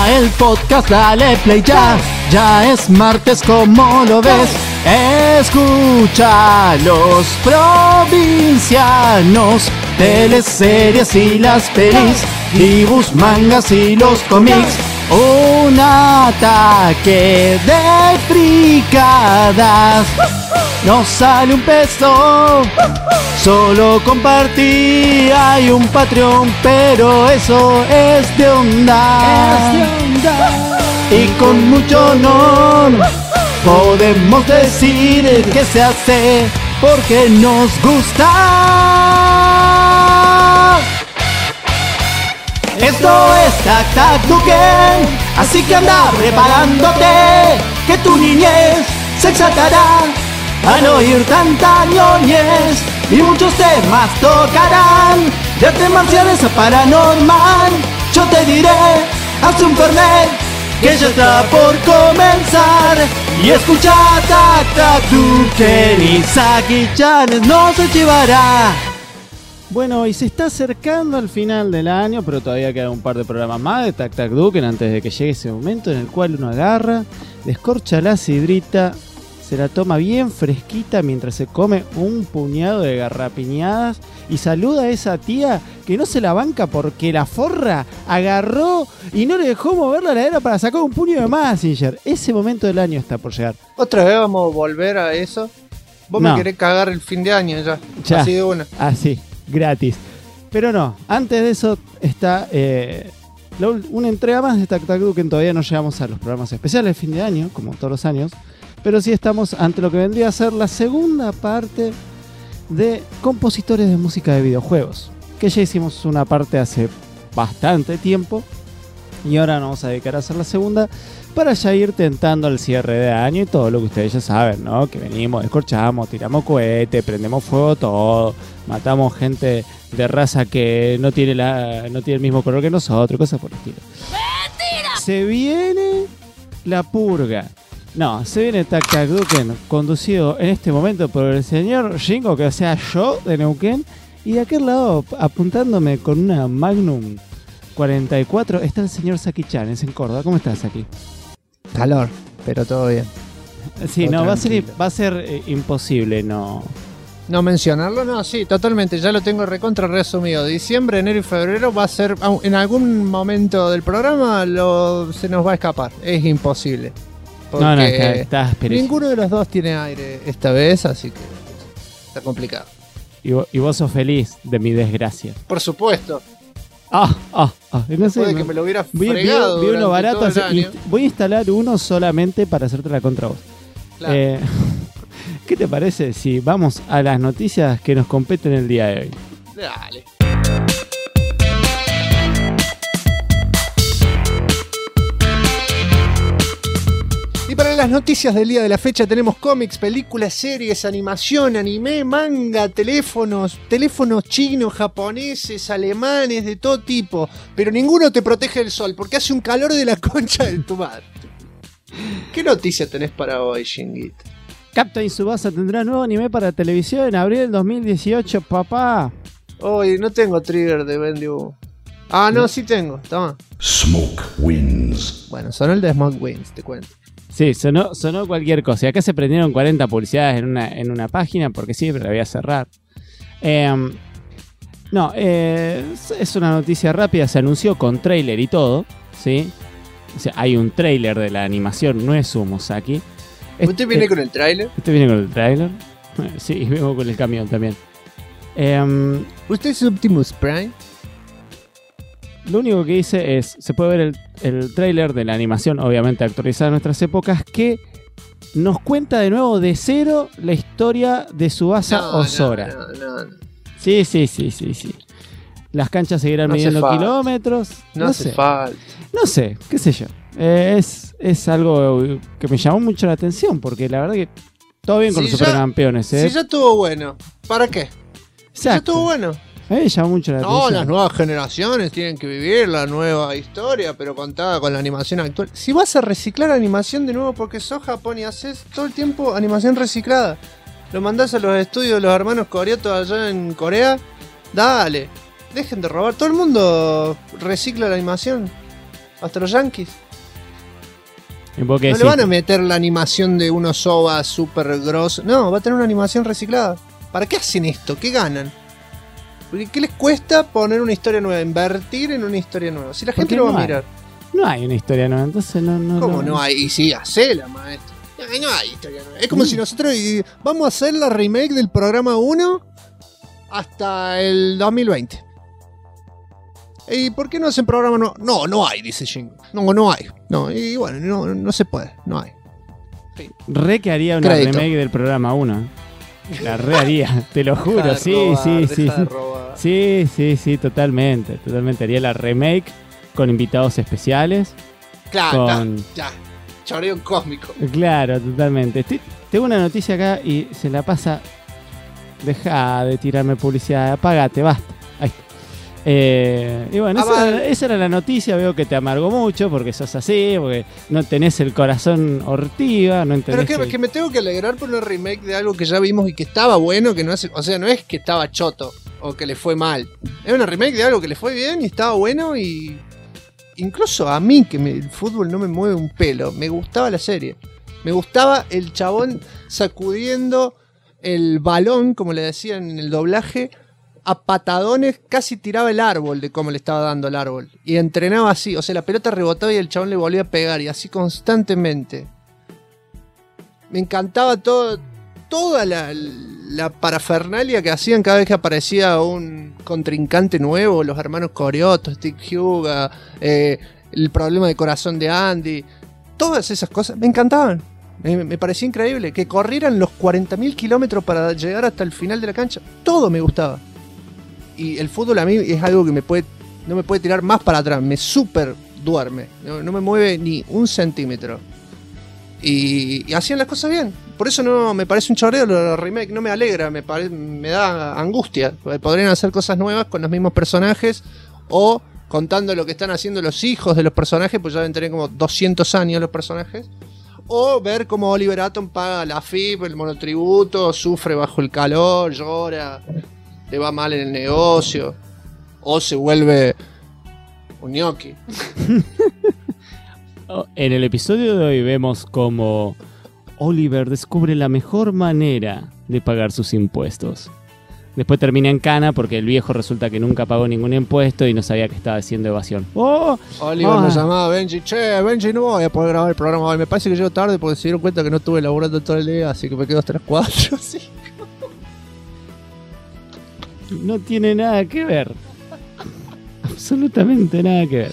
Escucha el podcast, dale play ya. Ya es martes, como lo ves. Escucha los provincianos, teleseries y las pelis, dibujos, mangas y los cómics. Un ataque de fricadas. No sale un peso, solo compartí. Hay un Patreon, pero eso es de onda. Y con mucho honor podemos decir que se hace porque nos gusta. Esto es Tac Tac Duken, así que anda preparándote, que tu niñez se exaltará al oír tanta ñoñez, y muchos temas tocarán, de artes marciales a paranormal. Yo te diré, haz un fernet, que ya está por comenzar, y escucha Tac Tac Duken y Saki-chan no se llevará. Bueno, y se está acercando al final del año, pero todavía queda un par de programas más de Tac Tac Duken antes de que llegue ese momento en el cual uno agarra, descorcha la sidrita, se la toma bien fresquita mientras se come un puñado de garrapiñadas y saluda a esa tía que no se la banca porque la forra agarró y no le dejó mover la heladera para sacar un puño de Mazinger. Ese momento del año está por llegar. ¿Otra vez vamos a volver a eso? Vos me querés cagar el fin de año ya. Así de una. Así, gratis. Pero no, antes de eso está una entrega más de Tac Tac Duken. Todavía no llegamos a los programas especiales de fin de año, como todos los años. Pero sí estamos ante lo que vendría a ser la segunda parte de compositores de música de videojuegos, que ya hicimos una parte hace bastante tiempo y ahora nos vamos a dedicar a hacer la segunda para ya ir tentando el cierre de año y todo lo que ustedes ya saben, ¿no? Que venimos, descorchamos, tiramos cohete, prendemos fuego todo, matamos gente de raza que no tiene el mismo color que nosotros, cosas por el estilo. ¡Mentira! Se viene la purga. No, se viene Tac Tac Duken, conducido en este momento por el señor Jingo, que sea yo de Neuquén, y de aquel lado, apuntándome con una Magnum 44, está el señor Saki-chan, es en Córdoba. ¿Cómo estás, Saki? Calor, pero todo bien. Sí, todo no, va a ser imposible no mencionarlo, no, sí, totalmente, ya lo tengo recontra resumido. Diciembre, enero y febrero va a ser, en algún momento del programa se nos va a escapar, es imposible. No, está ninguno de los dos tiene aire esta vez, así que está complicado. Y vos sos feliz de mi desgracia. Por supuesto. No sé, de que me lo hubiera fregado. Vi uno barato, voy a instalar uno solamente para hacerte la contra vos. Claro. ¿Qué te parece si vamos a las noticias que nos competen el día de hoy? Dale. Y para las noticias del día de la fecha tenemos cómics, películas, series, animación, anime, manga, teléfonos chinos, japoneses, alemanes, de todo tipo. Pero ninguno te protege del sol porque hace un calor de la concha de tu madre. ¿Qué noticia tenés para hoy, Shinguito? Captain Tsubasa tendrá nuevo anime para televisión en abril del 2018, papá. Hoy no tengo trigger de Bendu. No, sí tengo, toma. Smoke Wins. Bueno, sonó el de Smoke Wins, te cuento. Sí, sonó cualquier cosa. Y acá se prendieron 40 publicidades en una página porque sí, pero la voy a cerrar. Es una noticia rápida. Se anunció con trailer y todo, ¿sí? O sea, hay un trailer de la animación, no es Sumo Saki. ¿Usted viene con el trailer? ¿Usted viene con el trailer? Sí, vengo con el camión también. ¿Usted es Optimus Prime? Lo único que hice es, se puede ver el tráiler de la animación, obviamente actualizada en nuestras épocas, que nos cuenta de nuevo de cero la historia de Tsubasa Ozora. No. Sí. Las canchas seguirán midiendo kilómetros. No hace falta. No sé, qué sé yo. Es algo que me llamó mucho la atención, porque la verdad que todo bien con los supercampeones. Si ya estuvo bueno, ¿para qué? Si ya estuvo bueno. A mí me llamó mucho la atención. No, las nuevas generaciones tienen que vivir la nueva historia, pero contada con la animación actual. Si vas a reciclar animación de nuevo porque sos Japón y haces todo el tiempo animación reciclada, lo mandás a los estudios de los hermanos Corioto allá en Corea, dale, dejen de robar. Todo el mundo recicla la animación. Hasta los yankees. ¿Y vos qué No le decís? van a meter la animación de unos OVA super grosos. No, va a tener una animación reciclada. ¿Para qué hacen esto? ¿Qué ganan? Porque ¿qué les cuesta poner una historia nueva? Invertir en una historia nueva. Si la gente Porque lo va no a hay. mirar. No hay una historia nueva, entonces no. ¿Cómo no hay? Y sí, hacela, maestro. No hay historia nueva. Es como si nosotros vamos a hacer la remake del programa 1 hasta el 2020. ¿Y por qué no hacen programa nuevo? No hay, dice Jingo. No hay. No, y bueno, no se puede. No hay. Re que haría una Crédito. remake del programa 1. La re haría, te lo juro. Deja de Sí, robar, sí, deja sí. de robar. Sí, totalmente. Totalmente haría la remake con invitados especiales. Claro, Con- ya. Choreo cósmico. Claro, totalmente. Tengo una noticia acá y se la pasa. Deja de tirarme publicidad, apágate, basta. Ahí está. Y bueno, esa era la noticia. Veo que te amargó mucho porque sos así, porque no tenés el corazón ortiva, no Pero entendés es que me tengo que alegrar por una remake de algo que ya vimos y que estaba bueno, que no hace, o sea, no es que estaba choto o que le fue mal. Es una remake de algo que le fue bien y estaba bueno y incluso a mí el fútbol no me mueve un pelo, me gustaba la serie. Me gustaba el chabón sacudiendo el balón, como le decían en el doblaje, a patadones, casi tiraba el árbol de cómo le estaba dando el árbol. Y entrenaba así, o sea, la pelota rebotaba y el chabón le volvía a pegar y así constantemente. Me encantaba toda la parafernalia que hacían cada vez que aparecía un contrincante nuevo, los hermanos Corioto, Steve Huga, el problema de corazón de Andy, todas esas cosas me encantaban. Me parecía increíble que corrieran los 40.000 kilómetros para llegar hasta el final de la cancha. Todo me gustaba. Y el fútbol a mí es algo que no me puede tirar más para atrás, me super duerme, no me mueve ni un centímetro. Y hacían las cosas bien. Por eso no me parece un chorreo el remake, no me alegra, me da angustia. Podrían hacer cosas nuevas con los mismos personajes o contando lo que están haciendo los hijos de los personajes, pues ya deben tener como 200 años los personajes. O ver cómo Oliver Atom paga la FIP, el monotributo, sufre bajo el calor, llora, le va mal en el negocio, o se vuelve un gnocchi. En el episodio de hoy vemos cómo Oliver descubre la mejor manera de pagar sus impuestos. Después termina en cana porque el viejo resulta que nunca pagó ningún impuesto y no sabía que estaba haciendo evasión. ¡Oh! Oliver me llamaba a Benji, Benji, no voy a poder grabar el programa hoy, me parece que llego tarde porque se dieron cuenta que no estuve laburando todo el día, así que me quedo hasta las 4, sí. No tiene nada que ver. Absolutamente nada que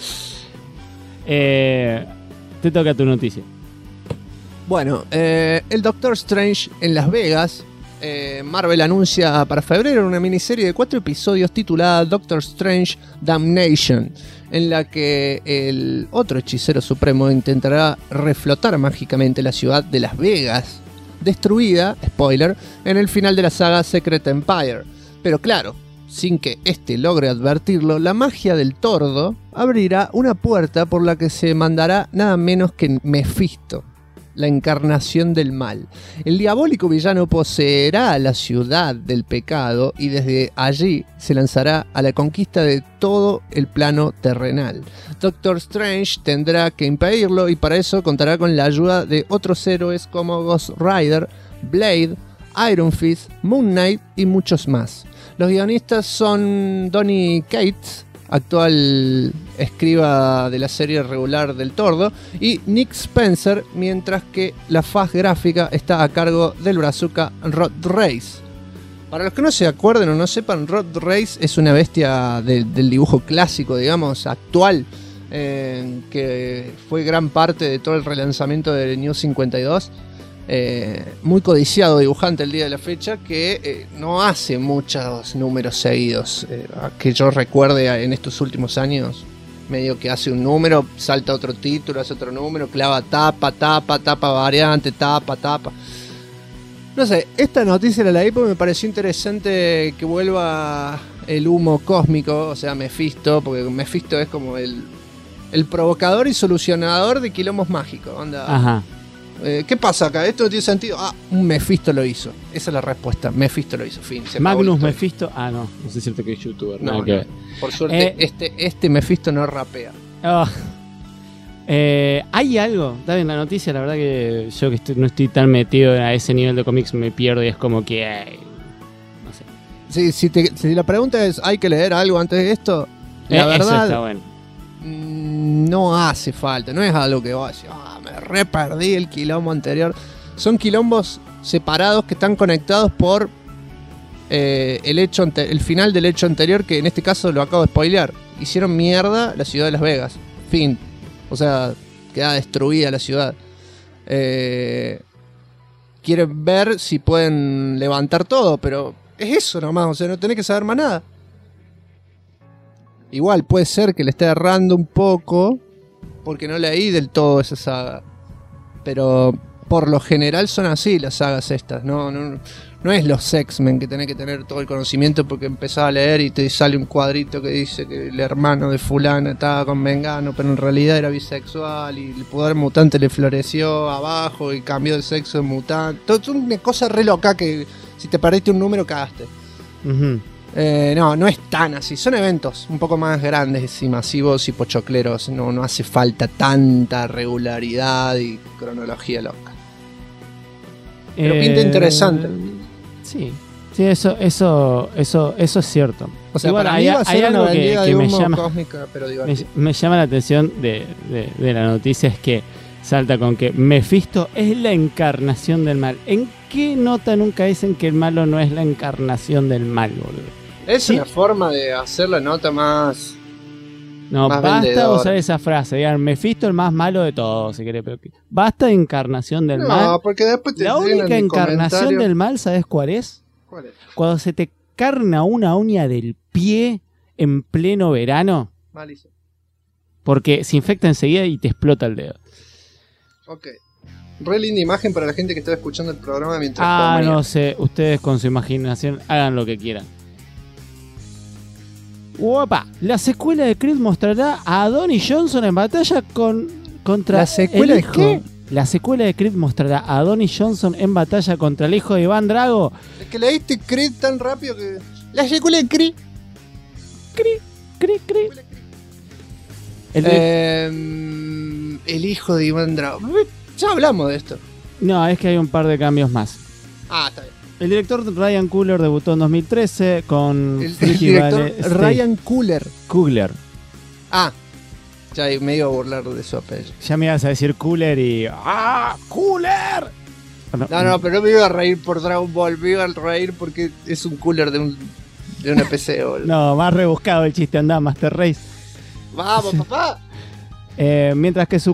ver. Te toca tu noticia. Bueno, el Doctor Strange en Las Vegas. Marvel anuncia para febrero una miniserie de 4 episodios titulada Doctor Strange Damnation, en la que el otro hechicero supremo intentará reflotar mágicamente la ciudad de Las Vegas, destruida, spoiler, en el final de la saga Secret Empire. Pero claro, sin que éste logre advertirlo, la magia del tordo abrirá una puerta por la que se mandará nada menos que Mephisto, la encarnación del mal. El diabólico villano poseerá la ciudad del pecado y desde allí se lanzará a la conquista de todo el plano terrenal. Doctor Strange tendrá que impedirlo y para eso contará con la ayuda de otros héroes como Ghost Rider, Blade, Iron Fist, Moon Knight y muchos más. Los guionistas son Donny Cates, actual escriba de la serie regular del Tordo, y Nick Spencer, mientras que la faz gráfica está a cargo del brazuca Rod Reis. Para los que no se acuerden o no sepan, Rod Reis es una bestia del dibujo clásico, digamos, actual, que fue gran parte de todo el relanzamiento de New 52. Muy codiciado dibujante el día de la fecha, que no hace muchos números seguidos, que yo recuerde en estos últimos años. Medio que hace un número, salta otro título, hace otro número, clava tapa variante, tapa. No sé, esta noticia la leí porque me pareció interesante que vuelva el humo cósmico, o sea, Mephisto, porque Mephisto es como el provocador y solucionador de quilombos mágicos. Onda. Ajá. ¿Qué pasa acá? Esto no tiene sentido. Un Mephisto lo hizo. Esa es la respuesta. Mephisto lo hizo. Fin. Se acabó la Magnus historia. Mephisto. Ah, no sé cierto que es youtuber. No, nada que ver. Por suerte, este Mephisto no rapea. Oh. Hay algo, está bien, la noticia, la verdad que yo que no estoy tan metido a ese nivel de cómics me pierdo y es como que... no sé. Sí, si la pregunta es, ¿hay que leer algo antes de esto? La Eso verdad, está bueno. no hace falta, no es algo que vos decís, me re perdí el quilombo anterior. Son quilombos separados que están conectados por el final del hecho anterior, que en este caso lo acabo de spoilear. Hicieron mierda la ciudad de Las Vegas. Fin. O sea, queda destruida la ciudad. Quieren ver si pueden levantar todo, pero es eso nomás, o sea, no tenés que saber más nada. Igual puede ser que le esté errando un poco, porque no leí del todo esa saga. Pero por lo general son así las sagas estas. No es los X-Men que tenés que tener todo el conocimiento porque empezás a leer y te sale un cuadrito que dice que el hermano de fulana estaba con Mengano, pero en realidad era bisexual y el poder mutante le floreció abajo y cambió de sexo de mutante. Todo es una cosa re loca que si te perdiste un número cagaste. Uh-huh. No es tan así. Son eventos un poco más grandes y masivos y pochocleros. No hace falta tanta regularidad y cronología loca. Pero pinta interesante. Sí, eso es cierto. O sea, igual, para mí va a ser algo una vendida que de me humo llama, cósmica, pero divertida. me llama la atención de la noticia, es que salta con que Mephisto es la encarnación del mal. ¿En qué nota nunca dicen que el malo no es la encarnación del mal, boludo? Es ¿Sí? una forma de hacer la nota más... No, más basta vendedor. usar esa frase. Digan, Mephisto el más malo de todos, si querés. Pero basta de encarnación del mal. No, porque después te La llenan única de encarnación comentarios. del mal, ¿sabes cuál es? ¿Cuál es? Cuando se te carna una uña del pie en pleno verano, Malísimo. porque se infecta enseguida y te explota el dedo. Ok. Re linda imagen para la gente que está escuchando el programa mientras comía. No sé, ustedes con su imaginación hagan lo que quieran. Opa, la secuela de Creed mostrará a Donnie Johnson en batalla contra ¿La secuela el de hijo. qué? La secuela de Creed mostrará a Donnie Johnson en batalla contra el hijo de Iván Drago. Es que leíste Creed tan rápido que... La secuela de Creed. Creed. El hijo de Iván Drago. Ya hablamos de esto. No, es que hay un par de cambios más. Está bien. El director Ryan Coogler debutó en 2013 con El Freaky director Valley State. Ryan Coogler. Ya me iba a burlar de su apellido. Ya me ibas a decir Cooler y... ¡Ah! ¡Cooler! No, pero no me iba a reír por Dragon Ball, me iba a reír porque es un cooler de una PC. No, más rebuscado el chiste, anda, Master Race. Vamos, papá. Mientras que su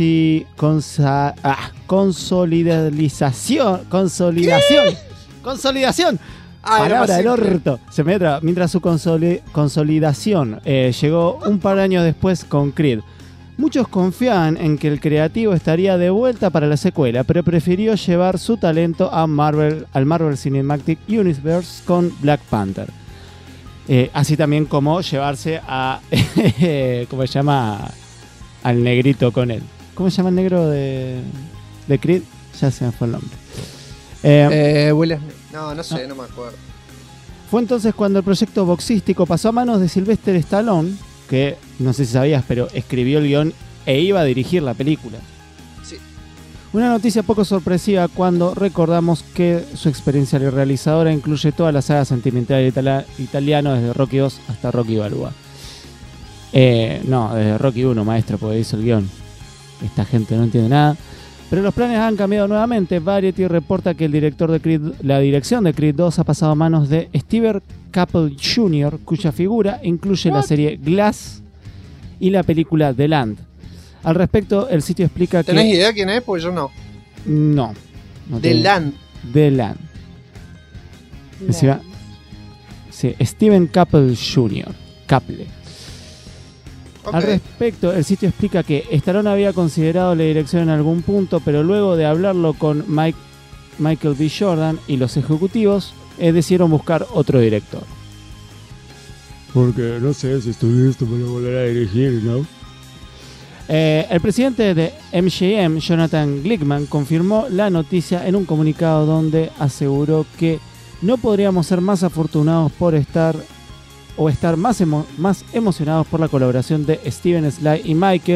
consolidación. Palabra del orto. Se me traba. Mientras su consolidación llegó un par de años después con Creed. Muchos confiaban en que el creativo estaría de vuelta para la secuela, pero prefirió llevar su talento al Marvel Cinematic Universe con Black Panther. Así también como llevarse a... ¿cómo se llama? Al negrito con él. ¿Cómo se llama el negro de Creed? Ya se me fue el nombre. Will Smith. No sé, no me acuerdo. Fue entonces cuando el proyecto boxístico pasó a manos de Sylvester Stallone, que no sé si sabías, pero escribió el guión e iba a dirigir la película. Sí. Una noticia poco sorpresiva cuando recordamos que su experiencia realizadora incluye toda la saga sentimental italiana desde Rocky 2 hasta Rocky Balboa. No, desde Rocky 1, maestro, porque hizo el guión. Esta gente no entiende nada. Pero los planes han cambiado nuevamente. Variety reporta que el director de Creed, la dirección de Creed 2 ha pasado a manos de Steven Caple Jr., cuya figura incluye la serie Glass y la película The Land. Al respecto, el sitio explica que... ¿Tenés idea quién es? Pues yo no. No The tengo. Land. The Land. Encima- Sí, Steven Caple Jr. Caple. Ok. Al respecto, el sitio explica que Stallone había considerado la dirección en algún punto, pero luego de hablarlo con Michael B. Jordan y los ejecutivos, decidieron buscar otro director. Porque no sé si estoy listo para volver a dirigir, ¿no? El presidente de MGM, Jonathan Glickman, confirmó la noticia en un comunicado donde aseguró que no podríamos ser más afortunados por estar más emocionados por la colaboración de Steven, Sly y Michael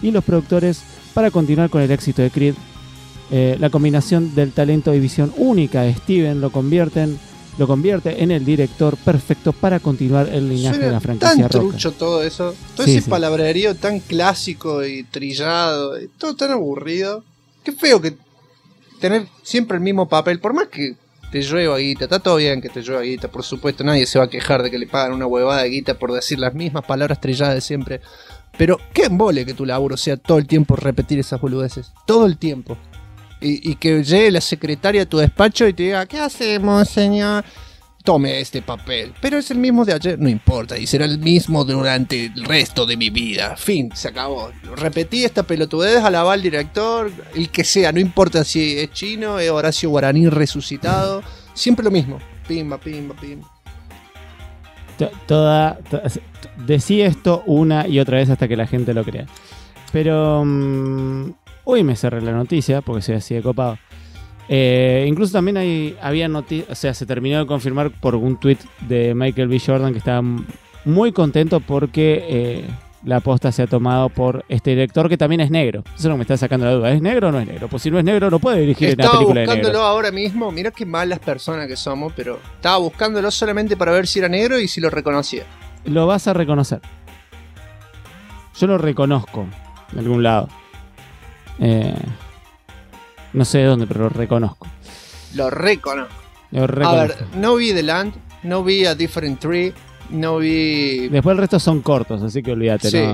y los productores para continuar con el éxito de Creed. La combinación del talento y visión única de Steven lo convierte en el director perfecto para continuar el linaje de la franquicia tan Roca. trucho todo eso, todo Sí, ese sí. palabrerío tan clásico y trillado, y todo tan aburrido. Qué feo que tener siempre el mismo papel, por más que te llueva guita, está todo bien que te llueva guita, por supuesto, nadie se va a quejar de que le pagan una huevada de guita por decir las mismas palabras trilladas de siempre. Pero qué embole que tu laburo sea todo el tiempo repetir esas boludeces, todo el tiempo. Y que llegue la secretaria a tu despacho y te diga, ¿qué hacemos, señor? Tome este papel. Pero es el mismo de ayer, no importa, y será el mismo durante el resto de mi vida. Fin, se acabó. Repetí esta pelotudez, alabá al director, el que sea, no importa si es chino, es Horacio Guaraní resucitado, siempre lo mismo. Pimba, pimba, pimba. Decí esto una y otra vez hasta que la gente lo crea. Pero hoy me cerré la noticia porque soy así de copado. Incluso también había noticias, o sea, se terminó de confirmar por un tweet de Michael B. Jordan que estaba muy contento porque la posta se ha tomado por este director que también es negro. Eso es lo que me está sacando la duda. ¿Es negro o no es negro? Pues si no es negro no puede dirigir una Estaba película de buscándolo negro. ahora mismo, mirá qué malas personas que somos, pero estaba buscándolo solamente para ver si era negro y si lo reconocía. Lo vas a reconocer. Yo lo reconozco de algún lado. No sé de dónde, pero lo reconozco. Lo reconozco. Lo A reconozco. ver, no vi The Land, no vi A Different Tree, no vi... Después el resto son cortos, así que olvídate. Sí.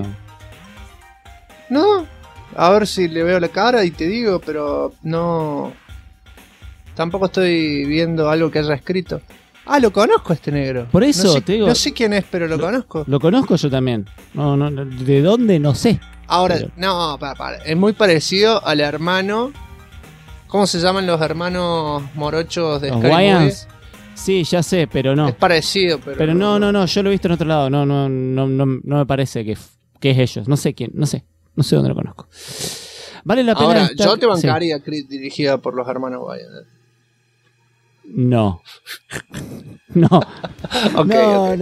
¿No? No, a ver si le veo la cara y te digo, pero no... Tampoco estoy viendo algo que haya escrito. Ah, lo conozco a este negro. Por eso, no sé, te digo- no sé quién es, pero lo conozco. Lo conozco yo también. No, ¿de dónde? No sé. Ahora, pero- no, para. Es muy parecido al hermano... ¿Cómo se llaman los hermanos morochos de Los Scary Wayans. Sí, ya sé, pero Movie? no. Es parecido, pero... Pero no, yo lo he visto en otro lado. No me parece que es ellos. No sé quién, no sé dónde lo conozco. Vale la pena. Ahora, destacar- yo te sí. bancaría Creed dirigida por los hermanos Wayans. No. No. Ok, no, ok.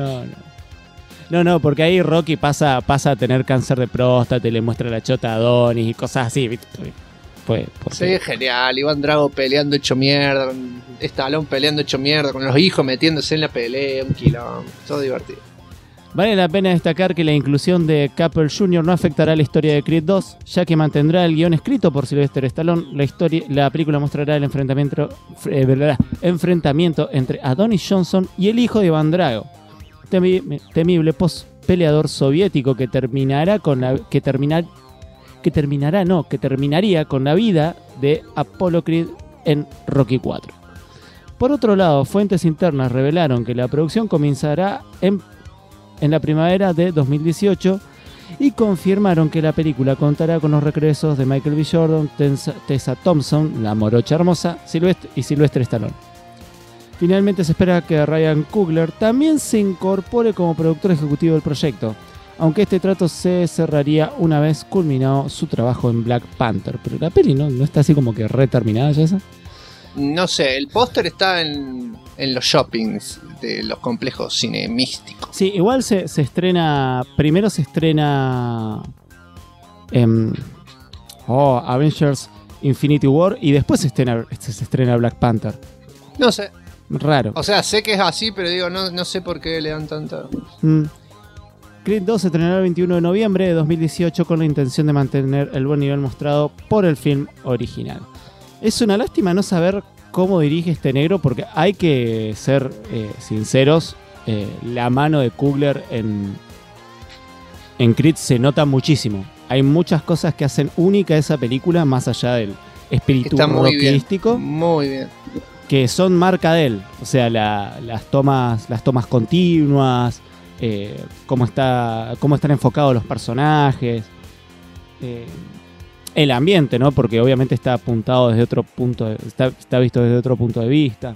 No, porque ahí Rocky pasa a tener cáncer de próstata y le muestra la chota a Adonis y cosas así. ¿Viste? Fue Sí, genial. Iván Drago peleando hecho mierda. Con Stallone peleando hecho mierda. Con los hijos metiéndose en la pelea. Un kilómetro. Todo divertido. Vale la pena destacar que la inclusión de Capel Jr. no afectará la historia de Creed 2, ya que mantendrá el guión escrito por Sylvester Stallone. La película mostrará el enfrentamiento entre Adonis Johnson y el hijo de Iván Drago, temible peleador soviético que terminaría con la vida de Apollo Creed en Rocky 4. Por otro lado, fuentes internas revelaron que la producción comenzará en la primavera de 2018 y confirmaron que la película contará con los regresos de Michael B. Jordan, Tessa Thompson, la morocha hermosa, y Sylvester Stallone. Finalmente se espera que Ryan Coogler también se incorpore como productor ejecutivo del proyecto, aunque este trato se cerraría una vez culminado su trabajo en Black Panther. Pero la peli no está así como que reterminada ya esa. No sé, el póster está en los shoppings de los complejos cinemísticos. Sí, igual se estrena. Primero se estrena. Avengers Infinity War. Y después se estrena Black Panther. No sé. Raro. O sea, sé que es así, pero digo, no sé por qué le dan tanta... Creed 2 se estrenará el 21 de noviembre de 2018 con la intención de mantener el buen nivel mostrado por el film original. Es una lástima no saber cómo dirige este negro, porque hay que ser sinceros. La mano de Coogler en Creed se nota muchísimo. Hay muchas cosas que hacen única esa película, más allá del espíritu Está muy bien. rockístico, Muy bien. que son marca de él. O sea, las tomas continuas, cómo están enfocados los personajes, el ambiente, ¿no? Porque obviamente está apuntado desde otro punto, está visto desde otro punto de vista.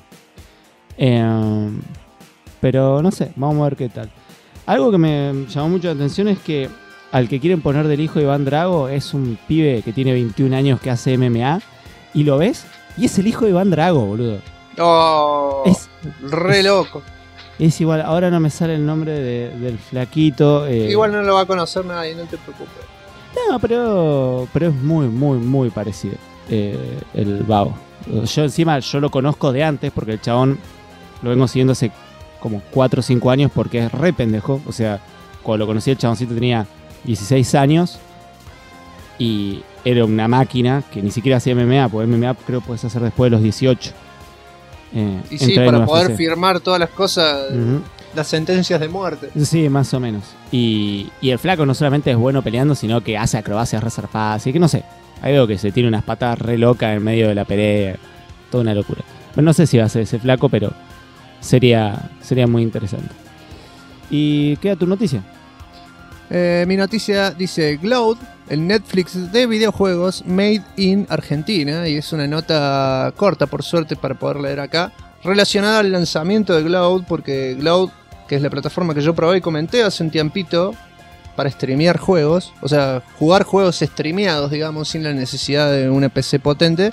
Pero no sé, vamos a ver qué tal. Algo que me llamó mucho la atención es que al que quieren poner del hijo de Iván Drago es un pibe que tiene 21 años que hace MMA y lo ves y es el hijo de Iván Drago, boludo. Oh, re loco. Es igual, ahora no me sale el nombre del flaquito. Igual no lo va a conocer nadie, no te preocupes. No, pero es muy, muy, muy parecido el vago. Yo lo conozco de antes porque el chabón lo vengo siguiendo hace como 4 o 5 años porque es re pendejo. O sea, cuando lo conocí el chaboncito tenía 16 años y era una máquina que ni siquiera hacía MMA, porque MMA creo que puedes hacer después de los 18. Y sí, para poder firmar todas las cosas, las sentencias de muerte. Sí, más o menos. Y el flaco no solamente es bueno peleando, sino que hace acrobacias re zarpadas. Así que no sé, ahí veo que se tiene unas patadas re locas en medio de la pelea. Toda una locura. Bueno, no sé si va a ser ese flaco, pero sería muy interesante. ¿Y queda tu noticia? Mi noticia dice Glow, el Netflix de videojuegos made in Argentina, y es una nota corta por suerte para poder leer acá, relacionada al lanzamiento de Glow, porque Glow, que es la plataforma que yo probé y comenté hace un tiempito para streamear juegos, o sea, jugar juegos streameados, digamos, sin la necesidad de una PC potente,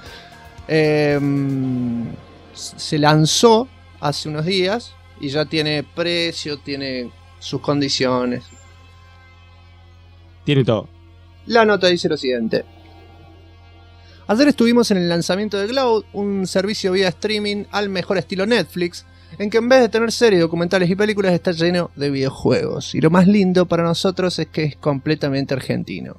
se lanzó hace unos días y ya tiene precio, tiene sus condiciones. Tiene todo. La nota dice lo siguiente. Ayer estuvimos en el lanzamiento de Glow, un servicio vía streaming al mejor estilo Netflix, en que en vez de tener series, documentales y películas está lleno de videojuegos. Y lo más lindo para nosotros es que es completamente argentino.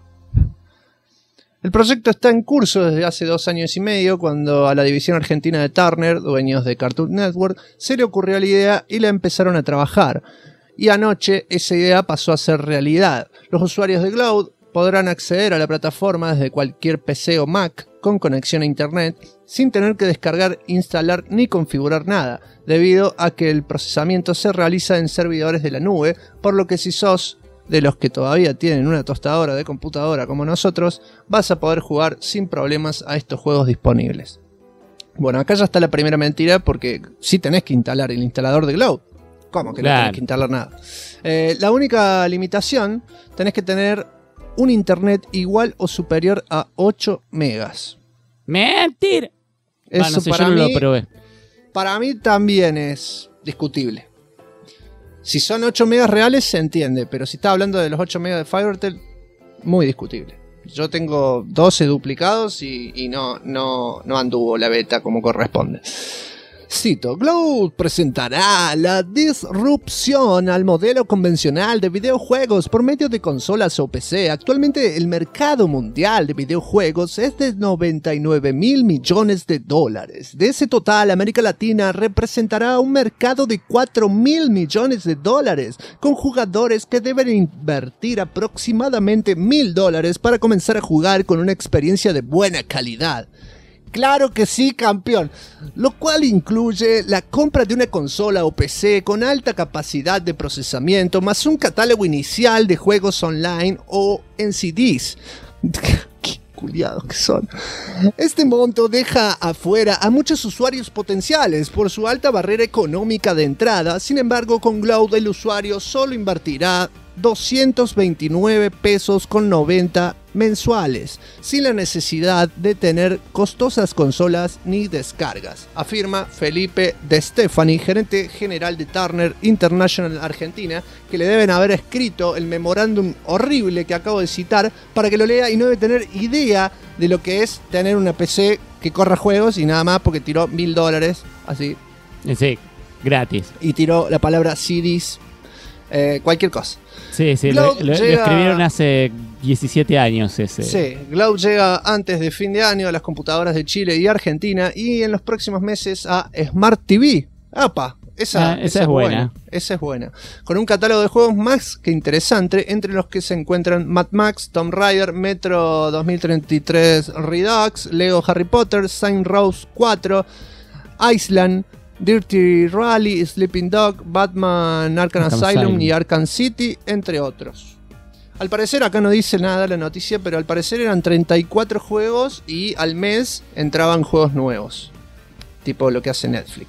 El proyecto está en curso desde hace 2 años y medio, cuando a la división argentina de Turner, dueños de Cartoon Network, se le ocurrió la idea y la empezaron a trabajar. Y anoche esa idea pasó a ser realidad. Los usuarios de Glow podrán acceder a la plataforma desde cualquier PC o Mac con conexión a internet sin tener que descargar, instalar ni configurar nada, debido a que el procesamiento se realiza en servidores de la nube, por lo que si sos de los que todavía tienen una tostadora de computadora como nosotros, vas a poder jugar sin problemas a estos juegos disponibles. Bueno, acá ya está la primera mentira, porque sí tenés que instalar el instalador de Glow. ¿Cómo que no tenés que instalar nada? La única limitación, tenés que tener un internet igual o superior a 8 megas. ¡Mentira! Eso no sé, para yo no mí, lo probé. Para mí también es discutible. Si son 8 megas reales se entiende, pero si está hablando de los 8 megas de FiberTel, muy discutible. Yo tengo 12 duplicados y no anduvo la beta como corresponde. Cito, Glow presentará la disrupción al modelo convencional de videojuegos por medio de consolas o PC. Actualmente el mercado mundial de videojuegos es de 99.000 millones de dólares. De ese total, América Latina representará un mercado de 4.000 millones de dólares, con jugadores que deben invertir aproximadamente $1.000 para comenzar a jugar con una experiencia de buena calidad. Claro que sí, campeón. Lo cual incluye la compra de una consola o PC con alta capacidad de procesamiento, más un catálogo inicial de juegos online o en CDs. Qué culiados que son. Este monto deja afuera a muchos usuarios potenciales por su alta barrera económica de entrada. Sin embargo, con Glow el usuario solo invertirá 229 pesos con 90 mensuales, sin la necesidad de tener costosas consolas ni descargas, afirma Felipe De Stefani, gerente general de Turner International Argentina, que le deben haber escrito el memorándum horrible que acabo de citar para que lo lea y no debe tener idea de lo que es tener una PC que corra juegos y nada más, porque tiró $1.000 así. Sí, gratis. Y tiró la palabra CDs, cualquier cosa. Sí, lo escribieron hace 17 años ese. Sí, Glow llega antes de fin de año a las computadoras de Chile y Argentina y en los próximos meses a Smart TV. ¡Apa! Esa es buena. Esa es buena. Con un catálogo de juegos más que interesante, entre los que se encuentran Mad Max, Tomb Raider, Metro 2033 Redux, Lego Harry Potter, Saints Row 4, Island, Dirty Rally, Sleeping Dog, Batman Arkham Asylum y Arkham City, entre otros. Al parecer, acá no dice nada la noticia, pero al parecer eran 34 juegos y al mes entraban juegos nuevos. Tipo lo que hace Netflix.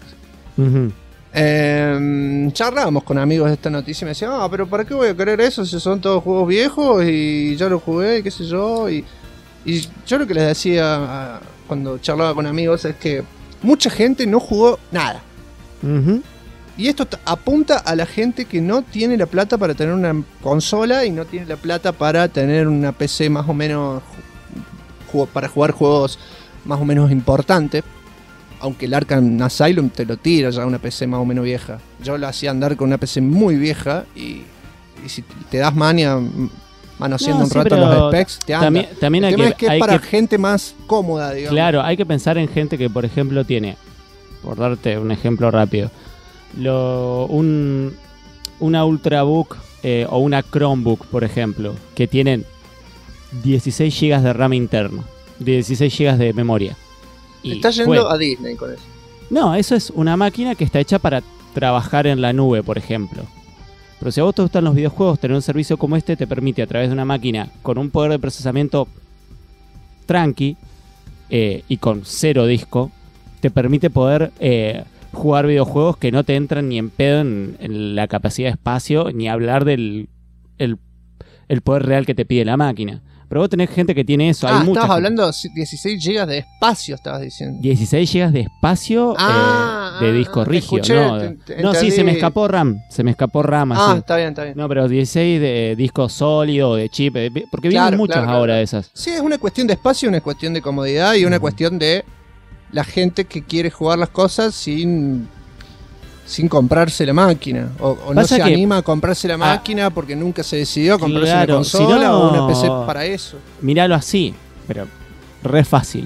Charlábamos con amigos de esta noticia y me decían, pero ¿para qué voy a querer eso si son todos juegos viejos y ya lo jugué y qué sé yo? Y yo lo que les decía cuando charlaba con amigos es que mucha gente no jugó nada. Y esto apunta a la gente que no tiene la plata para tener una consola y no tiene la plata para tener una PC más o menos para jugar juegos más o menos importantes. Aunque el Arkham Asylum te lo tira ya una PC más o menos vieja. Yo lo hacía andar con una PC muy vieja y si te das mania manoseando un rato los specs, te anda. También el tema es que es para gente más cómoda, digamos. Claro, hay que pensar en gente que, por ejemplo, tiene, por darte un ejemplo rápido, una Ultrabook o una Chromebook, por ejemplo, que tienen 16 GB de RAM interno, 16 GB de memoria. Y estás yendo a Disney con eso. No, eso es una máquina que está hecha para trabajar en la nube, por ejemplo. Pero si a vos te gustan los videojuegos, tener un servicio como este te permite, a través de una máquina con un poder de procesamiento tranqui y con 0 disco, te permite poder jugar videojuegos que no te entran ni en pedo en la capacidad de espacio, ni hablar del el poder real que te pide la máquina. Pero vos tenés gente que tiene eso. Estabas hablando de 16 GB de espacio, estabas diciendo. 16 GB de espacio de disco rígido. Escuché, no, sí, se me escapó RAM. Así. Está bien. No, pero 16 de disco sólido, de chip. Porque vienen muchas ahora de esas. Sí, es una cuestión de espacio, una cuestión de comodidad y una cuestión de la gente que quiere jugar las cosas sin comprarse la máquina o no se anima a comprarse la máquina porque nunca se decidió a comprarse una consola o una PC para eso. Míralo así, pero re fácil.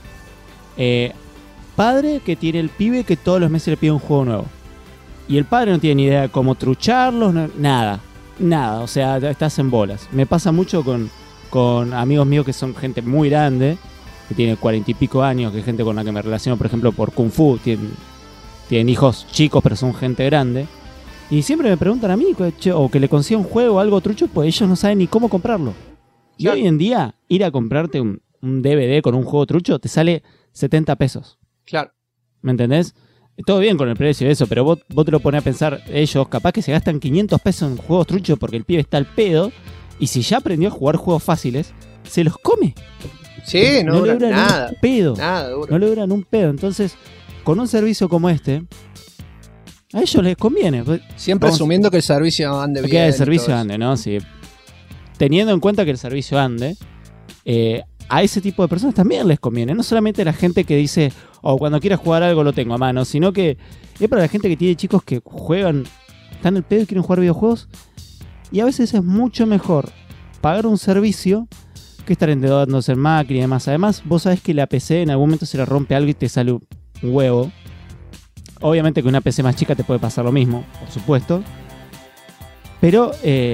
Padre que tiene el pibe que todos los meses le pide un juego nuevo y el padre no tiene ni idea de cómo trucharlos, nada, o sea, estás en bolas. Me pasa mucho con amigos míos que son gente muy grande, que tiene 40 y pico años, que es gente con la que me relaciono, por ejemplo, por Kung Fu, tienen hijos chicos, pero son gente grande. Y siempre me preguntan a mí, o que le consiga un juego o algo trucho, pues ellos no saben ni cómo comprarlo. Y hoy en día, ir a comprarte un DVD con un juego trucho te sale 70 pesos. Claro. ¿Me entendés? Todo bien con el precio de eso, pero vos te lo pones a pensar, ellos capaz que se gastan 500 pesos en juegos truchos porque el pibe está al pedo, y si ya aprendió a jugar juegos fáciles, se los come. Sí, no le duran nada. Un pedo. Nada dura. No le duran un pedo. Entonces, con un servicio como este, a ellos les conviene. Siempre asumiendo que el servicio ande bien. Que el servicio ande, ¿no? Sí. Teniendo en cuenta que el servicio ande, a ese tipo de personas también les conviene. No solamente la gente que dice, cuando quieras jugar algo lo tengo a mano, sino que es para la gente que tiene chicos que juegan, están en el pedo y quieren jugar videojuegos. Y a veces es mucho mejor pagar un servicio que estar endeudándose en máquina y demás. Además, vos sabés que la PC en algún momento se le rompe algo y te sale un huevo. Obviamente que una PC más chica te puede pasar lo mismo, por supuesto. Pero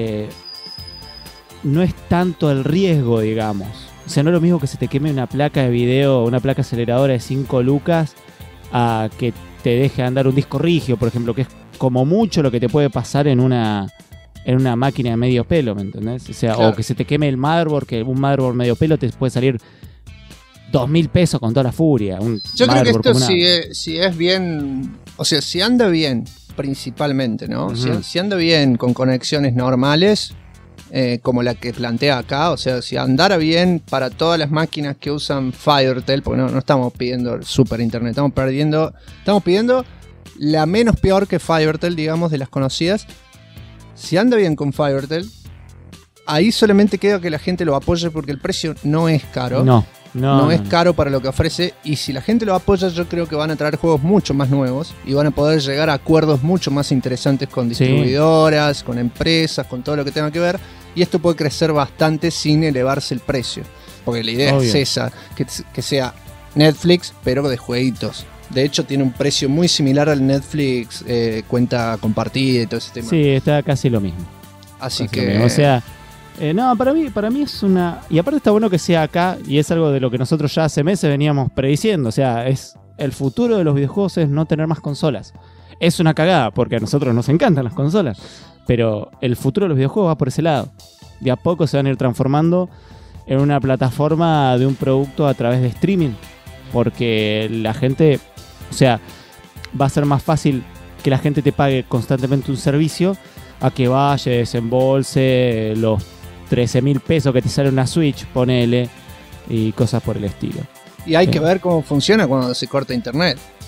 no es tanto el riesgo, digamos. O sea, no es lo mismo que se te queme una placa de video, una placa aceleradora de 5 lucas, a que te deje andar un disco rígido, por ejemplo, que es como mucho lo que te puede pasar en una máquina de medio pelo, ¿me entendés? O sea, claro. O que se te queme el motherboard, que un motherboard medio pelo te puede salir 2.000 pesos con toda la furia. Yo creo que esto si es bien, o sea, si anda bien principalmente, ¿no? Uh-huh. Si anda bien con conexiones normales, como la que plantea acá, o sea, si andara bien para todas las máquinas que usan FireTel, porque no estamos pidiendo super internet, estamos pidiendo la menos peor que FireTel, digamos, de las conocidas. Si anda bien con FireTel, ahí solamente queda que la gente lo apoye porque el precio no es caro. No es caro para lo que ofrece. Y si la gente lo apoya, yo creo que van a traer juegos mucho más nuevos y van a poder llegar a acuerdos mucho más interesantes con distribuidoras, sí, con empresas, con todo lo que tenga que ver. Y esto puede crecer bastante sin elevarse el precio. Porque la idea es esa, que sea Netflix, pero de jueguitos. De hecho, tiene un precio muy similar al Netflix, cuenta compartida y todo ese tema. Sí, está casi lo mismo. Así que... O sea, no, para mí es una... Y aparte está bueno que sea acá, y es algo de lo que nosotros ya hace meses veníamos prediciendo. O sea, el futuro de los videojuegos es no tener más consolas. Es una cagada, porque a nosotros nos encantan las consolas. Pero el futuro de los videojuegos va por ese lado. De a poco se van a ir transformando en una plataforma de un producto a través de streaming. Porque la gente... O sea, va a ser más fácil que la gente te pague constantemente un servicio a que vaya, desembolse los 13.000 pesos que te sale una Switch, ponele, y cosas por el estilo. Y hay que ver cómo funciona cuando se corta internet.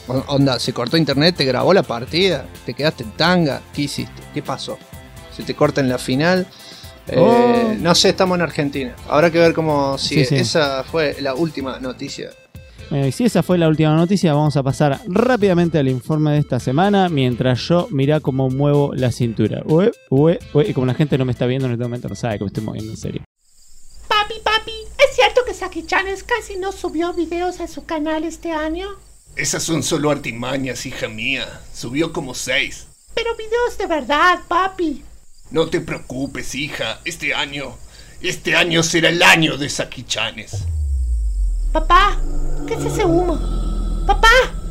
Onda, se cortó internet, te grabó la partida, te quedaste en tanga, ¿qué hiciste? ¿Qué pasó? Se te corta en la final. No sé, estamos en Argentina. Habrá que ver cómo sigue. Sí. Esa fue la última noticia. Si esa fue la última noticia, vamos a pasar rápidamente al informe de esta semana. Mientras yo mirá cómo muevo la cintura. Y como la gente no me está viendo en este momento, no sabe que me estoy moviendo en serio. Papi, ¿es cierto que Saki-Chanes casi no subió videos a su canal este año? Esas son solo artimañas, hija mía. Subió como 6. Pero videos de verdad, papi. No te preocupes, hija. Este año será el año de Saki-Chanes. Papá, ¿qué es ese humo? ¡Papá!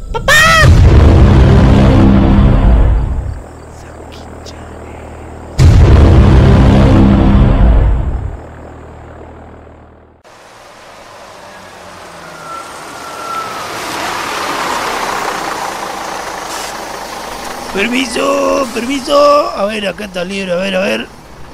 Permiso. A ver, acá está el libro, a ver.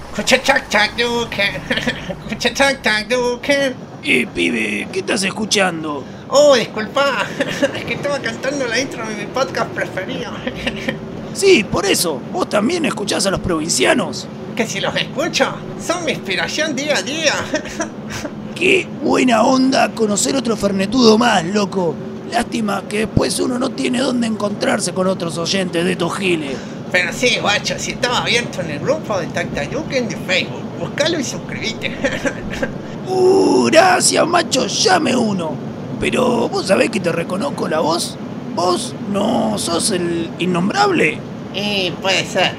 Pibe, ¿qué estás escuchando? Oh, disculpa, es que estaba cantando la intro de mi podcast preferido. Sí, por eso. ¿Vos también escuchás a los provincianos? Que si los escucho, son mi inspiración día a día. Qué buena onda conocer otro fernetudo más, loco. Lástima que después uno no tiene dónde encontrarse con otros oyentes de estos giles. Pero sí, guacho, si estaba abierto en el grupo de Tactayuken de Facebook, buscalo y suscribite. Gracias, macho, llame uno. Pero vos sabés que te reconozco la voz. ¿Vos no sos el innombrable? Y puede ser.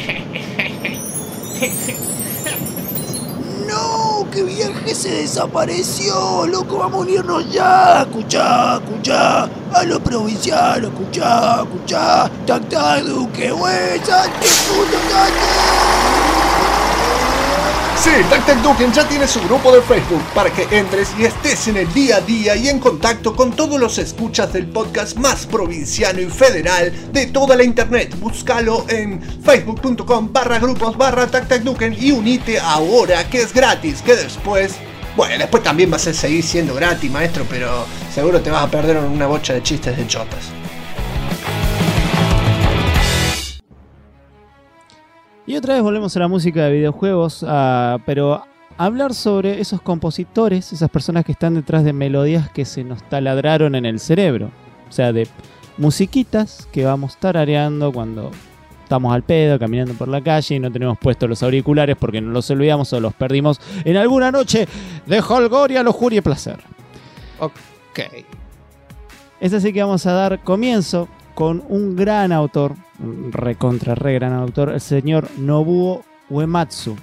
No, que viaje se desapareció, loco, vamos a unirnos ya. Escuchá, a los provincianos, escuchá. Tactaduque, güey, salte, puto, Sí, Tactaduken ya tiene su grupo de Facebook para que entres y estés en el día a día y en contacto con todos los escuchas del podcast más provinciano y federal de toda la internet. Búscalo en facebook.com/grupos/Tactaduken y unite ahora, que es gratis, que después también vas a seguir siendo gratis, maestro, pero seguro te vas a perder una bocha de chistes de chotas. Y otra vez volvemos a la música de videojuegos, pero hablar sobre esos compositores, esas personas que están detrás de melodías que se nos taladraron en el cerebro. O sea, de musiquitas que vamos tarareando cuando estamos al pedo, caminando por la calle y no tenemos puestos los auriculares porque nos los olvidamos o los perdimos en alguna noche de holgoria, lujuria y placer. Ok. Es así que vamos a dar comienzo con un gran autor, un re gran autor, el señor Nobuo Uematsu.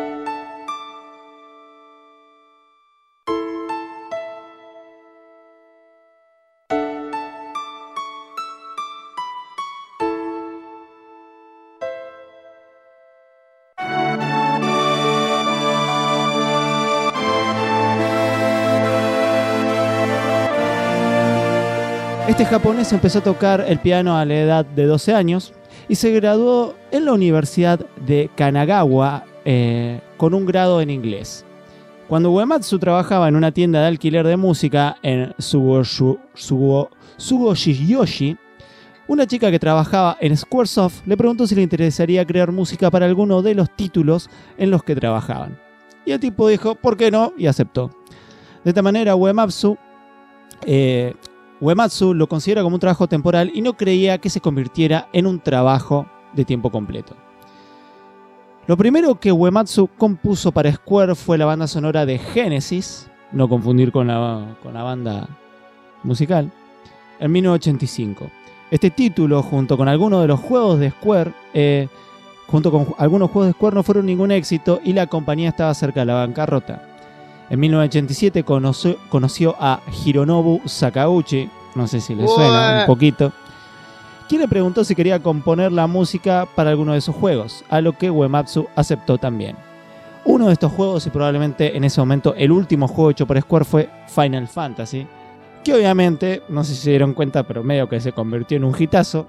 Este japonés empezó a tocar el piano a la edad de 12 años y se graduó en la Universidad de Kanagawa con un grado en inglés. Cuando Uematsu trabajaba en una tienda de alquiler de música en Sugoshiyoshi, una chica que trabajaba en Squaresoft le preguntó si le interesaría crear música para alguno de los títulos en los que trabajaban. Y el tipo dijo, ¿por qué no? Y aceptó. De esta manera Uematsu lo considera como un trabajo temporal y no creía que se convirtiera en un trabajo de tiempo completo. Lo primero que Uematsu compuso para Square fue la banda sonora de Genesis, no confundir con la banda musical, en 1985. Este título, junto con algunos de los juegos de Square, no fueron ningún éxito y la compañía estaba cerca de la bancarrota. En 1987 conoció a Hironobu Sakauchi, no sé si le suena un poquito, quien le preguntó si quería componer la música para alguno de sus juegos, a lo que Uematsu aceptó también. Uno de estos juegos, y probablemente en ese momento el último juego hecho por Square, fue Final Fantasy, que obviamente, no sé si se dieron cuenta, pero medio que se convirtió en un hitazo.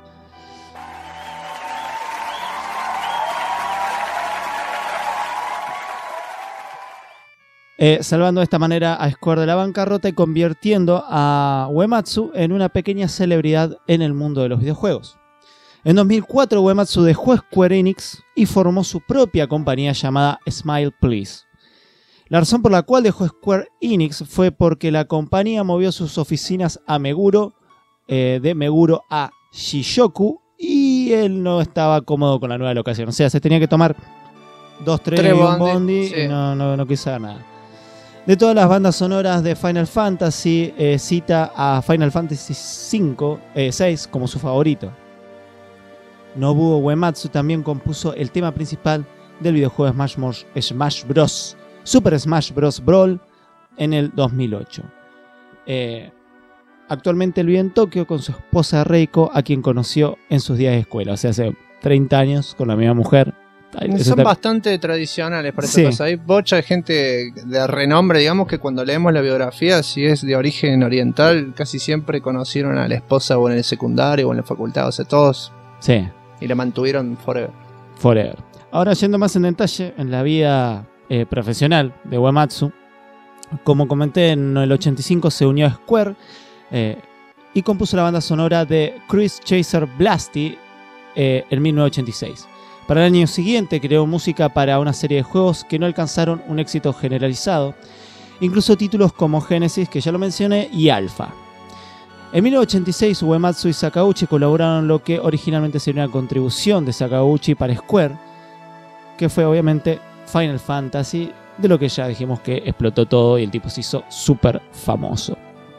salvando de esta manera a Square de la bancarrota y convirtiendo a Uematsu en una pequeña celebridad en el mundo de los videojuegos. En 2004 Uematsu dejó Square Enix y formó su propia compañía llamada Smile Please. La razón por la cual dejó Square Enix fue porque la compañía movió sus oficinas a Meguro, de Meguro a Shijoku, y él no estaba cómodo con la nueva locación. O sea, se tenía que tomar 2 trenes y un bondi, sí. y no quiso hacer nada. De todas las bandas sonoras de Final Fantasy, cita a Final Fantasy 6 como su favorito. Nobuo Uematsu también compuso el tema principal del videojuego Smash Bros. Super Smash Bros. Brawl en el 2008. Actualmente él vive en Tokio con su esposa Reiko, a quien conoció en sus días de escuela. O sea, hace 30 años con la misma mujer. Son bastante tradicionales para Sí. esa cosa. Hay bocha de gente de renombre, digamos, que cuando leemos la biografía, si es de origen oriental, casi siempre conocieron a la esposa o en el secundario o en la facultad. O sea, todos. Sí, Y la mantuvieron forever. Ahora, yendo más en detalle en la vida profesional de Uematsu, como comenté, en el 85 se unió a Square y compuso la banda sonora de Cruise Chaser Blasty en 1986. Para el año siguiente creó música para una serie de juegos que no alcanzaron un éxito generalizado, incluso títulos como Genesis, que ya lo mencioné, y Alpha. En 1986 Uematsu y Sakauchi colaboraron en lo que originalmente sería una contribución de Sakauchi para Square, que fue obviamente Final Fantasy, de lo que ya dijimos que explotó todo y el tipo se hizo súper famoso.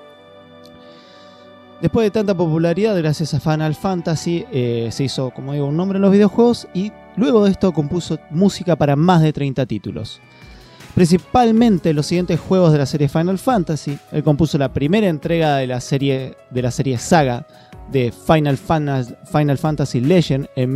Después de tanta popularidad gracias a Final Fantasy, se hizo, como digo, un nombre en los videojuegos, y luego de esto compuso música para más de 30 títulos. Principalmente los siguientes juegos de la serie Final Fantasy. Él compuso la primera entrega de la serie Saga de Final Fantasy Legend en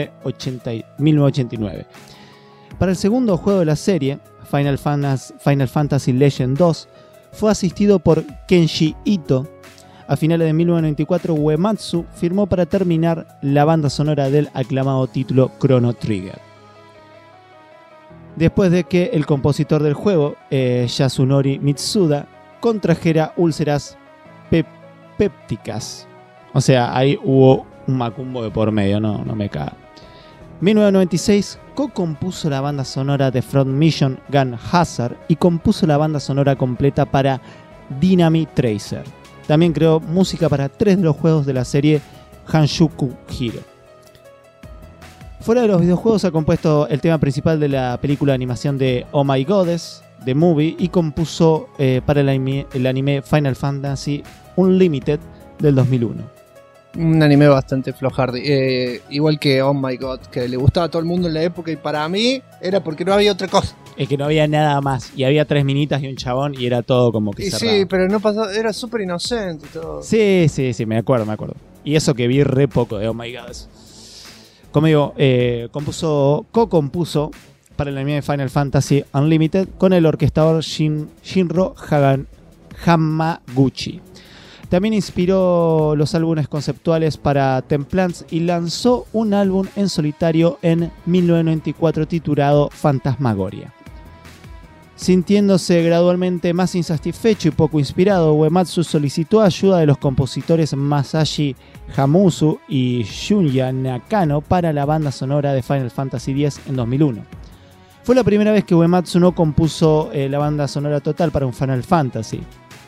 1989. Para el segundo juego de la serie, Final Fantasy Legend 2, fue asistido por Kenji Ito. A finales de 1994, Uematsu firmó para terminar la banda sonora del aclamado título Chrono Trigger. Después de que el compositor del juego, Yasunori Mitsuda, contrajera úlceras pépticas. O sea, ahí hubo un macumbo de por medio, no me caga. En 1996 co-compuso la banda sonora de Front Mission Gun Hazard y compuso la banda sonora completa para Dynamite Tracer. También creó música para 3 de los juegos de la serie Hanshoku Hero. Fuera de los videojuegos ha compuesto el tema principal de la película de animación de Oh My Goddess, The Movie, y compuso para el anime Final Fantasy Unlimited del 2001. un anime bastante flojardi. Igual que Oh My God, que le gustaba a todo el mundo en la época y para mí era porque no había otra cosa. Es que no había nada más. Y había 3 minitas y un chabón y era todo como que Y cerrado. sí, pero no pasaba, era súper inocente y todo. Sí, me acuerdo. Y eso que vi re poco de Oh My God. Como digo, co-compuso para el anime de Final Fantasy Unlimited con el orquestador Shinro Hamaguchi. También inspiró los álbumes conceptuales para Templants y lanzó un álbum en solitario en 1994 titulado Phantasmagoria. Sintiéndose gradualmente más insatisfecho y poco inspirado, Uematsu solicitó ayuda de los compositores Masashi Hamauzu y Shunya Nakano para la banda sonora de Final Fantasy X en 2001. Fue la primera vez que Uematsu no compuso la banda sonora total para un Final Fantasy.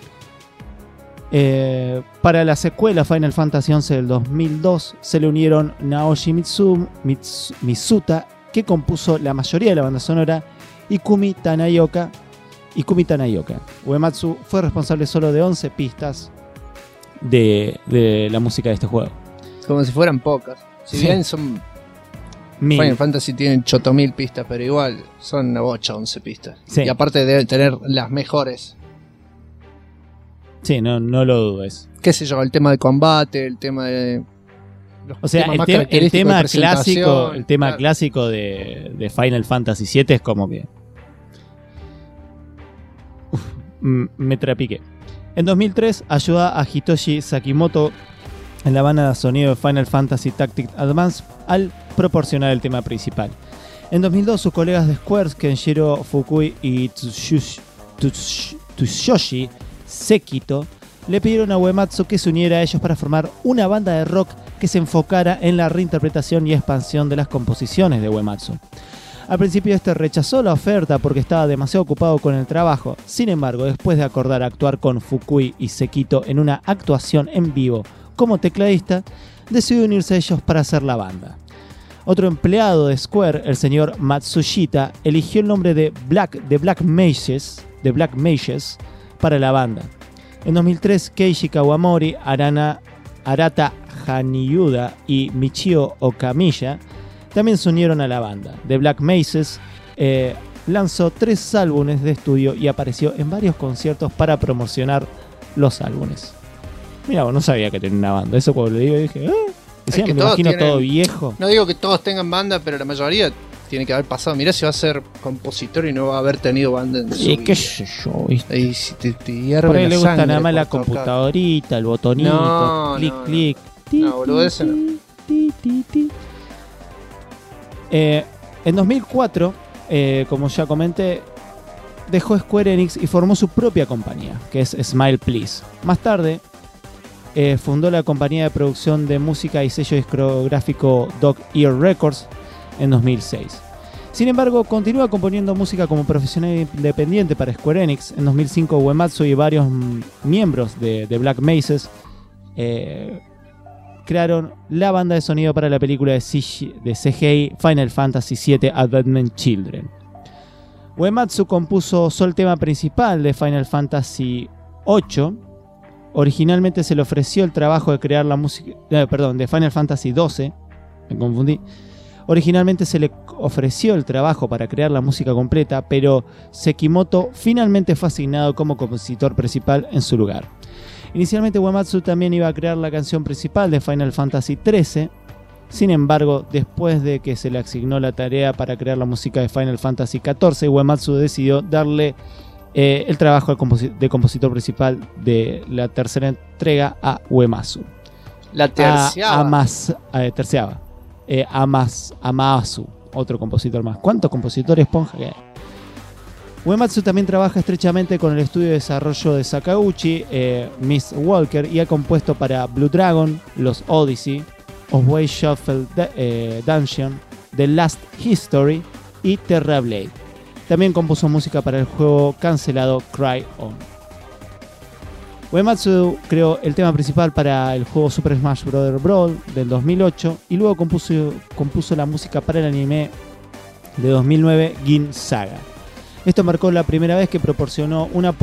Para la secuela Final Fantasy XI del 2002 se le unieron Naoshi Mitsuta, que compuso la mayoría de la banda sonora, y Kumi Tanayoka. Uematsu fue responsable solo de 11 pistas de la música de este juego. Como si fueran pocas. Si Sí. bien son... Final Fantasy tienen 8000 pistas, pero igual son una bocha 11 pistas. Sí. Y aparte deben tener las mejores. Sí, no lo dudes. Qué sé yo, el tema de combate, el tema de... O sea, temas más el característicos tema de presentación, clásico, el tema claro. clásico de Final Fantasy VII es como que... me trapiqué. En 2003 ayuda a Hitoshi Sakimoto en la banda de sonido de Final Fantasy Tactics Advance al proporcionar el tema principal. En 2002 sus colegas de Square, Kenshiro Fukui y Tsuyoshi Sekito le pidieron a Uematsu que se uniera a ellos para formar una banda de rock que se enfocara en la reinterpretación y expansión de las composiciones de Uematsu. Al principio rechazó la oferta porque estaba demasiado ocupado con el trabajo. Sin embargo, después de acordar actuar con Fukui y Sekito en una actuación en vivo como tecladista, decidió unirse a ellos para hacer la banda. Otro empleado de Square, el señor Matsushita, eligió el nombre de Black Mages para la banda. En 2003, Keiichi Kawamori, Arata Haniyuda y Michio Okamiya también se unieron a la banda. The Black Mages lanzó 3 álbumes de estudio y apareció en varios conciertos para promocionar los álbumes. Mira, no sabía que tenía una banda. Eso cuando le digo dije, decía, me imagino todo viejo. No digo que todos tengan banda, pero la mayoría tiene que haber pasado. Mirá si va a ser compositor y no va a haber tenido banda en su vida. ¿Qué sé yo? ¿Viste? Y si te hierve por ahí la le gusta sangre nada más la por tocar. computadorita, el botonito, No, clic, no. clic. No, boludo, ese no. En 2004, como ya comenté, dejó Square Enix y formó su propia compañía, que es Smile Please. Más tarde, fundó la compañía de producción de música y sello discográfico Dog Ear Records en 2006. Sin embargo, continúa componiendo música como profesional independiente para Square Enix. En 2005, Uematsu y varios miembros de Black Mages crearon la banda de sonido para la película de CGI Final Fantasy VII Advent Children. Uematsu compuso solo el tema principal de Final Fantasy VIII. Originalmente se le ofreció el trabajo de crear la música... de Final Fantasy XII. Me confundí. Originalmente se le ofreció el trabajo para crear la música completa, pero Sekimoto finalmente fue asignado como compositor principal en su lugar. Inicialmente Uematsu también iba a crear la canción principal de Final Fantasy XIII. Sin embargo, después de que se le asignó la tarea para crear la música de Final Fantasy XIV, Uematsu decidió darle el trabajo de compositor principal de la tercera entrega a Uematsu. La terciava. Terciava. Amaasu, otro compositor más. ¿Cuántos compositores, Ponja, que hay? Uematsu también trabaja estrechamente con el estudio de desarrollo de Sakaguchi, Miss Walker, y ha compuesto para Blue Dragon, Los Odyssey, Osway Shuffle Dungeon, The Last History y Terra-Blade. También compuso música para el juego cancelado Cry On. Uematsu creó el tema principal para el juego Super Smash Bros. Brawl del 2008 y luego compuso la música para el anime de 2009 Gin Saga. Esto marcó la primera vez que proporcionó una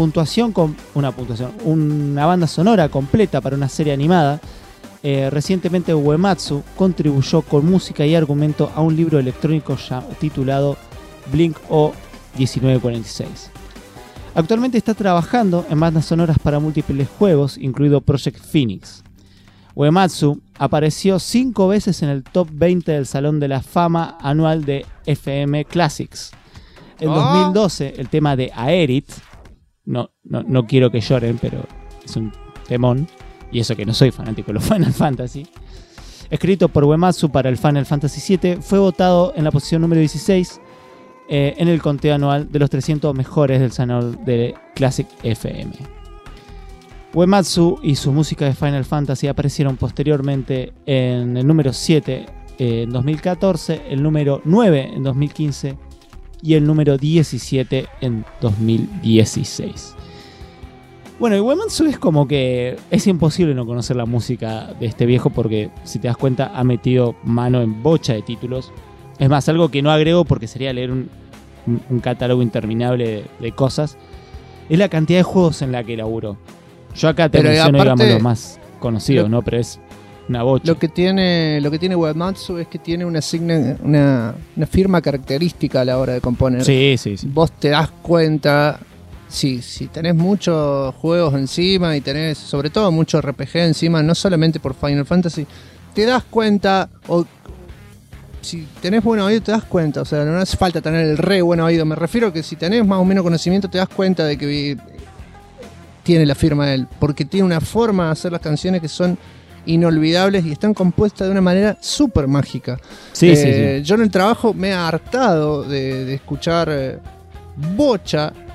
banda sonora completa para una serie animada. Recientemente Uematsu contribuyó con música y argumento a un libro electrónico titulado Blink O 1946. Actualmente está trabajando en bandas sonoras para múltiples juegos, incluido Project Phoenix. Uematsu apareció 5 veces en el top 20 del Salón de la Fama anual de FM Classics. En 2012, el tema de Aerith, no quiero que lloren, pero es un temón, y eso que no soy fanático de los Final Fantasy, escrito por Uematsu para el Final Fantasy VII, fue votado en la posición número 16 en el conteo anual de los 300 mejores del Salón de Classic FM. Uematsu y su música de Final Fantasy aparecieron posteriormente en el número 7 en 2014, el número 9 en 2015 y el número 17 en 2016. Bueno, y Uematsu es como que es imposible no conocer la música de este viejo porque, si te das cuenta, ha metido mano en bocha de títulos. Es más, algo que no agrego porque sería leer un catálogo interminable de cosas, es la cantidad de juegos en la que laburó. Yo acá te menciono, digamos, los más conocidos, ¿no? Pero es una bocha. Lo que tiene Uematsu es que tiene una firma característica a la hora de componer. Sí. Vos te das cuenta, si tenés muchos juegos encima y tenés sobre todo mucho RPG encima, no solamente por Final Fantasy, te das cuenta, o si tenés buen oído te das cuenta, o sea, no hace falta tener el re buen oído, me refiero a que si tenés más o menos conocimiento te das cuenta de que tiene la firma de él, porque tiene una forma de hacer las canciones que son inolvidables y están compuestas de una manera súper mágica. Sí. Yo en el trabajo me he hartado de escuchar bocha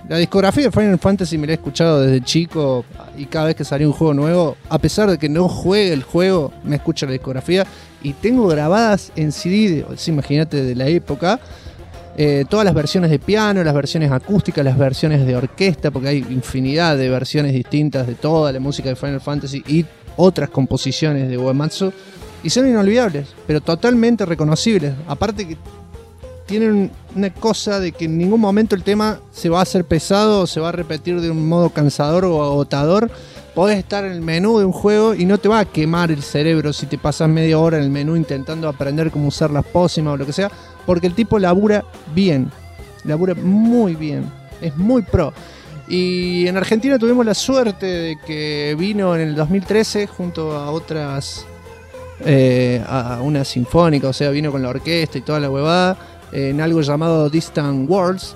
La discografía de Final Fantasy me la he escuchado desde chico y cada vez que salió un juego nuevo, a pesar de que no juegue el juego, me escucho la discografía y tengo grabadas en CD, imagínate, de la época, todas las versiones de piano, las versiones acústicas, las versiones de orquesta, porque hay infinidad de versiones distintas de toda la música de Final Fantasy y otras composiciones de Uematsu, y son inolvidables, pero totalmente reconocibles. Aparte que tienen una cosa de que en ningún momento el tema se va a hacer pesado o se va a repetir de un modo cansador o agotador. Podés estar en el menú de un juego y no te va a quemar el cerebro si te pasas media hora en el menú intentando aprender cómo usar las pócimas o lo que sea, porque el tipo labura bien, labura muy bien, es muy pro. Y en Argentina tuvimos la suerte de que vino en el 2013 junto a otras, a una sinfónica, o sea, vino con la orquesta y toda la huevada, en algo llamado Distant Worlds,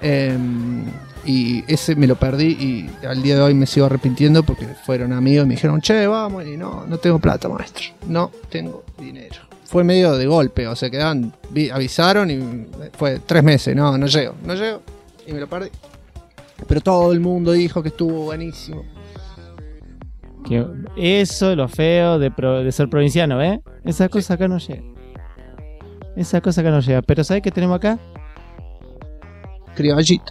y ese me lo perdí y al día de hoy me sigo arrepintiendo porque fueron amigos y me dijeron, che, vamos, y no tengo plata, maestro, no tengo dinero. Fue medio de golpe, o sea, avisaron y fue 3 meses, no llego, y me lo perdí. Pero todo el mundo dijo que estuvo buenísimo. Eso es lo feo de ser provinciano, ¿eh? Esa cosa acá no llega. Pero ¿sabés qué tenemos acá? Criollito.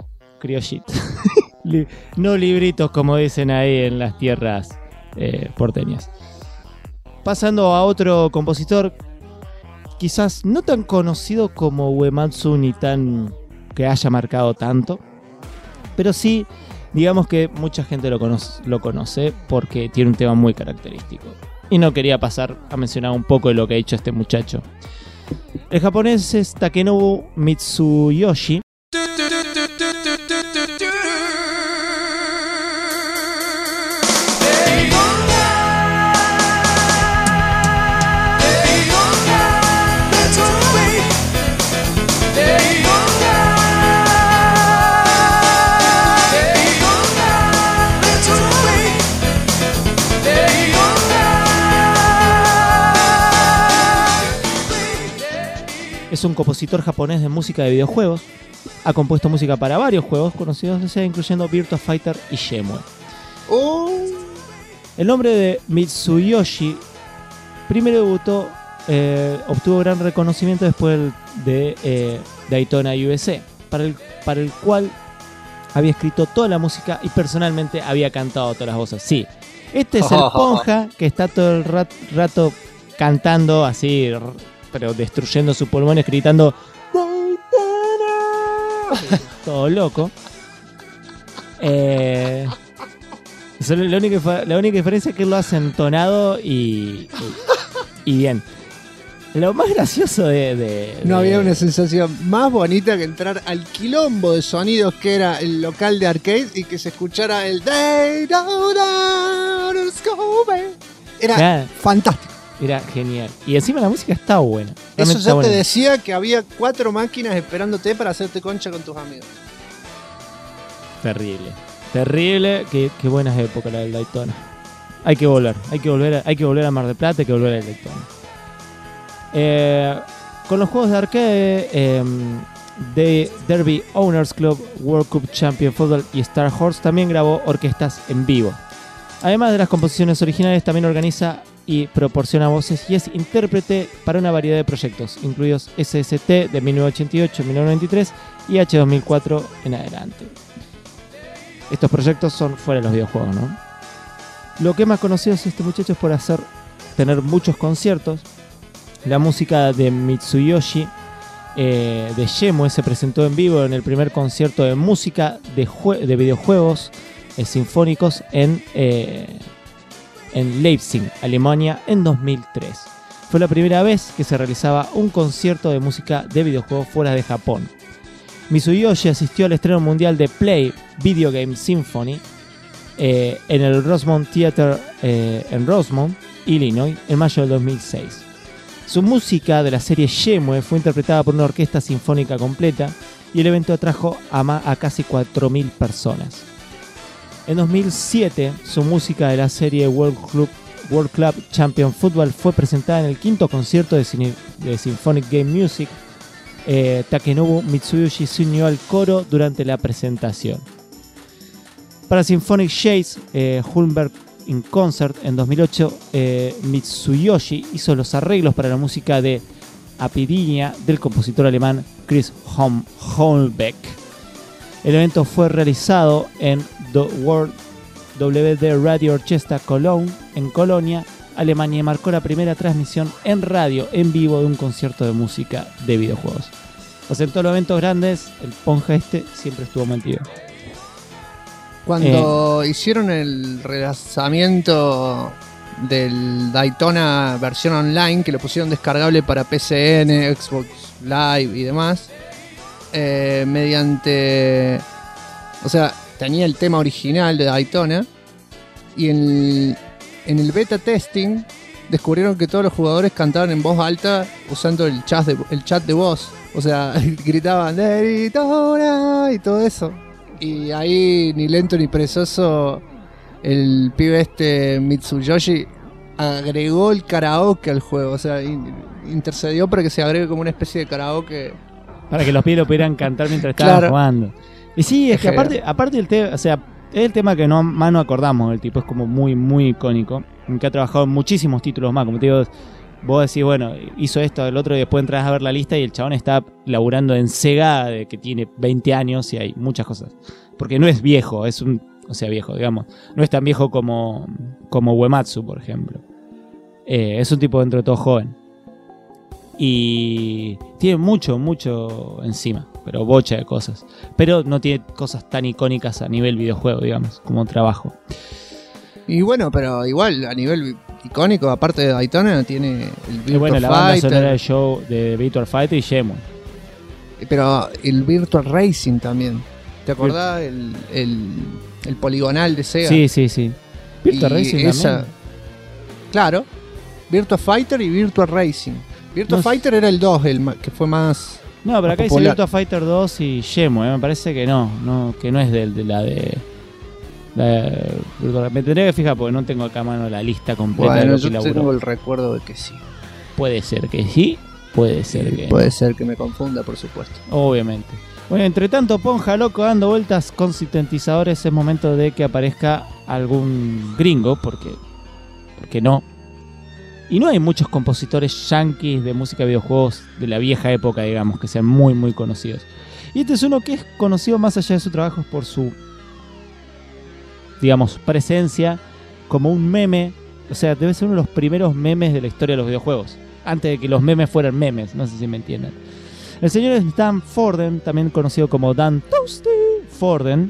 No libritos, como dicen ahí en las tierras porteñas. Pasando a otro compositor, quizás no tan conocido como Uematsu, ni tan que haya marcado tanto, pero sí, digamos que mucha gente lo conoce porque tiene un tema muy característico. Y no quería pasar a mencionar un poco de lo que ha hecho este muchacho. El japonés es Takenobu Mitsuyoshi. Es un compositor japonés de música de videojuegos. Ha compuesto música para varios juegos conocidos de SEGA, incluyendo Virtua Fighter y Shenmue. El nombre de Mitsuyoshi primero debutó, obtuvo gran reconocimiento después de Daytona USA, para el cual había escrito toda la música y personalmente había cantado todas las voces. Sí, este es el Ponja que está todo el rato cantando así, pero destruyendo sus pulmones, gritando todo loco. La única diferencia es que él lo hace entonado y bien. Lo más gracioso no había una sensación más bonita que entrar al quilombo de sonidos que era el local de arcade y que se escuchara el era fantástico. Era genial. Y encima la música está buena. Eso ya te decía que había 4 máquinas esperándote para hacerte concha con tus amigos. Terrible. Qué buenas épocas la del Daytona. Hay que volver a Mar del Plata, hay que volver al Daytona. Con los juegos de arcade de Derby Owners Club, World Cup Champion Football y Star Horse, también grabó orquestas en vivo. Además de las composiciones originales, también organiza y proporciona voces y es intérprete para una variedad de proyectos, incluidos SST de 1988, 1993 y H2004 en adelante. Estos proyectos son fuera de los videojuegos, ¿no? Lo que más conocido es este muchacho es por tener muchos conciertos. La música de Mitsuyoshi de Shenmue se presentó en vivo en el primer concierto de música de videojuegos sinfónicos en Leipzig, Alemania, en 2003. Fue la primera vez que se realizaba un concierto de música de videojuegos fuera de Japón. Mitsuyoshi asistió al estreno mundial de Play Video Game Symphony en el Rosemont Theater en Rosemont, Illinois, en mayo del 2006. Su música de la serie Shenmue fue interpretada por una orquesta sinfónica completa y el evento atrajo a casi 4.000 personas. En 2007, su música de la serie World Club Champion Football fue presentada en el 5º concierto de Symphonic Game Music. Takenobu Mitsuyoshi se unió al coro durante la presentación. Para Symphonic Shades, Hulkenberg in Concert en 2008, Mitsuyoshi hizo los arreglos para la música de Apidinia del compositor alemán Chris Holbeck. El evento fue realizado en The World WD Radio Orchestra Cologne, en Colonia, Alemania, y marcó la primera transmisión en radio en vivo de un concierto de música de videojuegos. O sea, en todos los eventos grandes, el Ponja siempre estuvo metido. Cuando hicieron el relanzamiento del Daytona versión online, que lo pusieron descargable para PCN, Xbox Live y demás, mediante... O sea, tenía el tema original de Daytona, y en el beta testing descubrieron que todos los jugadores cantaban en voz alta usando el chat de voz. O sea, gritaban Daytona y todo eso. Y ahí, ni lento ni perezoso, el pibe Mitsuyoshi agregó el karaoke al juego. O sea, intercedió para que se agregue como una especie de karaoke. Para que los pibes lo pudieran cantar mientras estaban jugando. Y sí, es que aparte del tema, o sea, es el tema que más no acordamos. El tipo es como muy, muy icónico. Que ha trabajado en muchísimos títulos más. Como te digo, vos decís, bueno, hizo esto, el otro, y después entras a ver la lista y el chabón está laburando en Sega, de que tiene 20 años y hay muchas cosas. Porque no es viejo, viejo, digamos. No es tan viejo como Uematsu, por ejemplo. Es un tipo dentro de todo joven. Y tiene mucho encima, pero bocha de cosas. Pero no tiene cosas tan icónicas a nivel videojuego, digamos, como trabajo. Y bueno, pero igual, a nivel icónico, aparte de Daytona, tiene el Virtua Fighter. La banda sonora del show de Virtua Fighter y Shenmue. Pero el Virtual Racing también. ¿Te acordás? El poligonal de Sega. Sí. Virtua Racing también. Claro. Virtua Fighter y Virtual Racing. Virtua Fighter era el 2, que fue más... No, pero acá dice Virtua Fighter 2 y Shenmue. Me parece que no es de la de... Me tendría que fijar porque no tengo acá a mano la lista completa de lo que laburó. Yo tengo el recuerdo de que sí. Puede ser que sí, puede ser que puede ser que me confunda, por supuesto. Obviamente. Bueno, entre tanto, Ponja loco dando vueltas con sintetizadores, es momento de que aparezca algún gringo, porque no. Y no hay muchos compositores yankees de música de videojuegos de la vieja época, digamos, que sean muy, muy conocidos. Y este es uno que es conocido más allá de su trabajo por su, digamos, presencia como un meme. O sea, debe ser uno de los primeros memes de la historia de los videojuegos, antes de que los memes fueran memes, no sé si me entienden. El señor es Dan Forden, también conocido como Dan Toasty Forden.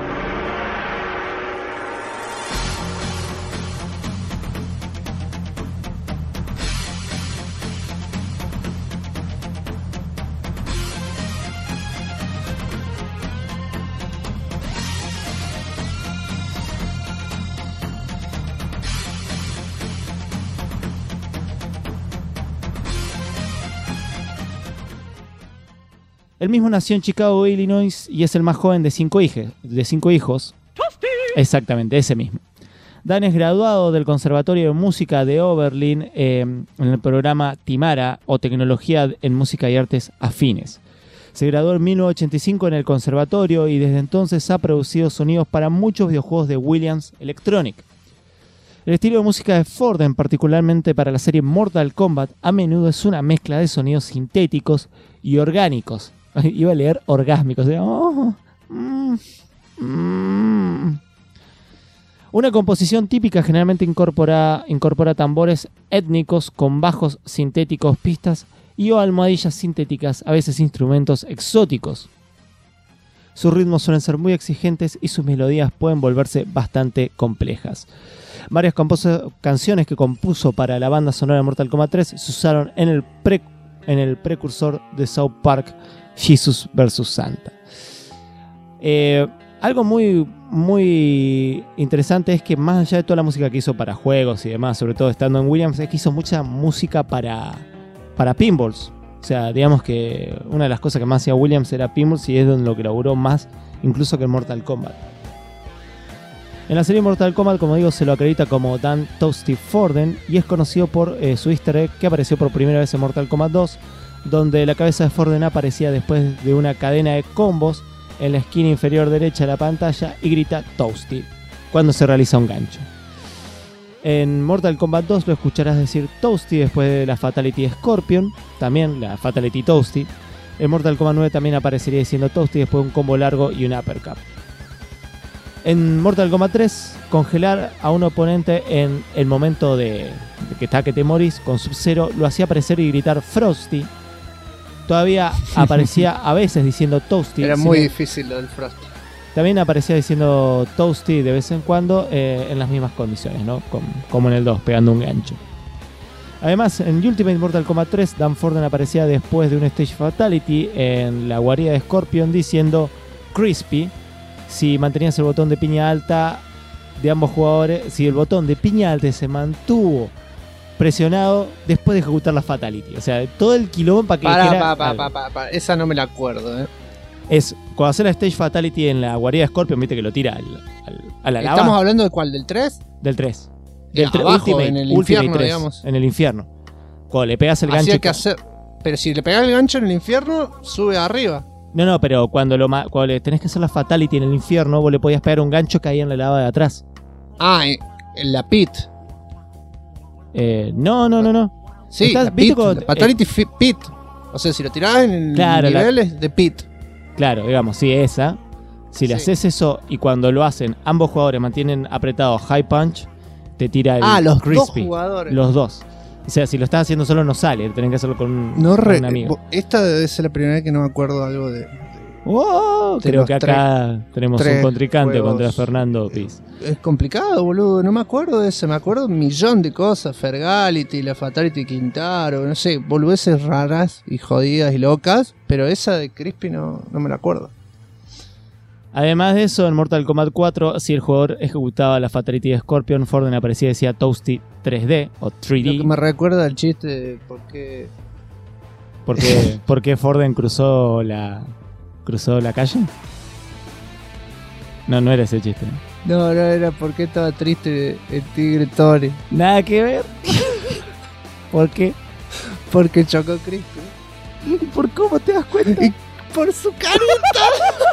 Él mismo nació en Chicago, Illinois, y es el más joven de cinco hijos. Exactamente, ese mismo. Dan es graduado del Conservatorio de Música de Oberlin en el programa Timara, o Tecnología en Música y Artes Afines. Se graduó en 1985 en el conservatorio y desde entonces ha producido sonidos para muchos videojuegos de Williams Electronic. El estilo de música de Forden, particularmente para la serie Mortal Kombat, a menudo es una mezcla de sonidos sintéticos y orgánicos. Iba a leer orgásmicos. Una composición típica generalmente incorpora tambores étnicos con bajos sintéticos, pistas y o almohadillas sintéticas, a veces instrumentos exóticos. Sus ritmos suelen ser muy exigentes y sus melodías pueden volverse bastante complejas. Varias canciones que compuso para la banda sonora de Mortal Kombat 3 se usaron en el precursor de South Park, Jesus vs. Santa. Algo muy, muy interesante es que más allá de toda la música que hizo para juegos y demás, sobre todo estando en Williams, es que hizo mucha música para pinballs. O sea, digamos que una de las cosas que más hacía Williams era pinballs y es donde lo que laburó más incluso que en Mortal Kombat. En la serie Mortal Kombat, como digo, se lo acredita como Dan Toasty Forden y es conocido por su easter egg que apareció por primera vez en Mortal Kombat 2, donde la cabeza de Forden aparecía después de una cadena de combos en la esquina inferior derecha de la pantalla y grita Toasty cuando se realiza un gancho. En Mortal Kombat 2 lo escucharás decir Toasty después de la Fatality Scorpion, también la Fatality Toasty. En Mortal Kombat 9 también aparecería diciendo Toasty después de un combo largo y un uppercut. En Mortal Kombat 3, congelar a un oponente en el momento de que está que te morís con Sub-Zero lo hacía aparecer y gritar Frosty. Todavía aparecía a veces diciendo Toasty. Era muy difícil lo del Frosty. También aparecía diciendo Toasty de vez en cuando en las mismas condiciones, ¿no? Como en el 2, pegando un gancho. Además, en Ultimate Mortal Kombat 3, Dan Forden aparecía después de un Stage Fatality en la guarida de Scorpion diciendo Crispy. Si mantenías el botón de piña alta de ambos jugadores, si el botón de piña alta se mantuvo presionado después de ejecutar la Fatality. O sea, todo el quilombo para que Para. Esa no me la acuerdo, Es cuando hace la Stage Fatality en la guarida de Scorpion, viste que lo tira a la lava. ¿Estamos hablando de cuál? ¿Del 3? Del 3. Abajo, Ultimate, en el Ultimate infierno, 3, digamos. en el infierno. Cuando le pegas el gancho. Hacía que hacer... Pero si le pegas el gancho en el infierno, sube arriba. No, pero cuando le tenés que hacer la Fatality en el infierno, vos le podías pegar un gancho que caía en la lava de atrás. Ah, en la pit. No. Sí, la pit, la Fatality pit. O sea, si lo tirás en el nivel es de pit. Claro, digamos, sí, esa. Si le haces eso y cuando lo hacen, ambos jugadores mantienen apretado High Punch, te tira el los Crispy. 2 jugadores. Los dos. O sea, si lo estás haciendo solo no sale, tenés que hacerlo con un amigo. Esta debe ser la primera vez que no me acuerdo algo de creo que acá tenemos un contrincante juegos. contra Fernando Piz. Es complicado, boludo. No me acuerdo de eso. Me acuerdo un millón de cosas. Fergality, la Fatality Quintaro, no sé, boludeces raras y jodidas y locas. Pero esa de Crispy no me la acuerdo. Además de eso, en Mortal Kombat 4, si el jugador ejecutaba la Fatality de Scorpion, Forden aparecía y decía Toasty 3D o 3D. Lo que me recuerda el chiste de ¿Por qué Forden cruzó la calle? No era ese chiste, ¿no? No era porque estaba triste el tigre Tori. Nada que ver. ¿Por qué? Porque chocó Crispy. ¿Por cómo te das cuenta? Y por su carita.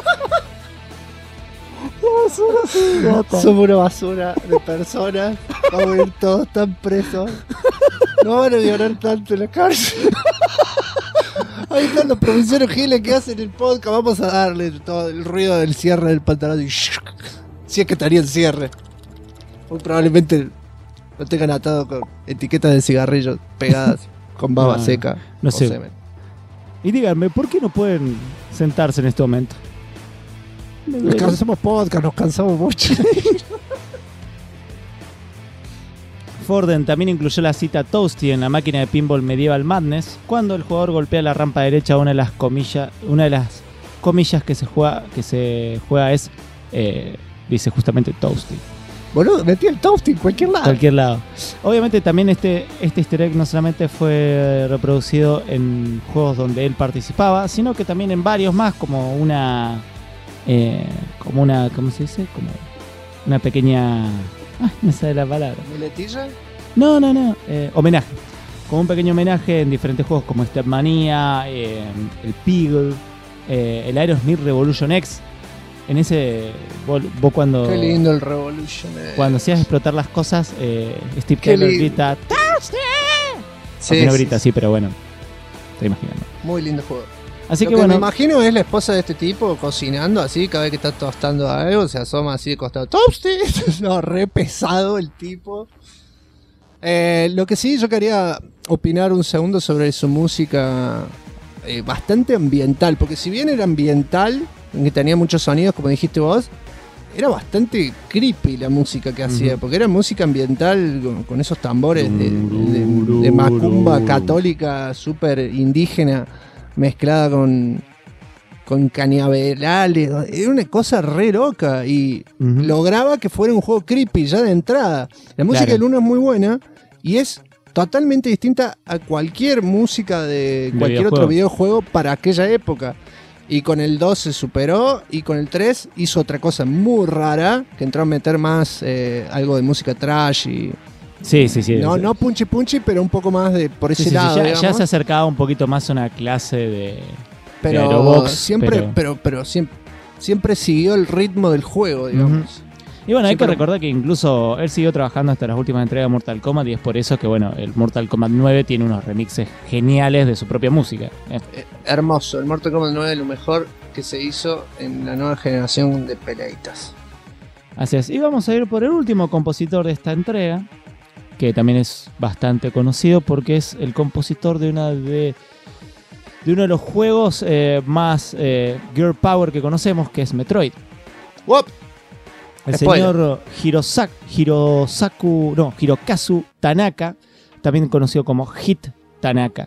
Somos una basura de personas. Vamos a ir todos tan presos. No van a llorar tanto en la cárcel. Ahí están los provincianos giles que hacen el podcast. Vamos a darle todo el ruido del cierre del pantalón. Y si es que estaría en cierre. Muy probablemente lo tengan atado con etiquetas de cigarrillos pegadas con baba seca. No sé. Semen. Y díganme, ¿por qué no pueden sentarse en este momento? Nos cansamos podcast, nos cansamos mucho. Forden también incluyó la cita Toasty en la máquina de pinball Medieval Madness cuando el jugador golpea la rampa derecha. Una de las comillas que se juega es dice justamente Toasty. Boludo, metí el Toasty en cualquier lado. Obviamente también este easter egg no solamente fue reproducido en juegos donde él participaba, sino que también en varios más, como una ¿cómo se dice? Como una pequeña... me sale la palabra. ¿Muletilla? No. Homenaje. Como un pequeño homenaje en diferentes juegos como Stepmania, el Piggle, el Aerosmith Revolution X. En ese, vos cuando... Qué lindo el Revolution X. Cuando hacías explotar las cosas, Steve Taylor grita ¡Toasty! Sí, no grita así, pero bueno, estoy imaginando. Muy lindo juego. Así Lo que que bueno, me imagino es la esposa de este tipo cocinando así, cada vez que está tostando algo, se asoma así de costado. ¡Toasty! No, re pesado el tipo. Lo que sí, yo quería opinar un segundo sobre su música bastante ambiental, porque si bien era ambiental, que tenía muchos sonidos, como dijiste vos, era bastante creepy la música que hacía, porque era música ambiental con esos tambores de macumba católica súper indígena, mezclada con cañaverales. Era una cosa re loca y lograba que fuera un juego creepy ya de entrada. La música del 1 es muy buena y es totalmente distinta a cualquier música de cualquier otro videojuego para aquella época. Y con el 2 se superó y con el 3 hizo otra cosa muy rara, que entró a meter más algo de música trash y... Sí. No punchy, pero un poco más de por ese lado. Ya se acercaba un poquito más a una clase de pero Aerobox, siempre, pero siempre Siempre siguió el ritmo del juego, digamos. Y bueno, hay Sí, que pero- recordar que incluso él siguió trabajando hasta las últimas entregas de Mortal Kombat, y es por eso que, bueno, el Mortal Kombat 9 tiene unos remixes geniales de su propia música. Hermoso, el Mortal Kombat 9 es lo mejor que se hizo en la nueva generación de peleitas. Así es. Y vamos a ir por el último compositor de esta entrega, que también es bastante conocido porque es el compositor de uno de los juegos más Girl Power que conocemos, que es Metroid. ¡Wop! El Spoiler. señor Hirokazu Tanaka, también conocido como Hit Tanaka.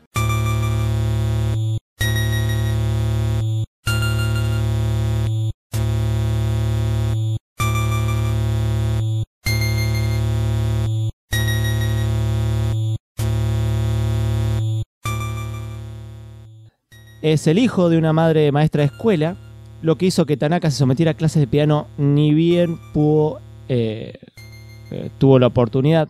Es el hijo de una madre maestra de escuela, lo que hizo que Tanaka se sometiera a clases de piano ni bien tuvo la oportunidad.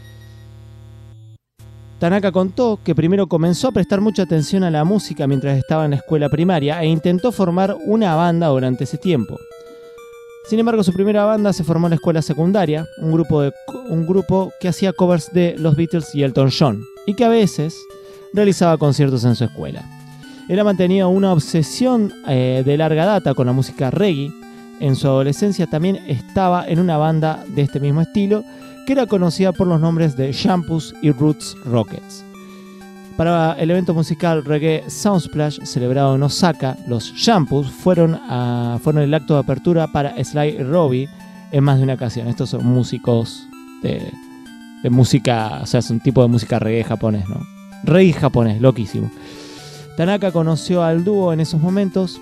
Tanaka contó que primero comenzó a prestar mucha atención a la música mientras estaba en la escuela primaria e intentó formar una banda durante ese tiempo. Sin embargo, su primera banda se formó en la escuela secundaria, un grupo que hacía covers de los Beatles y Elton John, y que a veces realizaba conciertos en su escuela. Él ha mantenido una obsesión de larga data con la música reggae. En su adolescencia también estaba en una banda de este mismo estilo, que era conocida por los nombres de Shampoos y Roots Rockets. Para el evento musical Reggae Soundsplash celebrado en Osaka, los Shampoos fueron el acto de apertura para Sly Robbie en más de una ocasión. Estos son músicos de música, o sea, es un tipo de música reggae japonés, ¿no? Reggae japonés, loquísimo. Tanaka conoció al dúo en esos momentos.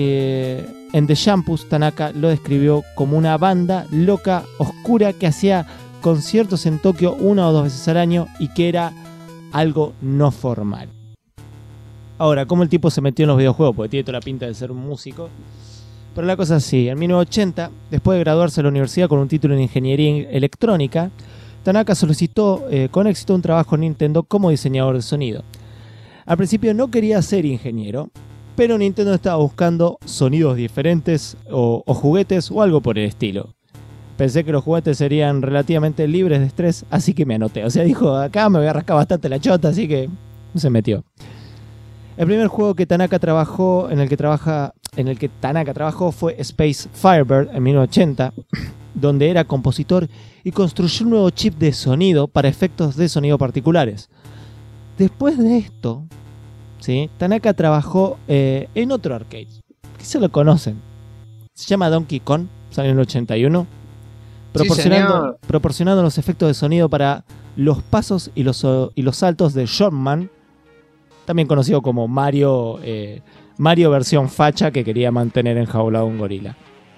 En The Shampoos, Tanaka lo describió como una banda loca, oscura, que hacía conciertos en Tokio 1 o 2 veces al año y que era algo no formal. Ahora, ¿cómo el tipo se metió en los videojuegos? Porque tiene toda la pinta de ser un músico. Pero la cosa es así: en 1980, después de graduarse de la universidad con un título en ingeniería electrónica, Tanaka solicitó con éxito un trabajo en Nintendo como diseñador de sonido. Al principio no quería ser ingeniero, pero Nintendo estaba buscando sonidos diferentes o juguetes o algo por el estilo. Pensé que los juguetes serían relativamente libres de estrés, así que me anoté. O sea, dijo, acá me voy a rascar bastante la chota, así que se metió. El primer juego que Tanaka trabajó, en el que Tanaka trabajó fue Space Firebird en 1980, donde era compositor y construyó un nuevo chip de sonido para efectos de sonido particulares. Después de esto, ¿sí?, Tanaka trabajó en otro arcade, que se lo conocen. Se llama Donkey Kong, salió en el 81, proporcionando los efectos de sonido para los pasos y los saltos de Jumpman, también conocido como Mario versión facha que quería mantener enjaulado un gorila.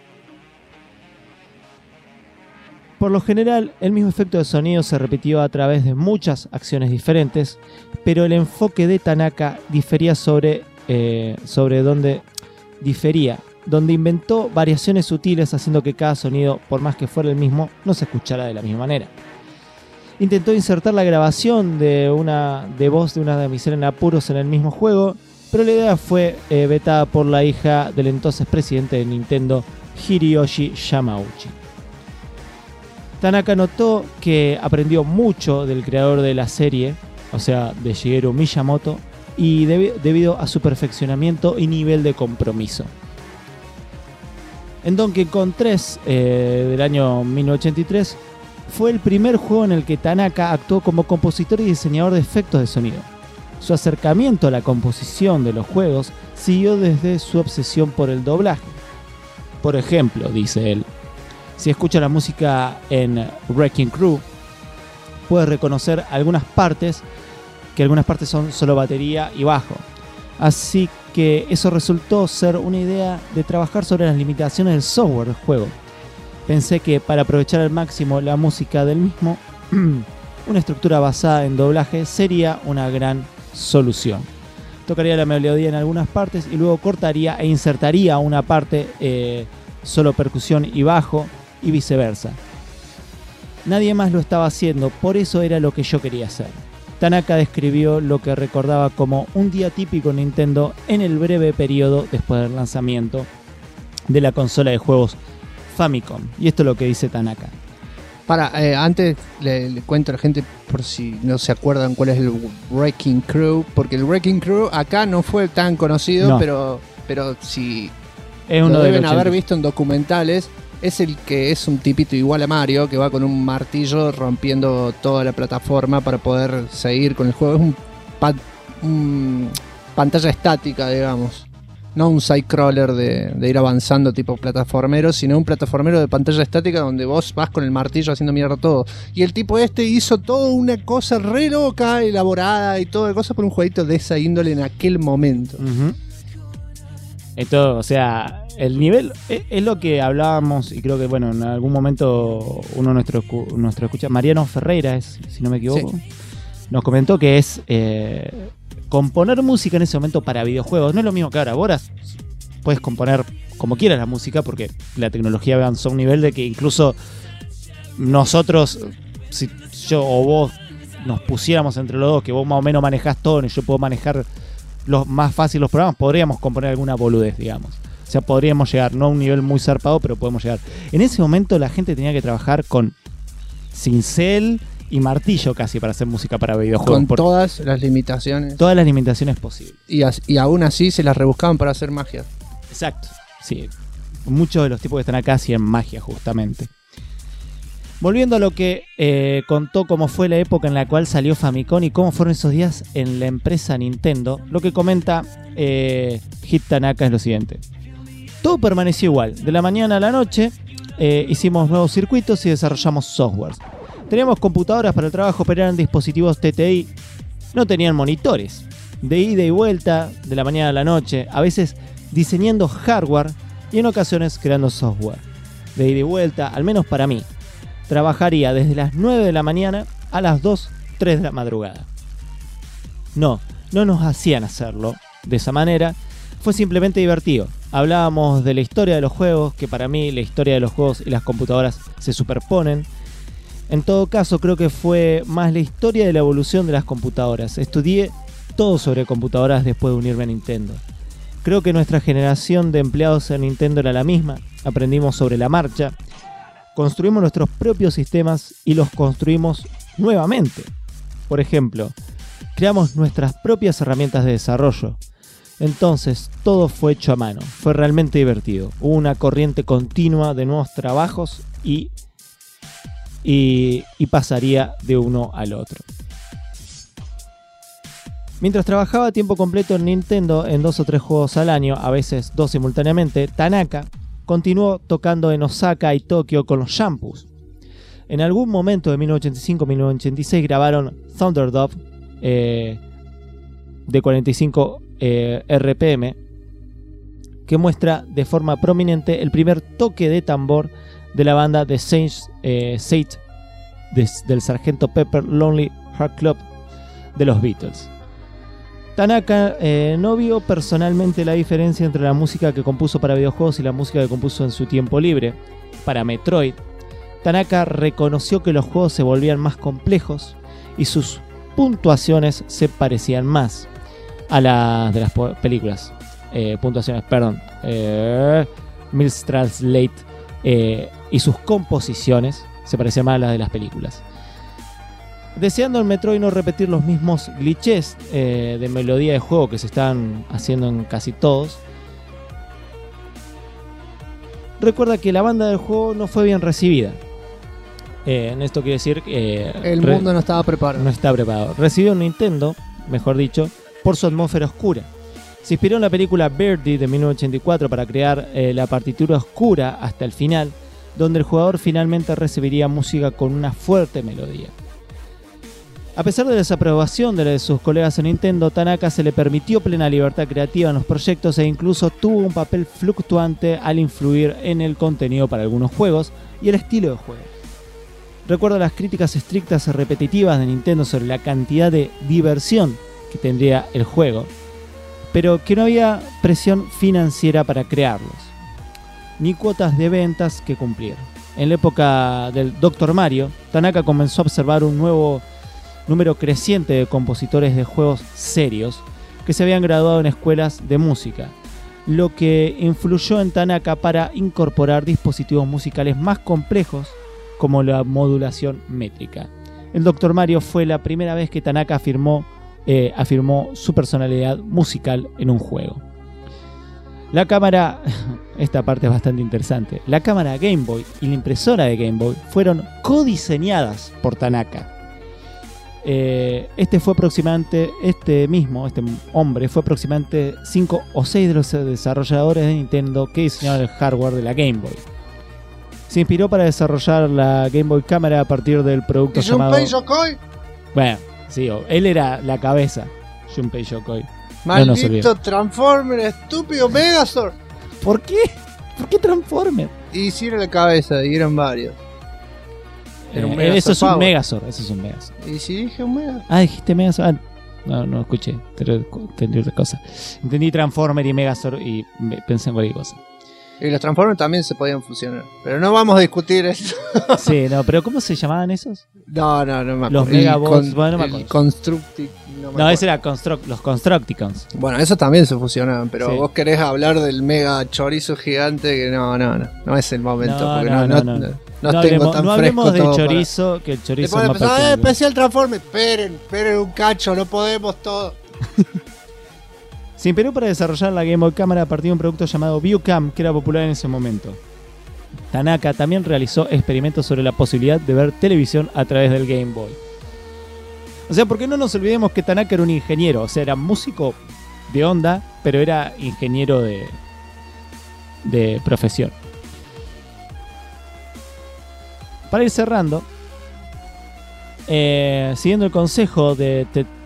Por lo general, el mismo efecto de sonido se repitió a través de muchas acciones diferentes, pero el enfoque de Tanaka difería donde inventó variaciones sutiles haciendo que cada sonido, por más que fuera el mismo, no se escuchara de la misma manera. Intentó insertar la grabación de voz de una damisela en apuros en el mismo juego, pero la idea fue vetada por la hija del entonces presidente de Nintendo, Hiroshi Yamauchi. Tanaka notó que aprendió mucho del creador de la serie, o sea, de Shigeru Miyamoto, y debido a su perfeccionamiento y nivel de compromiso. En Donkey Kong 3 del año 1983 fue el primer juego en el que Tanaka actuó como compositor y diseñador de efectos de sonido. Su acercamiento a la composición de los juegos siguió desde su obsesión por el doblaje. Por ejemplo, dice él, si escucha la música en Wrecking Crew, puede reconocer algunas partes son solo batería y bajo. Así que eso resultó ser una idea de trabajar sobre las limitaciones del software del juego. Pensé que para aprovechar al máximo la música del mismo, una estructura basada en doblaje sería una gran solución. Tocaría la melodía en algunas partes y luego cortaría e insertaría una parte solo percusión y bajo y viceversa. Nadie más lo estaba haciendo, por eso era lo que yo quería hacer. Tanaka describió lo que recordaba como un día típico en Nintendo en el breve periodo después del lanzamiento de la consola de juegos Famicom. Y esto es lo que dice Tanaka. Antes le cuento a la gente, por si no se acuerdan, cuál es el Wrecking Crew, porque el Wrecking Crew acá no fue tan conocido, No. pero si Es uno lo de deben los haber 80. visto en documentales, es el que es un tipito igual a Mario, que va con un martillo rompiendo toda la plataforma para poder seguir con el juego. Es un pantalla estática, digamos. No un sidecrawler de ir avanzando tipo plataformero, sino un plataformero de pantalla estática donde vos vas con el martillo haciendo mierda todo. Y el tipo hizo toda una cosa re loca, elaborada y toda cosa por un jueguito de esa índole en aquel momento. Ujú. Esto, o sea, el nivel es lo que hablábamos, y creo que, bueno, en algún momento uno de nuestro escucha, Mariano Ferreira, si no me equivoco, Sí. nos comentó que es componer música en ese momento para videojuegos. No es lo mismo que ahora. Ahora puedes componer como quieras la música, porque la tecnología avanzó a un nivel de que incluso nosotros, si yo o vos nos pusiéramos entre los dos, que vos más o menos manejás todo y yo puedo manejar más fácil los programas, podríamos componer alguna boludez, digamos. O sea, podríamos llegar, no a un nivel muy zarpado, pero podemos llegar. En ese momento la gente tenía que trabajar con cincel y martillo casi para hacer música para videojuegos. Con por todas las limitaciones. todas las limitaciones posibles. Y aún así se las rebuscaban para hacer magia. Exacto, sí. Muchos de los tipos que están acá hacían magia, justamente. Volviendo a lo que contó cómo fue la época en la cual salió Famicom y cómo fueron esos días en la empresa Nintendo, lo que comenta Hit Tanaka es lo siguiente. Todo permaneció igual. De la mañana a la noche hicimos nuevos circuitos y desarrollamos software. Teníamos computadoras para el trabajo, pero eran dispositivos TTI. No tenían monitores. De ida y vuelta, de la mañana a la noche, a veces diseñando hardware y en ocasiones creando software. De ida y vuelta, al menos para mí, trabajaría desde las 9 de la mañana a las 2, 3 de la madrugada. No nos hacían hacerlo de esa manera. Fue simplemente divertido. Hablábamos de la historia de los juegos, que para mí la historia de los juegos y las computadoras se superponen. En todo caso, creo que fue más la historia de la evolución de las computadoras. Estudié todo sobre computadoras después de unirme a Nintendo. Creo que nuestra generación de empleados en Nintendo era la misma. Aprendimos sobre la marcha. Construimos nuestros propios sistemas y los construimos nuevamente. Por ejemplo, creamos nuestras propias herramientas de desarrollo. Entonces, todo fue hecho a mano. Fue realmente divertido. Hubo una corriente continua de nuevos trabajos y pasaría de uno al otro. Mientras trabajaba a tiempo completo en Nintendo en 2 o 3 juegos al año, a veces 2 simultáneamente, Tanaka continuó tocando en Osaka y Tokio con los Shampoos. En algún momento de 1985-1986 grabaron Thunderdove de 45 RPM, que muestra de forma prominente el primer toque de tambor de la banda de Saint del Sargento Pepper Lonely Heart Club de los Beatles. Tanaka no vio personalmente la diferencia entre la música que compuso para videojuegos y la música que compuso en su tiempo libre. Para Metroid, Tanaka reconoció que los juegos se volvían más complejos y sus puntuaciones se parecían más a las de las películas. Mills Translate y sus composiciones se parecían más a las de las películas. Deseando en Metroid no repetir los mismos glitches de melodía de juego que se están haciendo en casi todos, recuerda que la banda del juego no fue bien recibida. Esto quiere decir que El mundo no estaba preparado. no está preparado. Recibió un Nintendo, mejor dicho, por su atmósfera oscura. Se inspiró en la película Birdie de 1984 para crear la partitura oscura hasta el final, donde el jugador finalmente recibiría música con una fuerte melodía. A pesar de la desaprobación de sus colegas en Nintendo, Tanaka se le permitió plena libertad creativa en los proyectos e incluso tuvo un papel fluctuante al influir en el contenido para algunos juegos y el estilo de juego. Recuerdo las críticas estrictas y repetitivas de Nintendo sobre la cantidad de diversión que tendría el juego, pero que no había presión financiera para crearlos, ni cuotas de ventas que cumplir. En la época del Dr. Mario, Tanaka comenzó a observar un nuevo número creciente de compositores de juegos serios que se habían graduado en escuelas de música. lo que influyó en Tanaka para incorporar dispositivos musicales más complejos como la modulación métrica. El Dr. Mario fue la primera vez que Tanaka afirmó su personalidad musical en un juego. La cámara, esta parte es bastante interesante, la cámara Game Boy y la impresora de Game Boy fueron codiseñadas por Tanaka. Este hombre fue aproximadamente 5 o 6 de los desarrolladores de Nintendo que diseñaron el hardware de la Game Boy. Se inspiró para desarrollar la Game Boy Cámara a partir del producto llamado... Bueno, sí, él era la cabeza, Junpei Yokoi. Maldito Transformer, estúpido Megazord. ¿Por qué? ¿Por qué Transformer? Y si era la cabeza, y eran varios. Eso es un Megazord, ¿Y si dije un Megazord? Ah, dijiste Megazord. No escuché, entendí otra cosa. Entendí Transformer y Megazord y pensé en cualquier cosa. Y los Transformers también se podían fusionar. Pero no vamos a discutir esto. Sí, no, pero ¿cómo se llamaban esos? No me acuerdo. Los Megabots, bueno, no me acuerdo. Constructic. No, ese era los Constructicons. Bueno, esos también se fusionaban, pero sí. vos querés hablar del mega chorizo gigante que no es el momento. No tengo tan no fresco hablemos de todo chorizo, que el chorizo es más empezar, especial Transformers. Esperen un cacho, no podemos todo. Se inspiró para desarrollar la Game Boy Cámara a partir de un producto llamado ViewCam, que era popular en ese momento. Tanaka también realizó experimentos sobre la posibilidad de ver televisión a través del Game Boy. O sea, porque no nos olvidemos que Tanaka era un ingeniero, o sea, era músico de onda, pero era ingeniero de profesión. Para ir cerrando, siguiendo el consejo de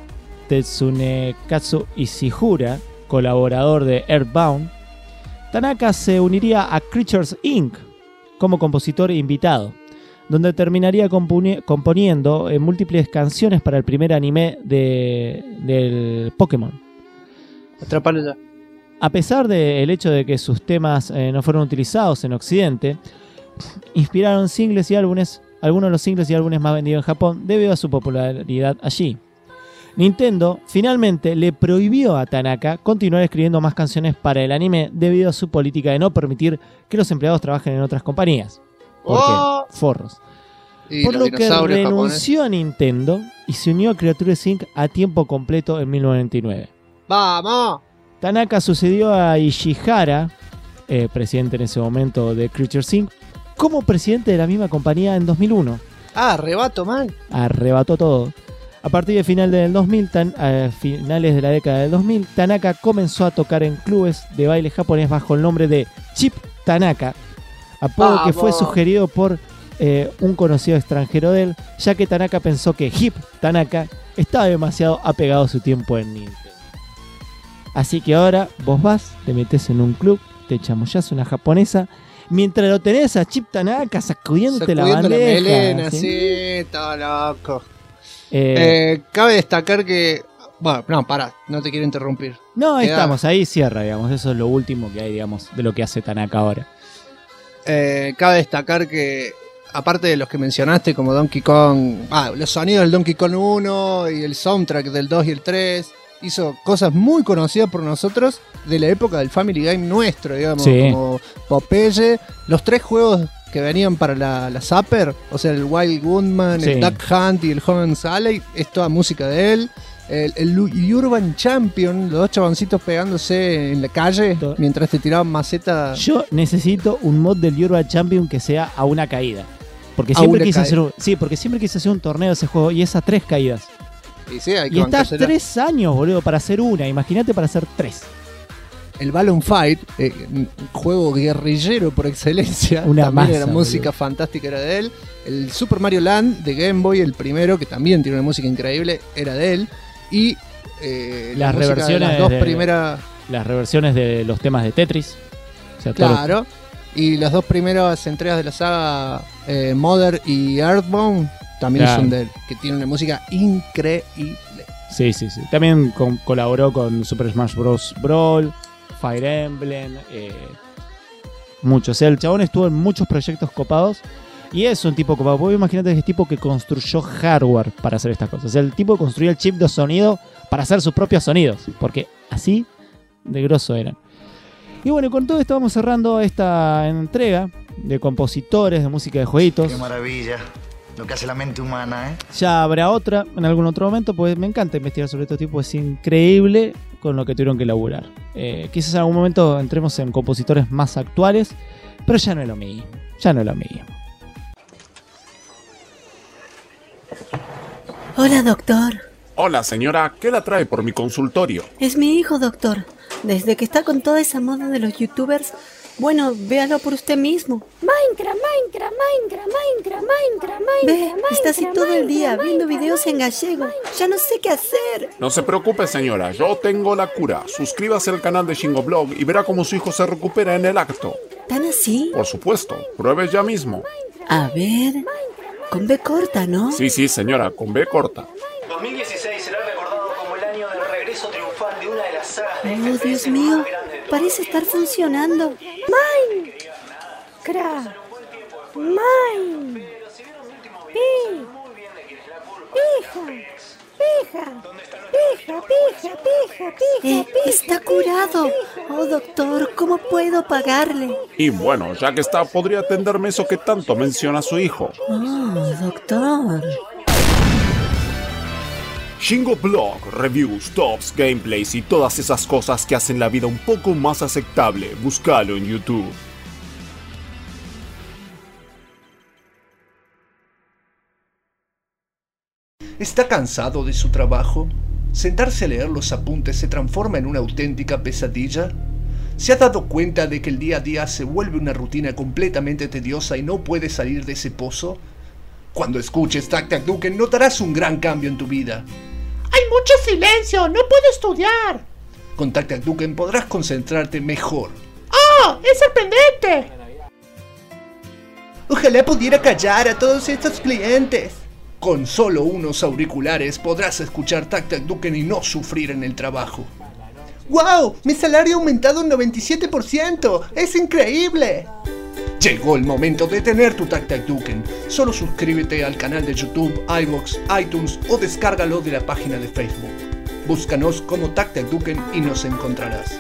Tetsunekatsu Ishihara, colaborador de Earthbound, Tanaka se uniría a Creatures Inc. como compositor invitado, donde terminaría componiendo múltiples canciones para el primer anime del Pokémon. Atrapalo ya. A pesar del hecho de que sus temas no fueron utilizados en Occidente, inspiraron singles y álbumes, algunos de los singles y álbumes más vendidos en Japón debido a su popularidad allí. Nintendo finalmente le prohibió a Tanaka continuar escribiendo más canciones para el anime debido a su política de no permitir que los empleados trabajen en otras compañías. Porque forros. Por lo que renunció a Nintendo y se unió a Creatures Inc. a tiempo completo en 1999. ¡Vamos! Tanaka sucedió a Ishihara, presidente en ese momento de Creatures Inc., como presidente de la misma compañía en 2001. Arrebató mal. Arrebató todo. A partir de finales de la década del 2000, Tanaka comenzó a tocar en clubes de baile japonés bajo el nombre de Chip Tanaka, apodo que fue sugerido por un conocido extranjero de él, ya que Tanaka pensó que Hip Tanaka estaba demasiado apegado a su tiempo en Nintendo. Así que ahora vos vas, te metés en un club, te chamullás una japonesa, mientras lo tenés a Chip Tanaka sacudiéndote la bandeja. La melena, sí, todo loco. Cabe destacar que... Bueno, no, pará, no te quiero interrumpir. No, ahí estamos, ahí cierra, digamos. Eso es lo último que hay, digamos, de lo que hace Tanaka ahora. Cabe destacar que, aparte de los que mencionaste, como Donkey Kong... los sonidos del Donkey Kong 1 y el soundtrack del 2 y el 3... hizo cosas muy conocidas por nosotros de la época del Family Game nuestro, digamos, sí. Como Popeye, los 3 juegos que venían para la Zapper, o sea, el Wild Gunman, sí. El Duck Hunt y el Hogan's Alley, es toda música de él. El Urban Champion, los 2 chaboncitos pegándose en la calle mientras te tiraban macetas. Yo necesito un mod del Urban Champion que sea a una caída. Porque siempre quise hacer un torneo de ese juego y es a 3 caídas. Y, sí, hay que estás 3 años, boludo, para hacer una. Imagínate para hacer 3. El Balloon Fight, juego guerrillero por excelencia. Una también masa, era música boludo. Fantástica, era de él. El Super Mario Land de Game Boy, el primero, que también tiene una música increíble, era de él. Y las reversiones de las 2 primeras... Las reversiones de los temas de Tetris. O sea, claro. Y las 2 primeras entregas de la saga Mother y Earthbound también son de él, que tiene una música increíble. Sí. También colaboró con Super Smash Bros. Brawl, Fire Emblem, mucho. O sea, el chabón estuvo en muchos proyectos copados y es un tipo copado. Vos imagínate que es tipo que construyó hardware para hacer estas cosas. O sea, el tipo construyó el chip de sonido para hacer sus propios sonidos, porque así de grosso eran. Y bueno, con todo esto vamos cerrando esta entrega de compositores de música de jueguitos. Qué maravilla. Lo que hace la mente humana, ¿eh? Ya habrá otra en algún otro momento, pues me encanta investigar sobre este tipo, es increíble con lo que tuvieron que laburar. Quizás en algún momento entremos en compositores más actuales, pero ya no es lo mismo, Hola, doctor. Hola, señora, ¿qué la trae por mi consultorio? Es mi hijo, doctor. Desde que está con toda esa moda de los youtubers, bueno, véalo por usted mismo. Minecraft. Ve, está así todo el día, viendo videos en gallego. Ya no sé qué hacer. No se preocupe, señora, yo tengo la cura. Suscríbase al canal de Shingoblog y verá cómo su hijo se recupera en el acto. ¿Tan así? Por supuesto, pruebe ya mismo. A ver, con B corta, ¿no? Sí, señora, con B corta. 2016 será recordado como el año del regreso triunfal de una de las sagas de Oh, Dios mío, parece estar funcionando. Minecraft. Pija. Está curado. Oh, doctor, ¿cómo puedo pagarle? Y bueno, ya que está, podría atenderme eso que tanto menciona su hijo. Oh, doctor. Shingoblog, reviews, tops, gameplays y todas esas cosas que hacen la vida un poco más aceptable. Búscalo en YouTube. ¿Está cansado de su trabajo? ¿Sentarse a leer los apuntes se transforma en una auténtica pesadilla? ¿Se ha dado cuenta de que el día a día se vuelve una rutina completamente tediosa y no puede salir de ese pozo? Cuando escuches Tac Tac Duken notarás un gran cambio en tu vida. ¡Hay mucho silencio! ¡No puedo estudiar! Con Tac Tac Duken podrás concentrarte mejor. ¡Oh! ¡Es sorprendente! Ojalá pudiera callar a todos estos clientes. Con solo unos auriculares podrás escuchar Tac Tac Duken y no sufrir en el trabajo. ¡Wow! ¡Mi salario ha aumentado un 97%! ¡Es increíble! Llegó el momento de tener tu Tac Tac Duken. Solo suscríbete al canal de YouTube, iVoox, iTunes o descárgalo de la página de Facebook. Búscanos como Tac Tac Duken y nos encontrarás.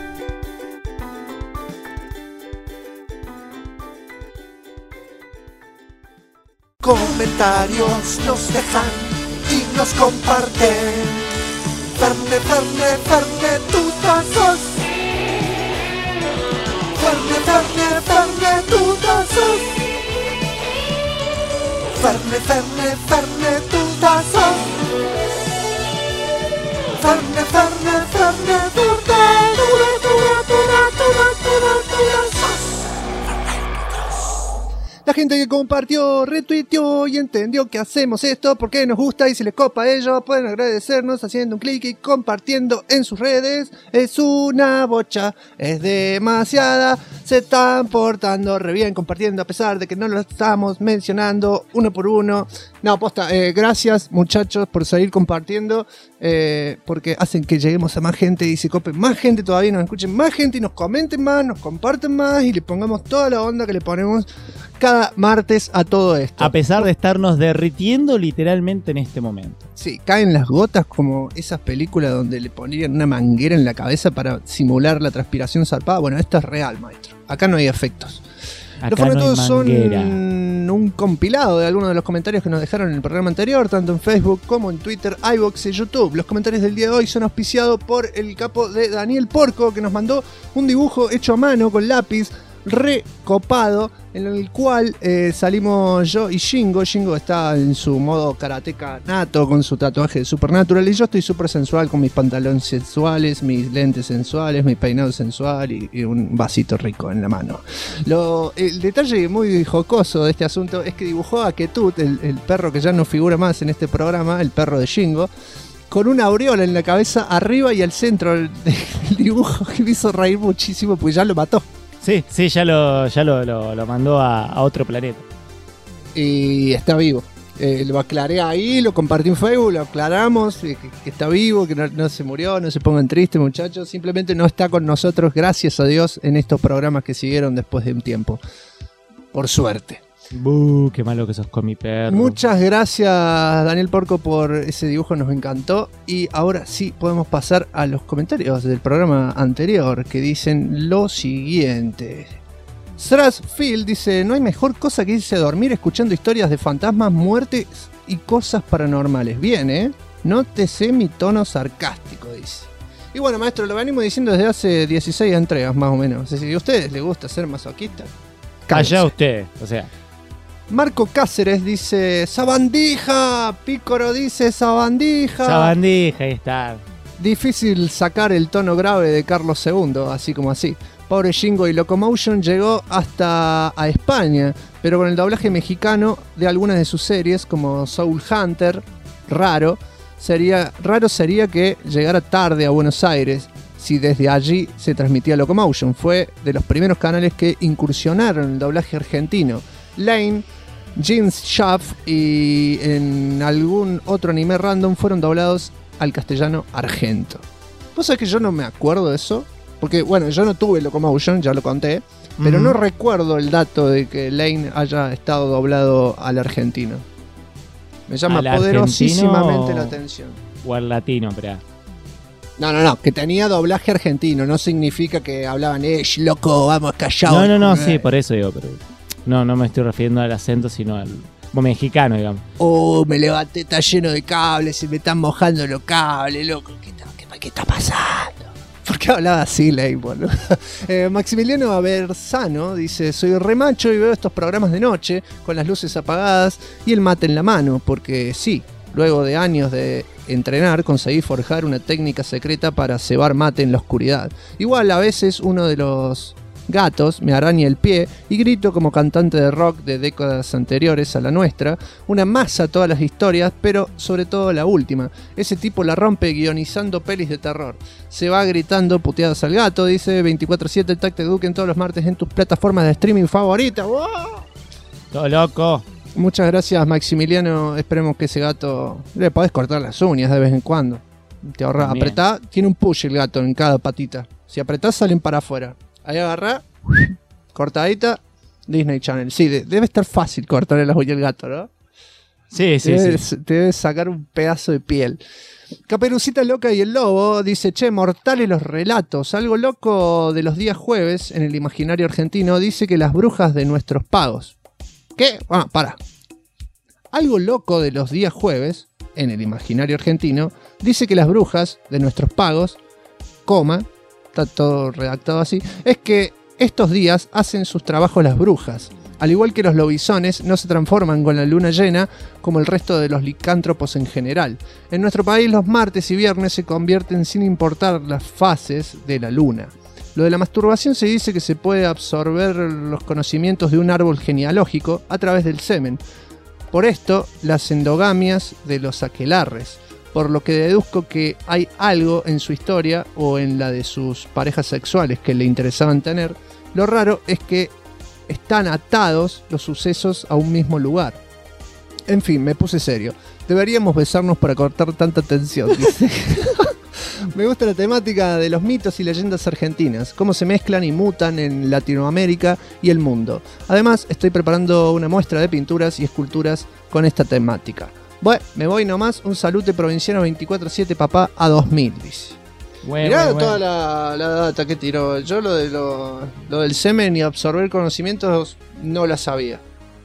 Comentarios nos dejan y nos comparten. Ferne, tutazos. Ferne, tutazos. Ferne, tutazos. Ferne, La gente que compartió, retuiteó y entendió que hacemos esto porque nos gusta y se les copa a ellos, pueden agradecernos haciendo un clic y compartiendo en sus redes. Es una bocha, es demasiada, se están portando re bien compartiendo a pesar de que no lo estamos mencionando uno por uno. No, posta, gracias muchachos por seguir compartiendo, porque hacen que lleguemos a más gente y se copen más gente todavía, nos escuchen más gente y nos comenten más, nos comparten más y le pongamos toda la onda que le ponemos cada martes a todo esto. A pesar de estarnos derritiendo literalmente en este momento. Sí, caen las gotas como esas películas donde le ponían una manguera en la cabeza para simular la transpiración zarpada. Bueno, esto es real, maestro. Acá no hay efectos. Los formatos son un compilado de algunos de los comentarios que nos dejaron en el programa anterior, tanto en Facebook como en Twitter, iVoox y YouTube. Los comentarios del día de hoy son auspiciados por el capo de Daniel Porco, que nos mandó un dibujo hecho a mano con lápiz, recopado, en el cual salimos yo y Shingo. Shingo está en su modo karateka nato con su tatuaje de Supernatural y yo estoy súper sensual con mis pantalones sensuales, mis lentes sensuales, mi peinado sensual y un vasito rico en la mano. El detalle muy jocoso de este asunto es que dibujó a Ketut, el perro que ya no figura más en este programa, el perro de Shingo, con una aureola en la cabeza arriba y al centro del dibujo, que me hizo reír muchísimo pues ya lo mató. Sí, ya lo mandó a otro planeta. Y está vivo. Lo aclaré ahí, lo compartí en Facebook, lo aclaramos, que está vivo, que no se murió, no se pongan tristes muchachos. Simplemente no está con nosotros, gracias a Dios, en estos programas que siguieron después de un tiempo. Por suerte. Qué malo que sos con mi perro. Muchas gracias, Daniel Porco, por ese dibujo, nos encantó. Y ahora sí podemos pasar a los comentarios del programa anterior, que dicen lo siguiente. Strasfield dice: no hay mejor cosa que irse a dormir escuchando historias de fantasmas, muertes y cosas paranormales. Bien, nótese mi tono sarcástico, dice. Y bueno, maestro, lo venimos diciendo desde hace 16 entregas, más o menos. Si a ustedes les gusta ser masoquistas, calla usted, o sea. Marco Cáceres dice: ¡sabandija! Pícoro dice: ¡sabandija! Sabandija, ahí está. Difícil sacar el tono grave de Carlos II, así como así. Pobre Shingo y Locomotion llegó hasta a España, pero con el doblaje mexicano de algunas de sus series, como Soul Hunter, raro sería que llegara tarde a Buenos Aires, si desde allí se transmitía Locomotion. Fue de los primeros canales que incursionaron en el doblaje argentino. Lane, Jeans Shaft y en algún otro anime random fueron doblados al castellano argento. ¿Vos sabés que yo no me acuerdo de eso? Porque, bueno, yo no tuve Locomotion, ya lo conté, pero no recuerdo el dato de que Lane haya estado doblado al argentino. Me llama poderosísimamente la atención. O al latino, pero... No, que tenía doblaje argentino, no significa que hablaban, loco, vamos, callado. No, sí, por eso digo, pero... No me estoy refiriendo al acento, sino al mexicano, digamos. Me levanté, está lleno de cables, se me están mojando los cables, loco. ¿Qué está pasando? ¿Por qué hablaba así, Ley, boludo? Maximiliano Aversano dice: soy remacho y veo estos programas de noche con las luces apagadas y el mate en la mano, porque sí, luego de años de entrenar conseguí forjar una técnica secreta para cebar mate en la oscuridad. Igual a veces uno de los gatos me araña el pie y grito como cantante de rock de décadas anteriores a la nuestra, una masa todas las historias, pero sobre todo la última. Ese tipo la rompe guionizando pelis de terror. Se va gritando puteadas al gato, dice 24/7 Tactic Duke en todos los martes en tus plataformas de streaming favoritas. ¡Wow! Todo loco. Muchas gracias, Maximiliano. Esperemos que ese gato le podés cortar las uñas de vez en cuando. Te ahorra, apretá, tiene un push el gato en cada patita. Si apretás salen para afuera. Ahí agarrá, cortadita, Disney Channel. Sí, debe estar fácil cortarle las uñas al gato, ¿no? Sí. Te debe sacar un pedazo de piel. Caperucita Loca y el Lobo dice: che, mortales los relatos. Algo loco de los días jueves en el imaginario argentino dice que las brujas de nuestros pagos. ¿Qué? Para. Algo loco de los días jueves en el imaginario argentino dice que las brujas de nuestros pagos, está todo redactado así, es que estos días hacen sus trabajos las brujas. Al igual que los lobisones, no se transforman con la luna llena como el resto de los licántropos en general. En nuestro país los martes y viernes se convierten sin importar las fases de la luna. Lo de la masturbación se dice que se puede absorber los conocimientos de un árbol genealógico a través del semen. Por esto, las endogamias de los aquelarres. Por lo que deduzco que hay algo en su historia o en la de sus parejas sexuales que le interesaban tener. Lo raro es que están atados los sucesos a un mismo lugar. En fin, me puse serio. Deberíamos besarnos para cortar tanta tensión, dice. Me gusta la temática de los mitos y leyendas argentinas, cómo se mezclan y mutan en Latinoamérica y el mundo. Además, estoy preparando una muestra de pinturas y esculturas con esta temática. Bueno, me voy nomás. Un saludo provinciano 24/7 papá a 2000, dice. Mirá toda la data que tiró. Yo lo del semen y absorber conocimientos no la sabía.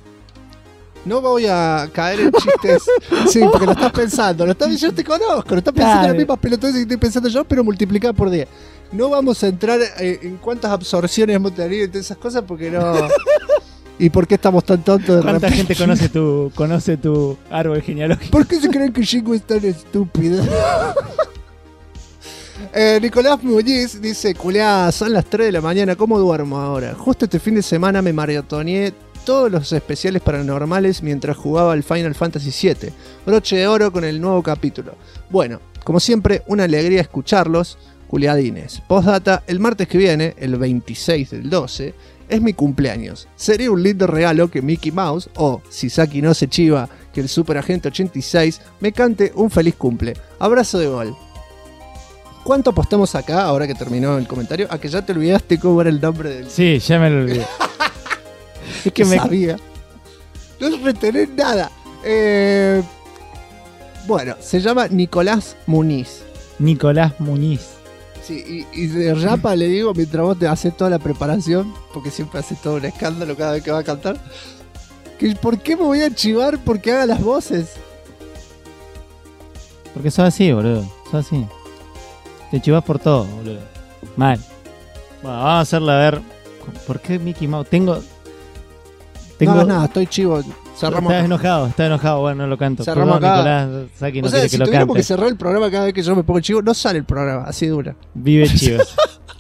No voy a caer en chistes. Sí, porque lo estás pensando. Yo te conozco. Lo estás pensando en las mismas pelotudas que estoy pensando yo, pero multiplicado por 10. No vamos a entrar en cuántas absorciones hemos tenido y todas esas cosas porque no... ¿Y por qué estamos tan tontos de ¿Cuánta gente conoce tu árbol genealógico? ¿Por qué se creen que Shingo es tan estúpido? Nicolás Muñiz dice: culeá, son las 3 de la mañana, ¿cómo duermo ahora? Justo este fin de semana me maratoneé todos los especiales paranormales mientras jugaba al Final Fantasy VII. Broche de oro con el nuevo capítulo. Bueno, como siempre, una alegría escucharlos, culiadines. Postdata, el martes que viene, el 26 del 12, es mi cumpleaños. Sería un lindo regalo que Mickey Mouse, o si Saki no se chiva, que el Super Agente 86 me cante un feliz cumple. Abrazo de gol. ¿Cuánto apostamos acá, ahora que terminó el comentario? A que ya te olvidaste cómo era el nombre del... Sí, ya me lo olvidé. Es que sabía. No retener nada. Bueno, se llama Nicolás Muniz. Nicolás Muñiz. Sí, y de rapa le digo, mientras vos te haces toda la preparación, porque siempre hace todo un escándalo cada vez que va a cantar, que ¿por qué me voy a chivar porque haga las voces? Porque sos así, boludo. Sos así. Te chivas por todo, boludo. Mal. Bueno, vamos a hacerla a ver. ¿Por qué Mickey Mouse? Tengo... No, nada, estoy chivo. Cerramos. Está enojado, bueno, no lo canto. Cerramos acá. Nicolás, Saki no quiere si que lo tuviéramos cante. que cerrar el programa cada vez que yo me pongo chivo, no sale el programa, así dura. Vive chivas.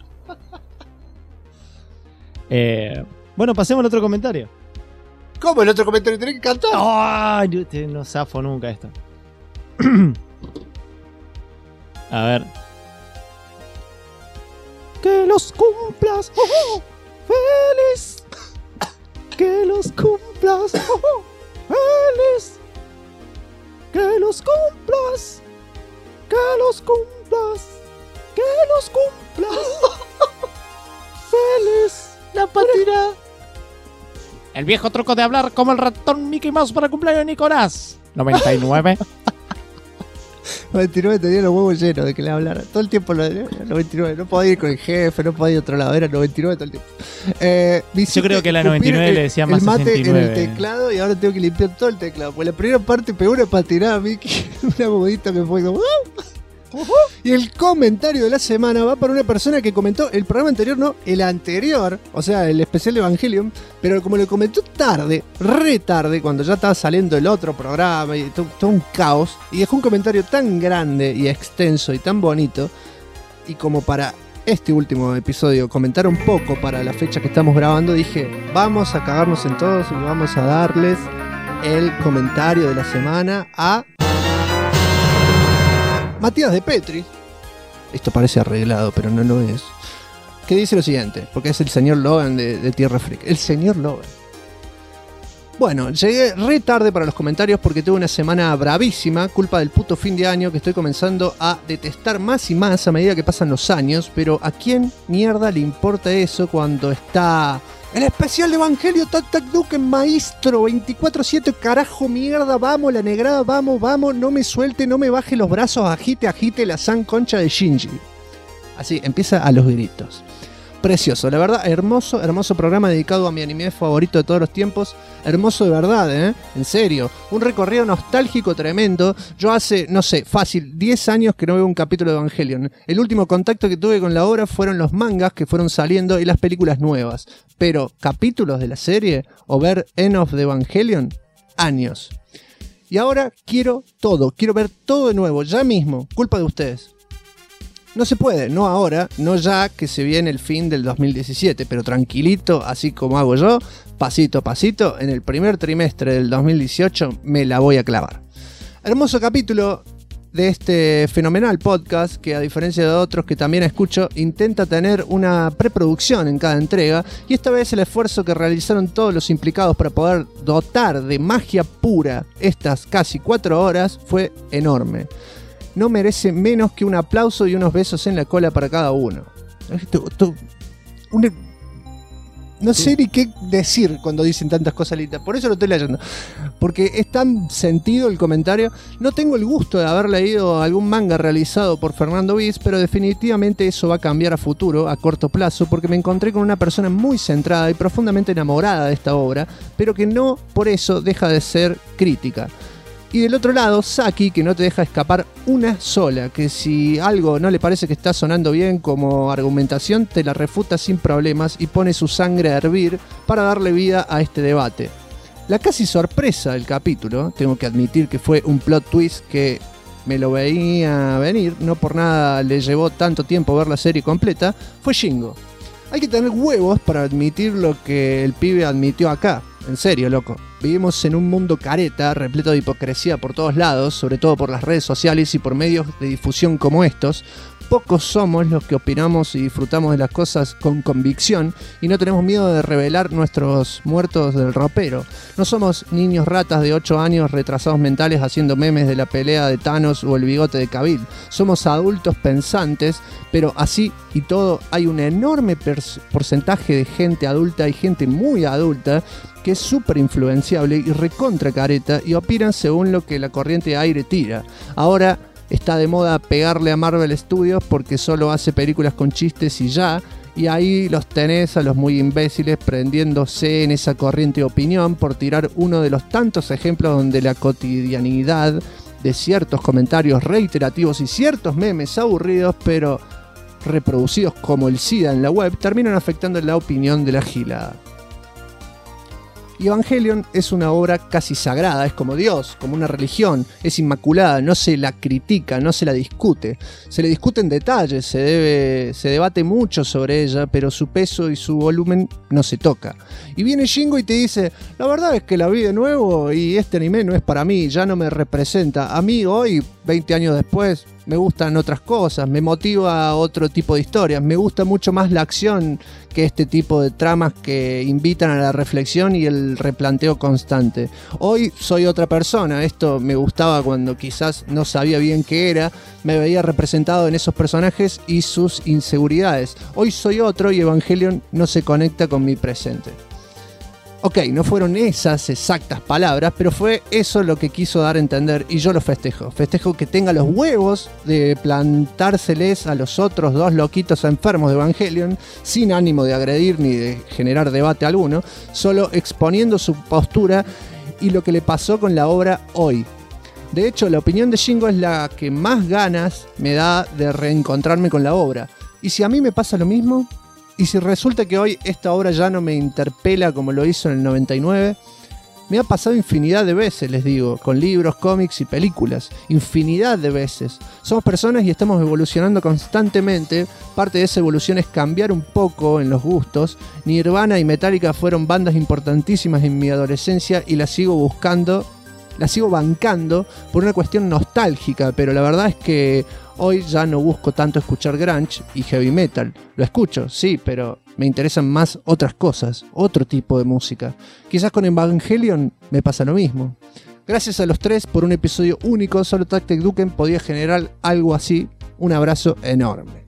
Bueno, pasemos al otro comentario. ¿Cómo el otro comentario? ¿Tenés que cantar? ¡Ay! No zafo nunca esto. A ver. Que los cumplas, feliz. Que los cumplas, feliz. Que los cumplas. Que los cumplas. Que los cumplas. Feliz. La patina. El viejo truco de hablar como el ratón Mickey Mouse para el cumpleaños de Nicolás. 99. 99 tenía los huevos llenos de que le hablara. Todo el tiempo lo de 99. No podía ir con el jefe, no podía ir a otro lado. Era 99 todo el tiempo. Yo creo que la 99 le decía más el mate 69. en el teclado y ahora tengo que limpiar todo el teclado. Pues la primera parte pegó una patinada a Mickey. Una bobadita que fue como... Y el comentario de la semana va para una persona que comentó el programa anterior, no, el anterior, o sea, el especial de Evangelion, pero como lo comentó tarde, re tarde, cuando ya estaba saliendo el otro programa y todo un caos, y dejó un comentario tan grande y extenso y tan bonito, y como para este último episodio comentar un poco para la fecha que estamos grabando, dije, vamos a cagarnos en todos y vamos a darles el comentario de la semana a... Matías de Petri, esto parece arreglado, pero no lo es, que dice lo siguiente, porque es el señor Logan de Tierra Freak. El señor Logan. Bueno, llegué re tarde para los comentarios porque tuve una semana bravísima, culpa del puto fin de año que estoy comenzando a detestar más y más a medida que pasan los años, pero ¿a quién mierda le importa eso cuando está... El especial de Evangelio Taktakduken maestro 24/7, carajo mierda, vamos la negrada, vamos, no me suelte, no me baje los brazos, agite la san concha de Shinji. Así, empieza a los gritos. Precioso, la verdad, hermoso programa dedicado a mi anime favorito de todos los tiempos. Hermoso de verdad, en serio. Un recorrido nostálgico tremendo. Yo hace, no sé, fácil, 10 años que no veo un capítulo de Evangelion. El último contacto que tuve con la obra fueron los mangas que fueron saliendo y las películas nuevas. Pero, capítulos de la serie o ver End of the Evangelion, años. Y ahora quiero ver todo de nuevo, ya mismo, culpa de ustedes. No se puede, no ahora, no ya que se viene el fin del 2017, pero tranquilito, así como hago yo, pasito a pasito, en el primer trimestre del 2018 me la voy a clavar. Hermoso capítulo de este fenomenal podcast que, a diferencia de otros que también escucho, intenta tener una preproducción en cada entrega, y esta vez el esfuerzo que realizaron todos los implicados para poder dotar de magia pura estas casi 4 horas fue enorme. No merece menos que un aplauso y unos besos en la cola para cada uno. No sé ni qué decir cuando dicen tantas cosas lindas. Por eso lo estoy leyendo. Porque es tan sentido el comentario. No tengo el gusto de haber leído algún manga realizado por Fernando Viz, pero definitivamente eso va a cambiar a futuro, a corto plazo, porque me encontré con una persona muy centrada y profundamente enamorada de esta obra, pero que no por eso deja de ser crítica. Y del otro lado, Saki, que no te deja escapar una sola, que si algo no le parece que está sonando bien como argumentación, te la refuta sin problemas y pone su sangre a hervir para darle vida a este debate. La casi sorpresa del capítulo, tengo que admitir que fue un plot twist que me lo veía venir, no por nada le llevó tanto tiempo ver la serie completa, fue Shingo. Hay que tener huevos para admitir lo que el pibe admitió acá. En serio, loco. Vivimos en un mundo careta, repleto de hipocresía por todos lados, sobre todo por las redes sociales y por medios de difusión como estos. Pocos somos los que opinamos y disfrutamos de las cosas con convicción y no tenemos miedo de revelar nuestros muertos del ropero. No somos niños ratas de 8 años retrasados mentales haciendo memes de la pelea de Thanos o el bigote de Cavill. Somos adultos pensantes, pero así y todo hay un enorme porcentaje de gente adulta y gente muy adulta que es súper influenciable y recontra careta y opinan según lo que la corriente de aire tira. Ahora está de moda pegarle a Marvel Studios porque solo hace películas con chistes y ya, y ahí los tenés a los muy imbéciles prendiéndose en esa corriente de opinión por tirar uno de los tantos ejemplos donde la cotidianidad de ciertos comentarios reiterativos y ciertos memes aburridos pero reproducidos como el SIDA en la web terminan afectando la opinión de la gilada. Evangelion es una obra casi sagrada, es como Dios, como una religión, es inmaculada, no se la critica, no se la discute. Se le discute en detalles, se debate mucho sobre ella, pero su peso y su volumen no se toca. Y viene Shingo y te dice, la verdad es que la vi de nuevo y este anime no es para mí, ya no me representa. A mí hoy, 20 años después, me gustan otras cosas, me motiva otro tipo de historias, me gusta mucho más la acción que este tipo de tramas que invitan a la reflexión y el replanteo constante. Hoy soy otra persona, esto me gustaba cuando quizás no sabía bien qué era, me veía representado en esos personajes y sus inseguridades. Hoy soy otro y Evangelion no se conecta con mi presente. Ok, no fueron esas exactas palabras, pero fue eso lo que quiso dar a entender y yo lo festejo. Festejo que tenga los huevos de plantárseles a los otros dos loquitos enfermos de Evangelion sin ánimo de agredir ni de generar debate alguno, solo exponiendo su postura y lo que le pasó con la obra hoy. De hecho, la opinión de Shingo es la que más ganas me da de reencontrarme con la obra. ¿Y si a mí me pasa lo mismo? Y si resulta que hoy esta obra ya no me interpela como lo hizo en el 99, me ha pasado infinidad de veces, les digo, con libros, cómics y películas. Infinidad de veces. Somos personas y estamos evolucionando constantemente. Parte de esa evolución es cambiar un poco en los gustos. Nirvana y Metallica fueron bandas importantísimas en mi adolescencia y las sigo buscando, las sigo bancando por una cuestión nostálgica, pero la verdad es que hoy ya no busco tanto escuchar grunge y heavy metal. Lo escucho, sí, pero me interesan más otras cosas, otro tipo de música. Quizás con Evangelion me pasa lo mismo. Gracias a los tres por un episodio único, solo Tactic Duken podía generar algo así. Un abrazo enorme.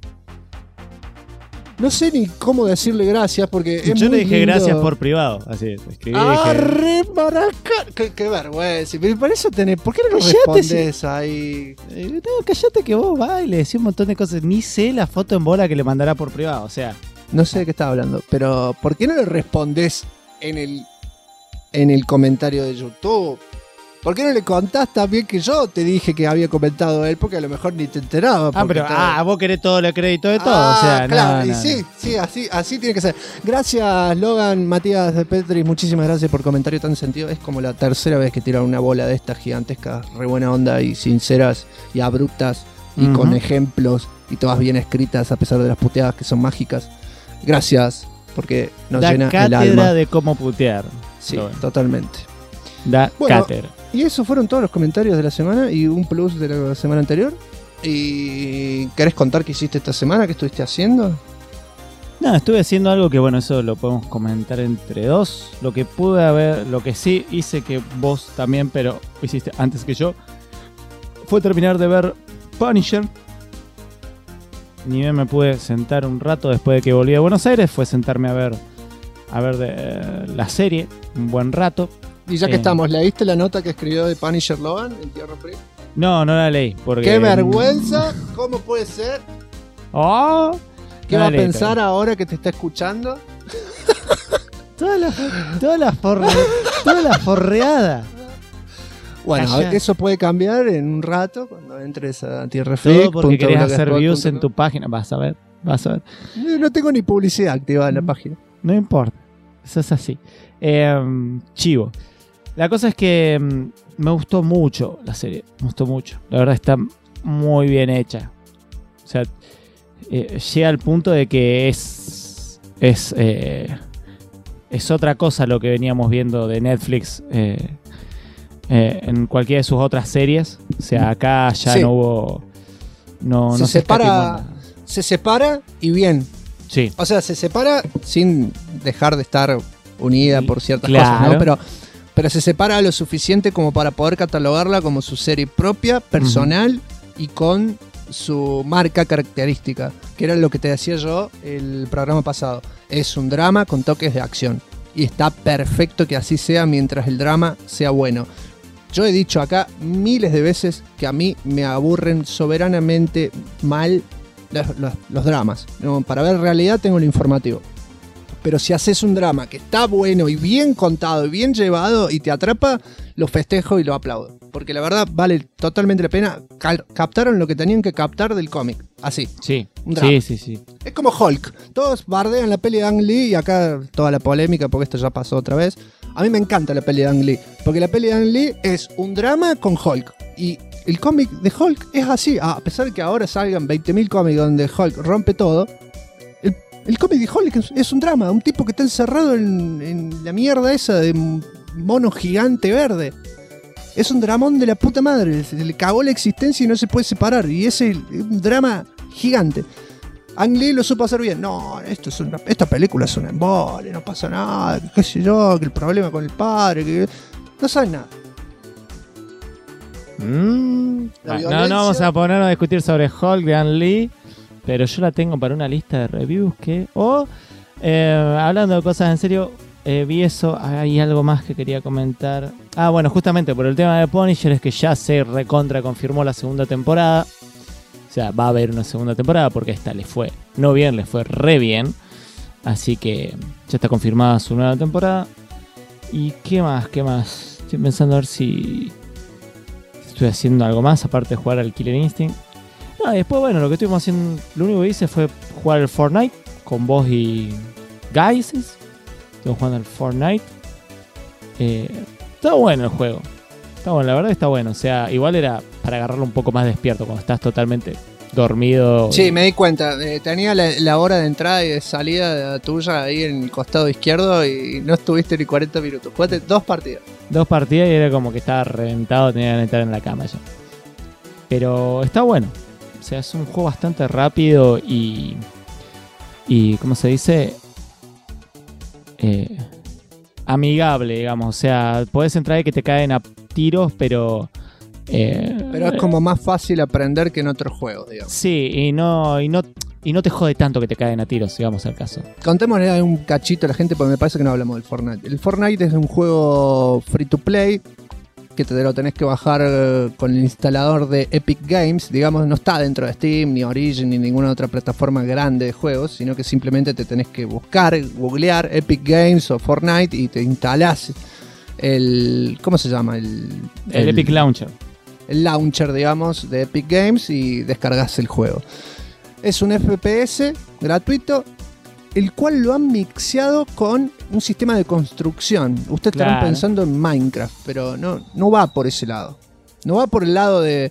No sé ni cómo decirle gracias porque es yo muy le dije lindo. Gracias por privado, así escribí. ¡Arre, maraca! ¡Qué vergüenza! Para eso tenés, ¿por qué no Cállate, respondes ahí? No, cállate que vos vas y le decís un montón de cosas. Ni sé la foto en bola que le mandará por privado, o sea. No sé de qué estaba hablando, pero ¿por qué no le respondes en el comentario de YouTube? ¿Por qué no le contás también que yo te dije que había comentado él? Porque a lo mejor ni te enteraba. Pero vos querés todo el crédito de todo, o sea, claro, no. Sí, así tiene que ser. Gracias, Logan, Matías de Petri, muchísimas gracias por comentario tan sentido. Es como la tercera vez que tiran una bola de estas gigantescas, re buena onda y sinceras y abruptas y con ejemplos y todas bien escritas a pesar de las puteadas que son mágicas. Gracias, porque nos llena el alma. Cátedra de cómo putear. Sí, totalmente. Cátedra. Y esos fueron todos los comentarios de la semana y un plus de la semana anterior. ¿Y querés contar qué hiciste esta semana? ¿Qué estuviste haciendo? No, estuve haciendo algo que, bueno, eso lo podemos comentar entre dos. Lo que pude haber, lo que sí hice que vos también, pero hiciste antes que yo, fue terminar de ver Punisher. Ni bien me pude sentar un rato después de que volví a Buenos Aires, fue sentarme a ver la serie un buen rato. Y ya que estamos, ¿leíste la nota que escribió de Punisher Logan en Tierra Fría? No la leí. Porque ¡qué vergüenza! ¿Cómo puede ser? ¿Qué va a pensar ahora que te está escuchando? Toda la forreada. Bueno, eso puede cambiar en un rato cuando entres a Tierra Fría. Todo porque querés hacer views en tu página. Vas a ver. No tengo ni publicidad activada en la página. No importa. Eso es así. Chivo. La cosa es que me gustó mucho la serie. Me gustó mucho. La verdad está muy bien hecha. O sea, llega al punto de que es otra cosa lo que veníamos viendo de Netflix en cualquiera de sus otras series. O sea, acá ya no hubo... No se separa y bien. Sí. O sea, se separa sin dejar de estar unida por ciertas cosas, ¿no? Pero se separa lo suficiente como para poder catalogarla como su serie propia, personal y con su marca característica, que era lo que te decía yo el programa pasado. Es un drama con toques de acción. y está perfecto que así sea mientras el drama sea bueno. Yo he dicho acá miles de veces que a mí me aburren soberanamente mal los dramas. No, para ver realidad tengo el informativo. Pero si haces un drama que está bueno y bien contado y bien llevado y te atrapa, lo festejo y lo aplaudo. Porque la verdad vale totalmente la pena. Captaron lo que tenían que captar del cómic. Así. Sí. Un drama. Sí. Es como Hulk. Todos bardean la peli de Ang Lee y acá toda la polémica porque esto ya pasó otra vez. A mí me encanta la peli de Ang Lee. Porque la peli de Ang Lee es un drama con Hulk. Y el cómic de Hulk es así. A pesar de que ahora salgan 20.000 cómics donde Hulk rompe todo, el cómic de Hulk es un drama. Un tipo que está encerrado en la mierda esa de mono gigante verde. Es un dramón de la puta madre. Se le cagó la existencia y no se puede separar. Y es un drama gigante. Ang Lee lo supo hacer bien. No, esta película es un embole, no pasa nada, qué sé yo, que el problema con el padre, que no saben nada. No vamos a ponernos a discutir sobre Hulk de Ang Lee, pero yo la tengo para una lista de reviews que... hablando de cosas en serio, vi eso, hay algo más que quería comentar. Bueno, justamente por el tema de Punisher es que ya se recontra confirmó la segunda temporada. O sea, va a haber una segunda temporada porque esta le fue no bien, le fue re bien. Así que ya está confirmada su nueva temporada. ¿Y qué más? Estoy pensando a ver si estoy haciendo algo más aparte de jugar al Killer Instinct. Después, bueno, lo que estuvimos haciendo, lo único que hice fue jugar al Fortnite con vos y Guys. Estuve jugando al Fortnite. Está bueno el juego. Está bueno, la verdad está bueno. O sea, igual era para agarrarlo un poco más despierto cuando estás totalmente dormido. Sí, me di cuenta. Tenía la hora de entrada y de salida tuya ahí en el costado izquierdo y no estuviste ni 40 minutos. Jugaste 2 partidas. 2 partidas y era como que estaba reventado, tenía que entrar en la cama ya. Pero está bueno. O sea, es un juego bastante rápido y ¿cómo se dice? Amigable, digamos. O sea, podés entrar y que te caen a tiros, pero es como más fácil aprender que en otros juegos, digamos. Sí, y no te jode tanto que te caen a tiros, digamos al caso. Contémosle un cachito a la gente porque me parece que no hablamos del Fortnite. El Fortnite es un juego free to play que te lo tenés que bajar con el instalador de Epic Games. Digamos, no está dentro de Steam, ni Origin, ni ninguna otra plataforma grande de juegos, sino que simplemente te tenés que googlear Epic Games o Fortnite y te instalás ¿cómo se llama? El Epic Launcher. El launcher, digamos, de Epic Games y descargas el juego. Es un FPS gratuito, el cual lo han mixeado con un sistema de construcción. Ustedes estarán pensando en Minecraft, pero no va por ese lado. No va por el lado de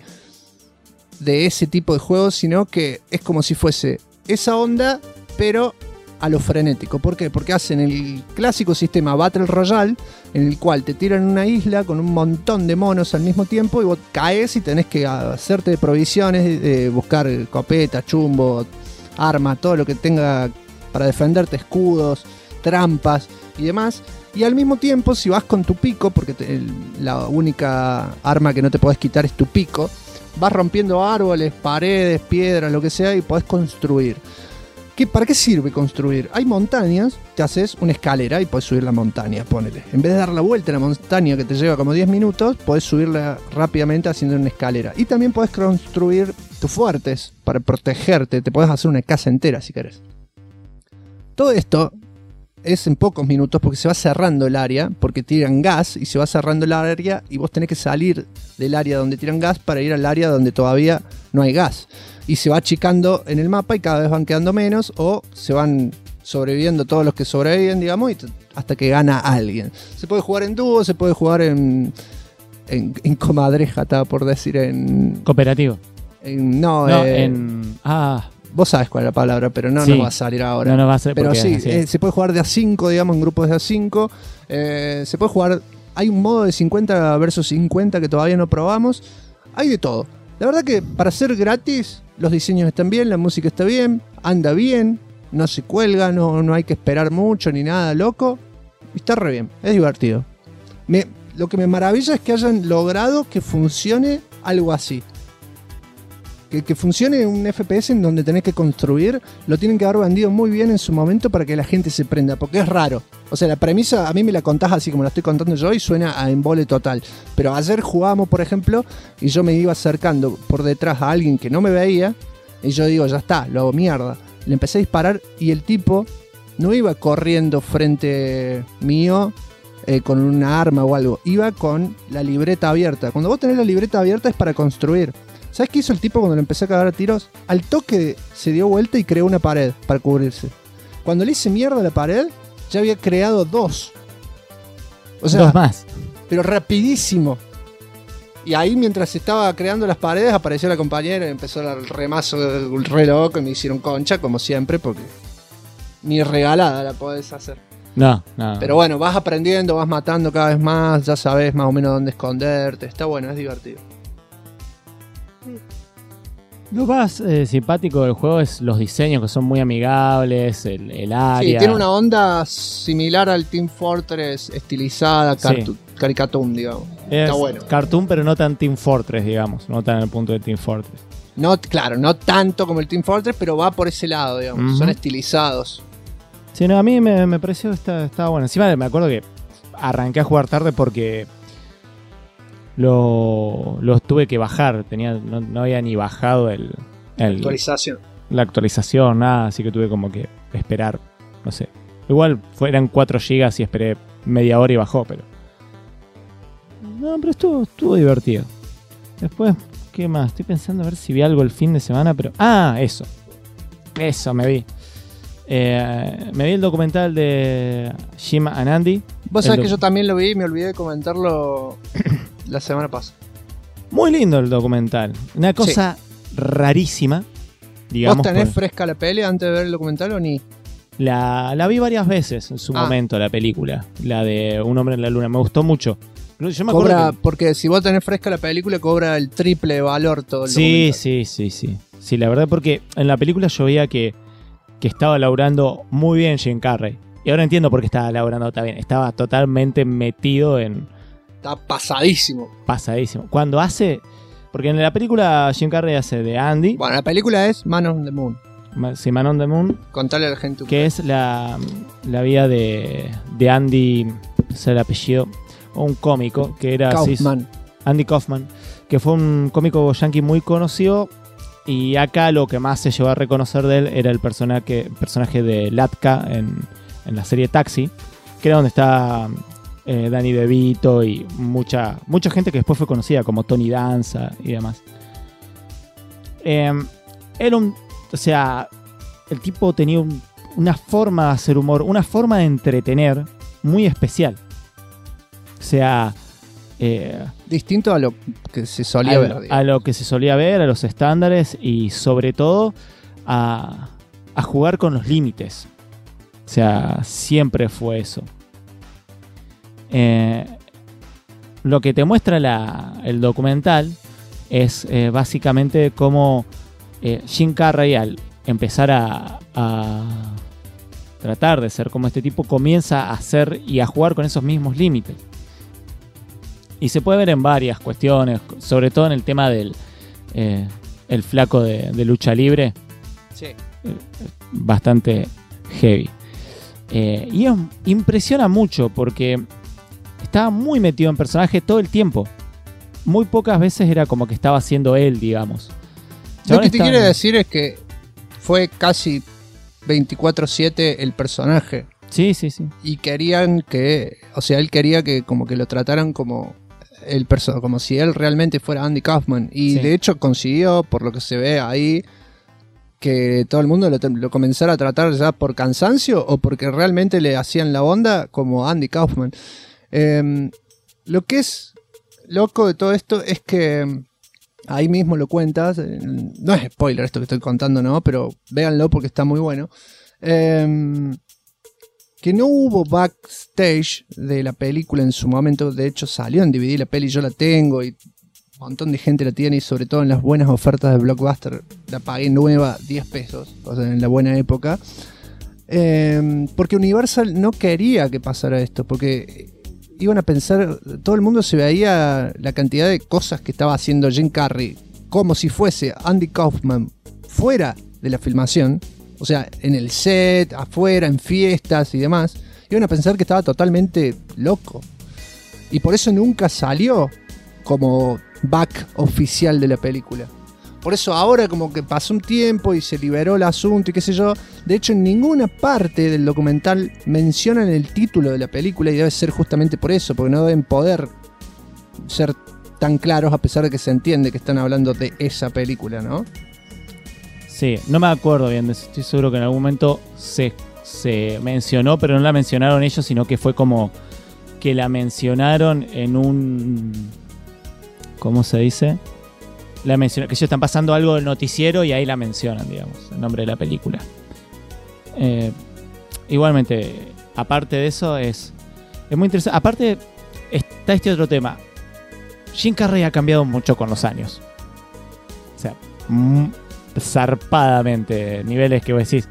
ese tipo de juegos, sino que es como si fuese esa onda, pero a lo frenético. ¿Por qué? Porque hacen el clásico sistema Battle Royale, en el cual te tiran una isla con un montón de monos al mismo tiempo y vos caes y tenés que hacerte de provisiones, buscar escopeta, chumbo, arma, todo lo que tenga para defenderte, escudos, trampas y demás. Y al mismo tiempo, si vas con tu pico, porque la única arma que no te podés quitar es tu pico, vas rompiendo árboles, paredes, piedras, lo que sea, y podés construir. ¿Para qué sirve construir? Hay montañas, te haces una escalera y podés subir la montaña, ponele. En vez de dar la vuelta a la montaña que te lleva como 10 minutos, podés subirla rápidamente haciendo una escalera. Y también podés construir tus fuertes para protegerte, te podés hacer una casa entera si querés. Todo esto es en pocos minutos porque se va cerrando el área, porque tiran gas y se va cerrando el área y vos tenés que salir del área donde tiran gas para ir al área donde todavía no hay gas. Y se va achicando en el mapa y cada vez van quedando menos o se van sobreviviendo todos los que sobreviven, digamos, hasta que gana alguien. Se puede jugar en dúo, se puede jugar en comadreja, estaba por decir, en... Cooperativo. Vos sabés cuál es la palabra, pero no nos va a salir ahora. No nos va a salir. Pero sí, se puede jugar de a 5, digamos, en grupos de a 5. Se puede jugar... Hay un modo de 50 versus 50 que todavía no probamos. Hay de todo. La verdad que para ser gratis, los diseños están bien, la música está bien, anda bien, no se cuelga, no hay que esperar mucho ni nada loco. Está re bien, es divertido. Lo que me maravilla es que hayan logrado que funcione algo así. que funcione un FPS en donde tenés que construir, lo tienen que haber vendido muy bien en su momento para que la gente se prenda, porque es raro. O sea, la premisa a mí me la contás así como la estoy contando yo y suena a embole total. Pero ayer jugábamos, por ejemplo, y yo me iba acercando por detrás a alguien que no me veía, y yo digo, ya está, lo hago mierda. Le empecé a disparar y el tipo no iba corriendo frente mío con una arma o algo, iba con la libreta abierta. Cuando vos tenés la libreta abierta es para construir. ¿Sabes qué hizo el tipo cuando le empecé a cagar a tiros? Al toque se dio vuelta y creó una pared para cubrirse. Cuando le hice mierda a la pared, ya había creado 2. O sea, 2 más. Pero rapidísimo. Y ahí mientras estaba creando las paredes apareció la compañera y empezó el remazo del re loco y me hicieron concha como siempre porque ni regalada la podés hacer. No. Pero bueno, vas aprendiendo, vas matando cada vez más, ya sabes más o menos dónde esconderte. Está bueno, es divertido. Lo más simpático del juego es los diseños que son muy amigables, el área. Sí, tiene una onda similar al Team Fortress, estilizada, caricatún, digamos. Está bueno. Cartoon, pero no tan Team Fortress, digamos. No tan al punto de Team Fortress. No, claro, no tanto como el Team Fortress, pero va por ese lado, digamos. Son estilizados. Sí, no, a mí me pareció que estaba bueno. Encima me acuerdo que arranqué a jugar tarde porque lo tuve que bajar. No había ni bajado la actualización, nada. Así que tuve como que esperar, no sé. Igual eran 4 GB y esperé media hora y bajó, pero... No, pero estuvo divertido. Después, ¿qué más? Estoy pensando a ver si vi algo el fin de semana, pero... Ah, eso me vi. Me vi el documental de Jim and Andy. Vos sabés que yo también lo vi y me olvidé de comentarlo la semana pasada. Muy lindo el documental. Una cosa rarísima, digamos. ¿Vos tenés fresca la peli antes de ver el documental o ni? La vi varias veces en su momento, la película. La de Un hombre en la luna. Me gustó mucho. Yo me acuerdo porque si vos tenés fresca la película, cobra el triple de valor todo el documental. Sí. Sí, la verdad, porque en la película yo veía que estaba laburando muy bien Jim Carrey. Y ahora entiendo por qué estaba laburando tan bien. Estaba totalmente metido en... Está pasadísimo. Cuando hace... Porque en la película Jim Carrey hace de Andy. Bueno, la película es Man on the Moon. Sí, Man on the Moon. Contale a la gente. Que es la vida de Andy, no sé el apellido, o un cómico, que era... Kaufman. Andy Kaufman, que fue un cómico yankee muy conocido. Y acá lo que más se llevó a reconocer de él era el personaje de Latka en la serie Taxi, que era donde está Danny DeVito y mucha gente que después fue conocida como Tony Danza y demás. O sea, el tipo tenía una forma de hacer humor, una forma de entretener muy especial. O sea... distinto a lo que se solía ver. Digamos. A lo que se solía ver, a los estándares y sobre todo a jugar con los límites. O sea, siempre fue eso. Lo que te muestra el documental es básicamente cómo Jim Carrey, al empezar a tratar de ser como este tipo, comienza a hacer y a jugar con esos mismos límites. Y se puede ver en varias cuestiones, sobre todo en el tema del el flaco de lucha libre. Sí. Bastante heavy. Y impresiona mucho porque estaba muy metido en personaje todo el tiempo. Muy pocas veces era como que estaba siendo él, digamos. Lo que te quiere decir es que fue casi 24/7 el personaje. Sí. Y querían que... O sea, él quería que como que lo trataran como... como si él realmente fuera Andy Kaufman. Y de hecho consiguió, por lo que se ve ahí, que todo el mundo lo comenzara a tratar ya por cansancio o porque realmente le hacían la onda como Andy Kaufman. Lo que es loco de todo esto es que ahí mismo lo cuentas. No es spoiler esto que estoy contando, ¿no? Pero véanlo porque está muy bueno. Que no hubo backstage de la película en su momento. De hecho salió en DVD la peli, yo la tengo y un montón de gente la tiene, y sobre todo en las buenas ofertas de Blockbuster la pagué nueva 10 pesos, o sea, en la buena época, porque Universal no quería que pasara esto, porque iban a pensar, todo el mundo se veía la cantidad de cosas que estaba haciendo Jim Carrey como si fuese Andy Kaufman fuera de la filmación, o sea, en el set, afuera, en fiestas y demás, iban a pensar que estaba totalmente loco. Y por eso nunca salió como back oficial de la película. Por eso ahora como que pasó un tiempo y se liberó el asunto y qué sé yo. De hecho, en ninguna parte del documental mencionan el título de la película y debe ser justamente por eso, porque no deben poder ser tan claros a pesar de que se entiende que están hablando de esa película, ¿no? Sí, no me acuerdo bien, estoy seguro que en algún momento se mencionó, pero no la mencionaron ellos, sino que fue como que la mencionaron en un... ¿Cómo se dice? Que ellos están pasando algo del noticiero y ahí la mencionan, digamos, el nombre de la película. Igualmente, aparte de eso, es muy interesante. Aparte, está este otro tema. Jim Carrey ha cambiado mucho con los años. O sea, zarpadamente, niveles que vos decís.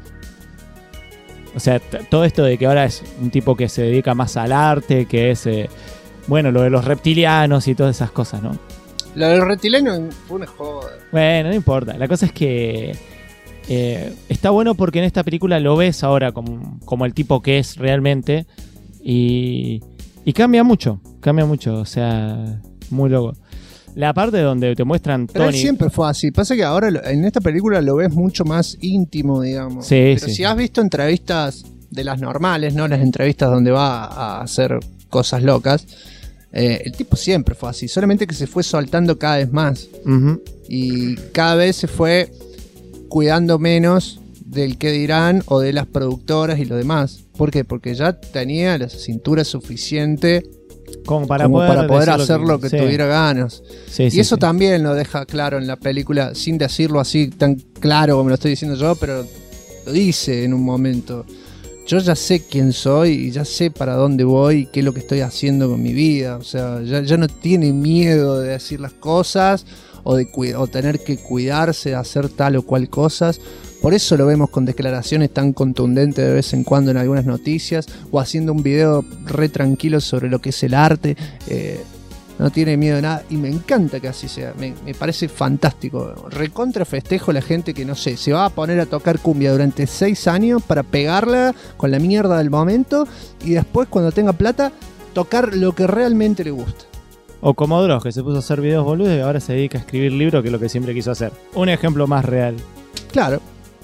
O sea, todo esto de que ahora es un tipo que se dedica más al arte, que es, bueno, lo de los reptilianos y todas esas cosas, ¿no? Lo del reptiliano fue una joda. Bueno, no importa. La cosa es que está bueno porque en esta película lo ves ahora como el tipo que es realmente y cambia mucho, o sea, muy loco. La parte donde te muestran Pero Tony... él siempre fue así. Pasa que ahora en esta película lo ves mucho más íntimo, digamos. Sí, pero sí. si has visto entrevistas de las normales, no las entrevistas donde va a hacer cosas locas, el tipo siempre fue así. Solamente que se fue soltando cada vez más. Uh-huh. Y cada vez se fue cuidando menos del que dirán o de las productoras y lo demás. ¿Por qué? Porque ya tenía la cintura suficiente como para poder hacer lo que sí. tuviera ganas. Sí, y sí, eso sí. también lo deja claro en la película, sin decirlo así tan claro como lo estoy diciendo yo, pero lo dice en un momento. Yo ya sé quién soy y ya sé para dónde voy y qué es lo que estoy haciendo con mi vida. O sea, ya no tiene miedo de decir las cosas o tener que cuidarse de hacer tal o cual cosas. Por eso lo vemos con declaraciones tan contundentes de vez en cuando en algunas noticias, o haciendo un video re tranquilo sobre lo que es el arte. No tiene miedo de nada y me encanta que así sea. Me parece fantástico. Recontra festejo la gente que, no sé, se va a poner a tocar cumbia durante 6 años para pegarla con la mierda del momento y después, cuando tenga plata, tocar lo que realmente le gusta. O como Dross, que se puso a hacer videos boludos y ahora se dedica a escribir libros, que es lo que siempre quiso hacer. Un ejemplo más real. Claro.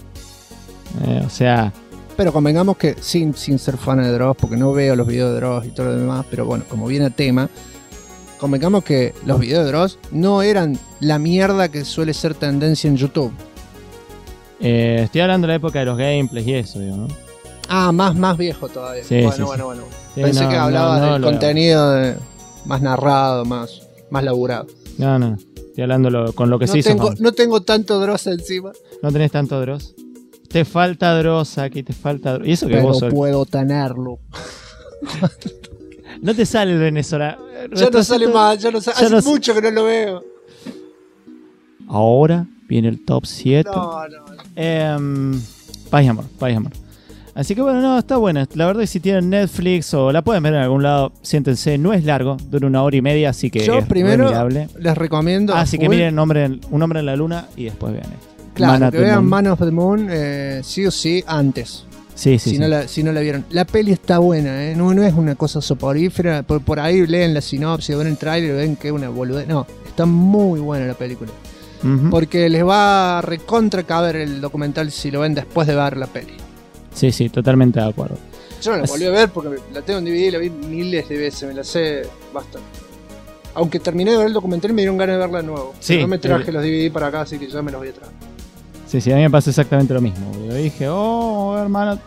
O sea... Pero convengamos que, sin ser fan de Dross, porque no veo los videos de Dross y todo lo demás, pero bueno, como viene a tema, convengamos que los videos de Dross no eran la mierda que suele ser tendencia en YouTube. Estoy hablando de la época de los gameplays y eso, digo, ¿no? Ah, más viejo todavía. Sí, bueno. Sí, Pensé que hablaba del contenido más narrado, más laburado. No. Estoy hablando con lo que se hizo. No tengo tanto Dross encima. No tenés tanto Dross. Te falta Dross aquí, te falta Dross. Y eso que pero vos sos... puedo tenerlo. No te sale el venezolano. Ya no sale más, hace mucho que no lo veo. Ahora viene el top 7. No. Paz y amor. Así que bueno, no, está buena. La verdad es que si tienen Netflix o la pueden ver en algún lado, siéntense, no es largo, dura 1 hora y media, así que yo es primero mirable. Les recomiendo. Así que miren Un hombre en la luna y después vean esto. Claro, que vean Man of the Moon sí o sí antes. Sí. Si no la vieron. La peli está buena, no es una cosa soporífera. Por ahí leen la sinopsis, ven el tráiler y ven que es una boludez. No, está muy buena la película. Uh-huh. Porque les va a recontra caber el documental si lo ven después de ver la peli. Sí, totalmente de acuerdo. Yo no la volví a ver porque la tengo en DVD, la vi miles de veces, me la sé bastante. Aunque terminé de ver el documental y me dieron ganas de verla de nuevo. Sí, no me traje los DVD para acá, así que ya me los voy a traer. Sí, a mí me pasa exactamente lo mismo. Yo dije, hermano.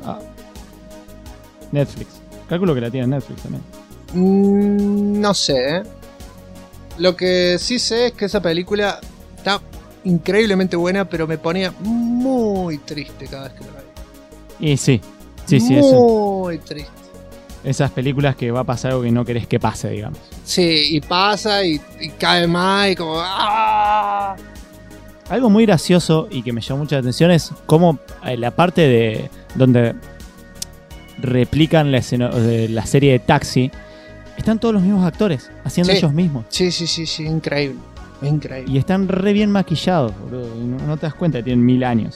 Netflix. Calculo que la tiene Netflix también. No sé, Lo que sí sé es que esa película está increíblemente buena, pero me ponía muy triste cada vez que la veía. Y sí, muy triste. Esas películas que va a pasar algo que no querés que pase, digamos. Sí, y pasa y cae más y como... ¡ah! Algo muy gracioso y que me llamó mucha atención es cómo la parte de donde replican la serie de Taxi, están todos los mismos actores haciendo ellos mismos. Sí, increíble. Increíble. Y están re bien maquillados, boludo. Y no te das cuenta que tienen 1000 años.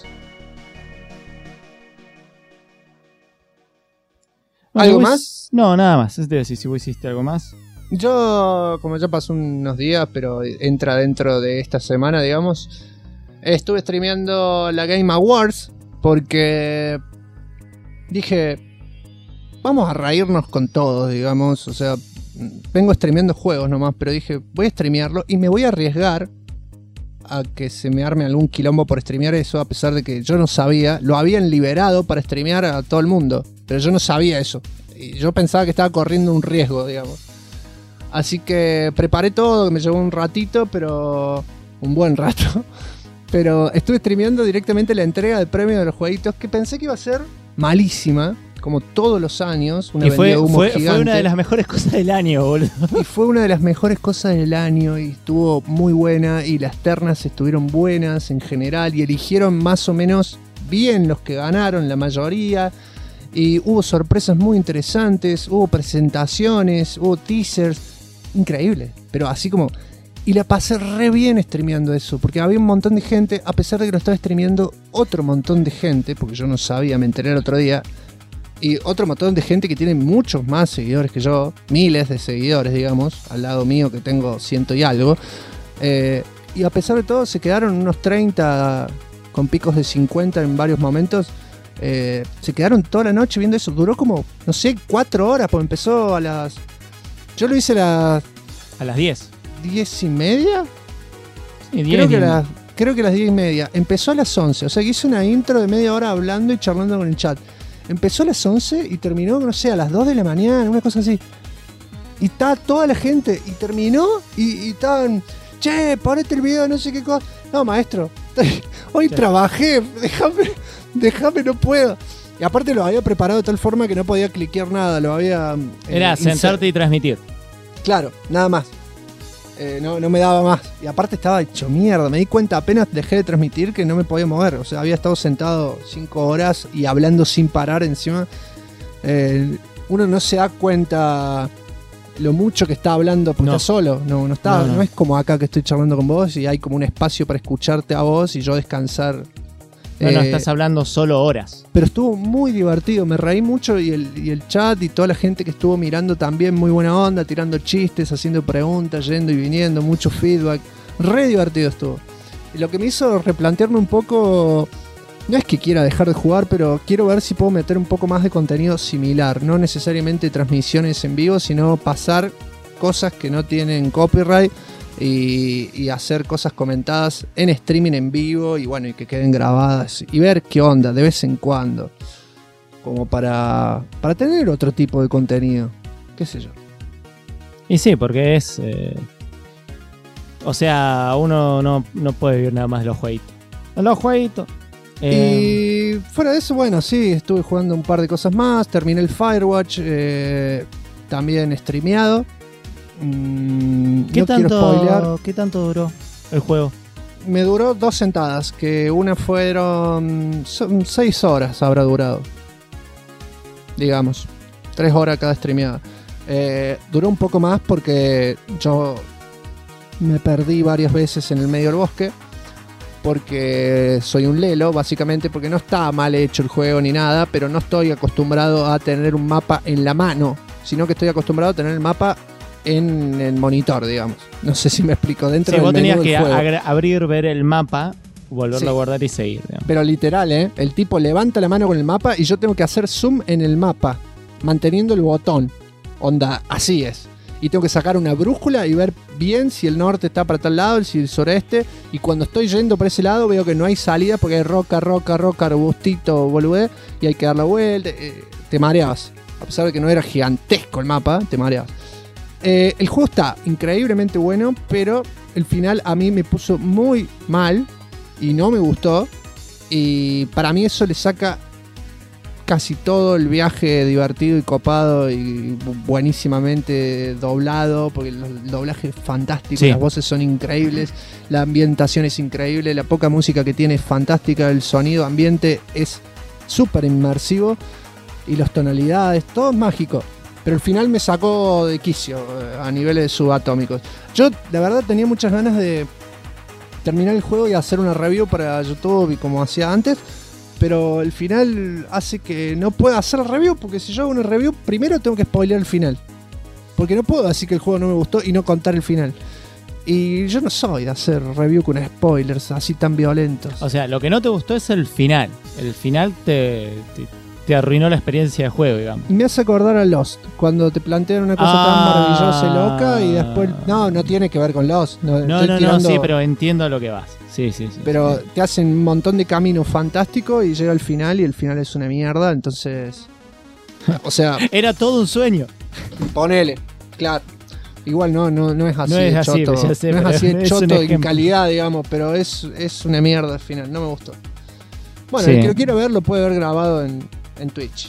¿Algo más? No, nada más. Eso te iba a decir, si vos hiciste algo más. Yo, como ya pasó unos días, pero entra dentro de esta semana, digamos, estuve streameando la Game Awards porque dije, vamos a reírnos con todos, digamos. O sea, vengo streameando juegos nomás, pero dije, voy a streamearlo y me voy a arriesgar a que se me arme algún quilombo por streamear eso, a pesar de que yo no sabía. Lo habían liberado para streamear a todo el mundo, pero yo no sabía eso. Y yo pensaba que estaba corriendo un riesgo, digamos. Así que preparé todo, que me llevó un ratito, pero un buen rato. Pero estuve streameando directamente la entrega del premio de los jueguitos, que pensé que iba a ser malísima, como todos los años. Y fue una de las mejores cosas del año, boludo. Y fue una de las mejores cosas del año y estuvo muy buena y las ternas estuvieron buenas en general y eligieron más o menos bien los que ganaron, la mayoría. Y hubo sorpresas muy interesantes, hubo presentaciones, hubo teasers. Increíble, pero así como... Y la pasé re bien streameando eso, porque había un montón de gente, a pesar de que lo estaba streameando otro montón de gente, porque yo no sabía, me enteré el otro día, y otro montón de gente que tiene muchos más seguidores que yo, miles de seguidores, digamos, al lado mío que tengo 100 y algo, y a pesar de todo se quedaron unos 30 con picos de 50 en varios momentos. Se quedaron toda la noche viendo eso, duró como, no sé, 4 horas, porque empezó a las... Yo lo hice a las 10. ¿10:30? Sí, 10. Creo que a las 10:30. Empezó a las 11. O sea que hice una intro de media hora hablando y charlando con el chat. Empezó a las 11 y terminó, no sé, a las 2 de la mañana, una cosa así. Y está toda la gente. Y terminó y estaban... Che, ponete el video, no sé qué cosa. No, maestro. Hoy trabajé. Déjame, no puedo. Y aparte lo había preparado de tal forma que no podía cliquear nada. Lo había... Era sentarte y transmitir. Claro, nada más. No me daba más. Y aparte estaba hecho mierda. Me di cuenta apenas dejé de transmitir que no me podía mover. O sea, había estado sentado 5 horas y hablando sin parar encima. Uno no se da cuenta lo mucho que está hablando porque está solo. No es como acá que estoy charlando con vos y hay como un espacio para escucharte a vos y yo descansar. No, estás hablando solo horas. Pero estuvo muy divertido, me reí mucho y el chat y toda la gente que estuvo mirando también muy buena onda, tirando chistes, haciendo preguntas, yendo y viniendo, mucho feedback. Re divertido estuvo. Y lo que me hizo replantearme un poco, no es que quiera dejar de jugar, pero quiero ver si puedo meter un poco más de contenido similar. No necesariamente transmisiones en vivo, sino pasar cosas que no tienen copyright. Y hacer cosas comentadas en streaming en vivo y bueno, y que queden grabadas y ver qué onda de vez en cuando, como para tener otro tipo de contenido, qué sé yo. Y sí, porque es o sea, uno no puede vivir nada más de los jueguitos. Y fuera de eso, bueno, sí, estuve jugando un par de cosas más, terminé el Firewatch, también streameado. ¿Qué tanto duró el juego? Me duró 2 sentadas, que una fueron 6 horas habrá durado, digamos 3 horas cada streameada. Duró un poco más porque yo me perdí varias veces en el medio del bosque, porque soy un lelo, básicamente, porque no está mal hecho el juego ni nada, pero no estoy acostumbrado a tener un mapa en la mano, sino que estoy acostumbrado a tener el mapa en el monitor, digamos. No sé si me explico. Dentro del vos menú tenías que juego. abrir, ver el mapa, volverlo a guardar y seguir, digamos. Pero literal, el tipo levanta la mano con el mapa y yo tengo que hacer zoom en el mapa, manteniendo el botón. Onda, así es. Y tengo que sacar una brújula y ver bien si el norte está para tal lado, si el sureste. Y cuando estoy yendo por ese lado veo que no hay salida porque hay roca, arbustito, boludez, y hay que dar la vuelta. Te mareabas. A pesar de que no era gigantesco el mapa, te mareabas. El juego está increíblemente bueno, pero el final a mí me puso muy mal y no me gustó. Y para mí eso le saca casi todo el viaje divertido y copado y buenísimamente doblado, porque el doblaje es fantástico, sí. Las voces son increíbles, la ambientación es increíble, la poca música que tiene es fantástica, el sonido ambiente es súper inmersivo y las tonalidades, todo es mágico. Pero el final me sacó de quicio a niveles subatómicos. Yo, la verdad, tenía muchas ganas de terminar el juego y hacer una review para YouTube y como hacía antes. Pero el final hace que no pueda hacer la review, porque si yo hago una review, primero tengo que spoilear el final. Porque no puedo decir que el juego no me gustó y no contar el final. Y yo no soy de hacer review con spoilers así tan violentos. O sea, lo que no te gustó es el final. El final te arruinó la experiencia de juego, digamos. Y me hace acordar a Lost, cuando te plantean una cosa tan maravillosa y loca y después... No tiene que ver con Lost. No, sí, pero entiendo a lo que vas. Sí. Pero te hacen un montón de caminos fantásticos y llega al final y el final es una mierda, entonces... O sea... Era todo un sueño. Ponele, claro. Igual no es así, no es así, choto. Ya sé, no es así es choto en calidad, digamos, pero es una mierda al final, no me gustó. Bueno, el que lo quiera ver lo puede ver grabado en Twitch.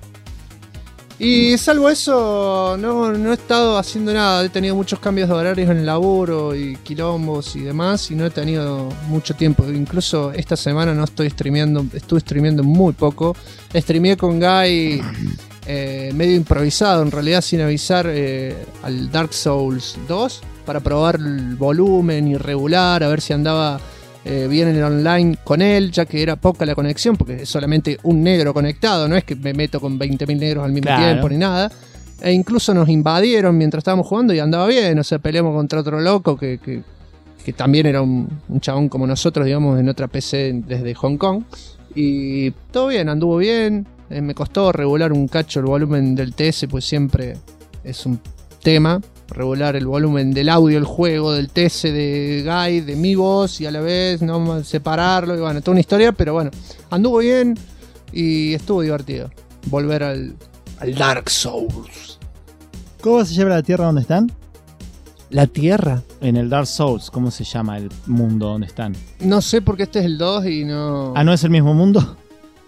Y salvo eso, no he estado haciendo nada. He tenido muchos cambios de horarios en el laburo y quilombos y demás, y no he tenido mucho tiempo. Incluso esta semana no estoy streameando, estuve streameando muy poco. Streameé con Guy medio improvisado, en realidad sin avisar, al Dark Souls 2 para probar el volumen y regular, a ver si andaba bien en el online con él, ya que era poca la conexión, porque es solamente un negro conectado, no es que me meto con 20.000 negros al mismo tiempo ni nada. E incluso nos invadieron mientras estábamos jugando y andaba bien, o sea, peleamos contra otro loco que también era un chabón como nosotros, digamos, en otra PC desde Hong Kong. Y todo bien, anduvo bien. Me costó regular un cacho el volumen del TS, pues siempre es un tema. Regular el volumen del audio del juego, del TS de Guy, de mi voz y a la vez no separarlo. Y bueno, toda una historia, pero bueno, anduvo bien y estuvo divertido. Volver al Dark Souls. ¿Cómo se llama la tierra donde están? ¿La tierra? En el Dark Souls, ¿cómo se llama el mundo donde están? No sé porque este es el 2 y no... ¿Ah, no es el mismo mundo?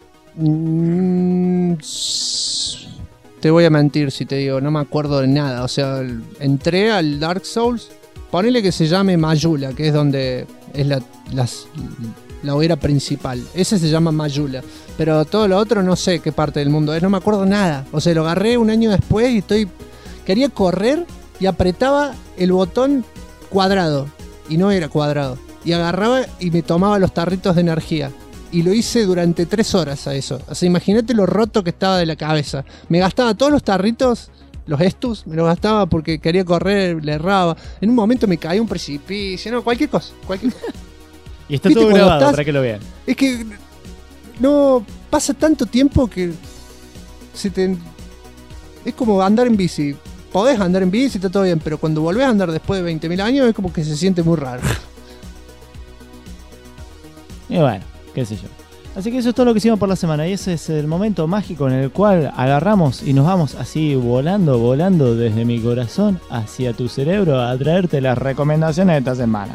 Te voy a mentir si te digo, no me acuerdo de nada. O sea, entré al Dark Souls, ponele que se llame Majula, que es donde es la hoguera principal. Ese se llama Majula. Pero todo lo otro no sé qué parte del mundo es, no me acuerdo nada. O sea, lo agarré un año después y quería correr y apretaba el botón cuadrado. Y no era cuadrado. Y agarraba y me tomaba los tarritos de energía. Y lo hice durante 3 horas a eso. O sea, imagínate lo roto que estaba de la cabeza. Me gastaba todos los tarritos, los estus, me los gastaba porque quería correr, le erraba. En un momento me caí un precipicio, no, cualquier cosa. Y está todo grabado para que lo vean. Es que no pasa tanto tiempo que es como andar en bici. Podés andar en bici, está todo bien, pero cuando volvés a andar después de 20.000 años es como que se siente muy raro. Y bueno, qué sé yo. Así que eso es todo lo que hicimos por la semana. Y ese es el momento mágico en el cual agarramos y nos vamos así volando desde mi corazón hacia tu cerebro a traerte las recomendaciones de esta semana.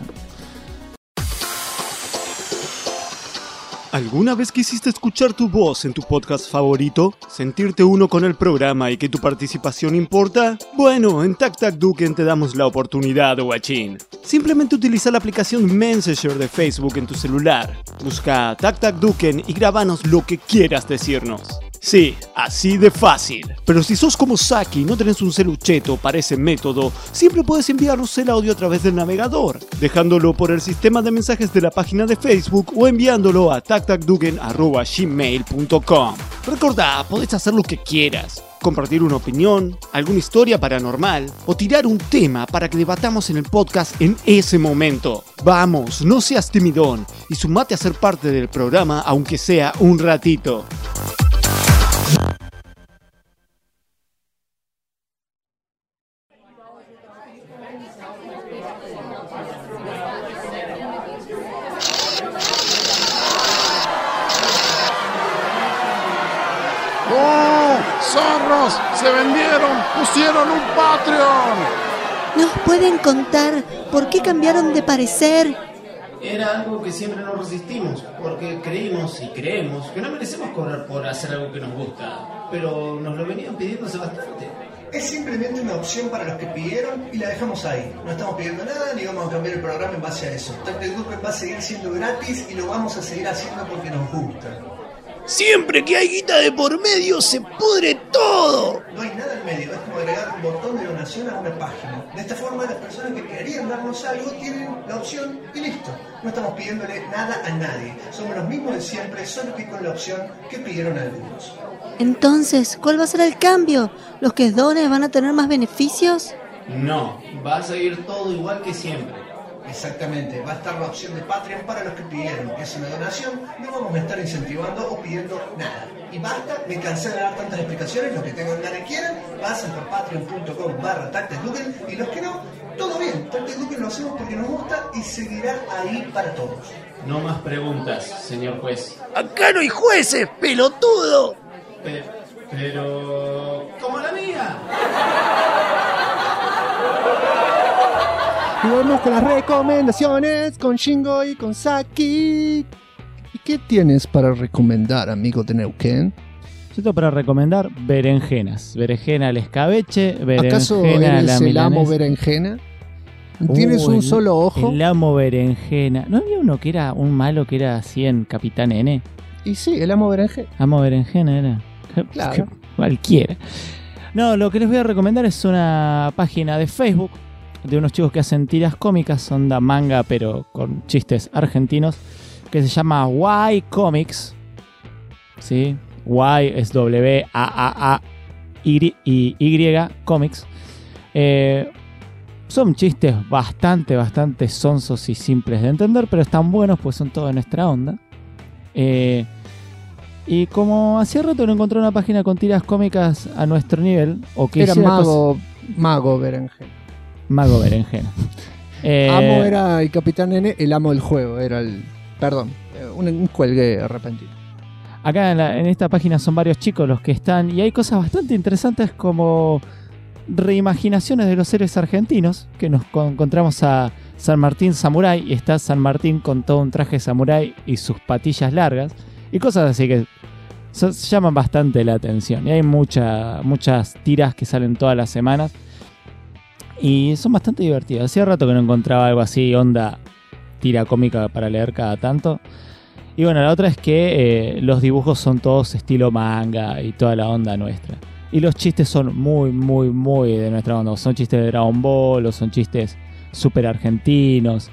¿Alguna vez quisiste escuchar tu voz en tu podcast favorito? ¿Sentirte uno con el programa y que tu participación importa? Bueno, en TacTacDuken te damos la oportunidad, guachín. Simplemente utiliza la aplicación Messenger de Facebook en tu celular. Busca TacTacDuken y grábanos lo que quieras decirnos. Sí, así de fácil. Pero si sos como Saki y no tenés un celucheto para ese método, siempre puedes enviarnos el audio a través del navegador, dejándolo por el sistema de mensajes de la página de Facebook o enviándolo a tactacduken@gmail.com. Recordá, podés hacer lo que quieras. Compartir una opinión, alguna historia paranormal o tirar un tema para que debatamos en el podcast en ese momento. Vamos, no seas timidón y sumate a ser parte del programa aunque sea un ratito. ¡Oh! ¡Zorros! ¡Se vendieron! ¡Pusieron un Patreon! ¿Nos pueden contar por qué cambiaron de parecer? Era algo que siempre nos resistimos, porque creímos y creemos que no merecemos cobrar por hacer algo que nos gusta, pero nos lo venían pidiendo hace bastante. Es simplemente una opción para los que pidieron y la dejamos ahí. No estamos pidiendo nada ni vamos a cambiar el programa en base a eso. TacTacDuken va a seguir siendo gratis y lo vamos a seguir haciendo porque nos gusta. Siempre que hay guita de por medio se pudre todo. No hay nada en medio, es como agregar un botón de donación a una página. De esta forma las personas que querían darnos algo tienen la opción y listo. No estamos pidiéndole nada a nadie. Somos los mismos de siempre, solo que con la opción que pidieron algunos. Entonces, ¿cuál va a ser el cambio? ¿Los que donen van a tener más beneficios? No, va a seguir todo igual que siempre. Exactamente, va a estar la opción de Patreon para los que pidieron. Es una donación, no vamos a estar incentivando o pidiendo nada. Y basta, me cansé de dar tantas explicaciones, los que tengan ganas y quieran, pasen por patreon.com/TacticDuken y los que no, todo bien, TacticDuken lo hacemos porque nos gusta y seguirá ahí para todos. No más preguntas, señor juez. Acá no hay jueces, pelotudo. Pero... ¿como la mía? Y vamos con las recomendaciones con Shingo y con Saki. ¿Y qué tienes para recomendar, amigo de Neuquén? Yo tengo para recomendar berenjenas. Berenjena al escabeche, berenjena ¿Acaso a la eres el amo milanesa. berenjena? ¿Tienes un solo ojo? El amo berenjena. ¿No había uno que era un malo que era así en Capitán N? Y sí, el amo berenjena. Amo berenjena era. Claro. Cualquiera. No, lo que les voy a recomendar es una página de Facebook de unos chicos que hacen tiras cómicas, onda manga pero con chistes argentinos, que se llama Y Comics. ¿Sí? Y es W-A-A-A-Y Comics. Son chistes bastante sonsos y simples de entender, pero están buenos pues son todos de nuestra onda. Y como hacía rato no encontré una página con tiras cómicas a nuestro nivel, o que era mago berenjena. Mago berenjena. Amo era el Capitán N, el amo del juego, era el... Perdón, un cuelgue repentino. Acá en esta página son varios chicos los que están, y hay cosas bastante interesantes como reimaginaciones de los héroes argentinos, que nos encontramos a San Martín Samurai, y está San Martín con todo un traje samurái y sus patillas largas, y cosas así que llaman bastante la atención. Y hay muchas tiras que salen todas las semanas, y son bastante divertidas. Hacía rato que no encontraba algo así, onda tira cómica para leer cada tanto. Y bueno, la otra es que los dibujos son todos estilo manga y toda la onda nuestra. Y los chistes son muy de nuestra onda. Son chistes de Dragon Ball, o son chistes súper argentinos.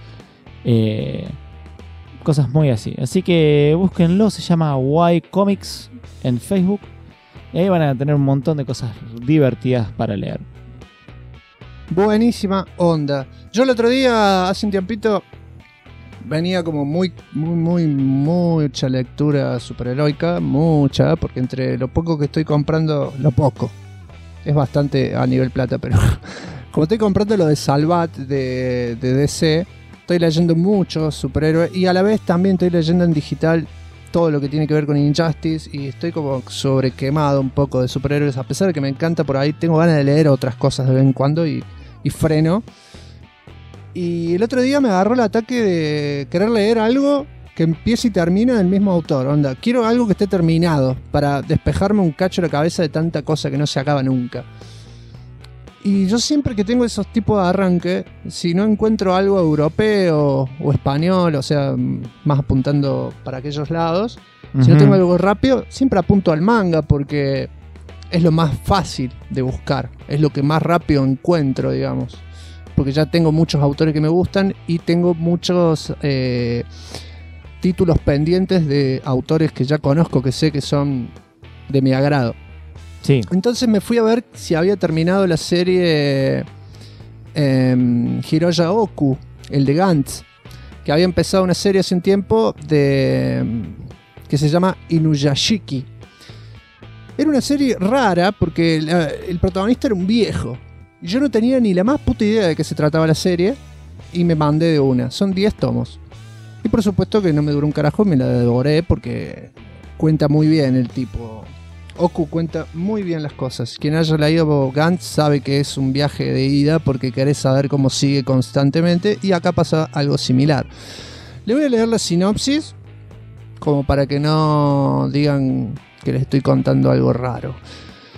Cosas muy así. Así que búsquenlo, se llama Y Comics en Facebook. Y ahí van a tener un montón de cosas divertidas para leer. Buenísima onda. Yo el otro día, hace un tiempito, venía como mucha lectura superheroica, mucha, porque entre lo poco que estoy comprando, lo poco, es bastante a nivel plata, pero como estoy comprando lo de Salvat de DC, estoy leyendo mucho superhéroe y a la vez también estoy leyendo en digital todo lo que tiene que ver con Injustice y estoy como sobrequemado un poco de superhéroes, a pesar de que me encanta por ahí, tengo ganas de leer otras cosas de vez en cuando y freno. Y el otro día me agarró el ataque de querer leer algo que empiece y termina del mismo autor. Onda, quiero algo que esté terminado para despejarme un cacho de la cabeza de tanta cosa que no se acaba nunca. Y yo siempre que tengo esos tipos de arranque, si no encuentro algo europeo o español, o sea, más apuntando para aquellos lados, si no tengo algo rápido, siempre apunto al manga porque es lo más fácil de buscar, es lo que más rápido encuentro, digamos. Porque ya tengo muchos autores que me gustan y tengo muchos títulos pendientes de autores que ya conozco, que sé que son de mi agrado. Sí. Entonces me fui a ver si había terminado la serie Hiroya Oku, el de Gantz, que había empezado una serie hace un tiempo que se llama Inuyashiki. Era una serie rara porque el protagonista era un viejo. Y yo no tenía ni la más puta idea de qué se trataba la serie y me mandé de una. Son 10 tomos. Y por supuesto que no me duró un carajo, me la devoré porque cuenta muy bien el tipo. Oku cuenta muy bien las cosas. Quien haya leído Gantz sabe que es un viaje de ida porque querés saber cómo sigue constantemente y acá pasa algo similar. Le voy a leer la sinopsis como para que no digan que les estoy contando algo raro.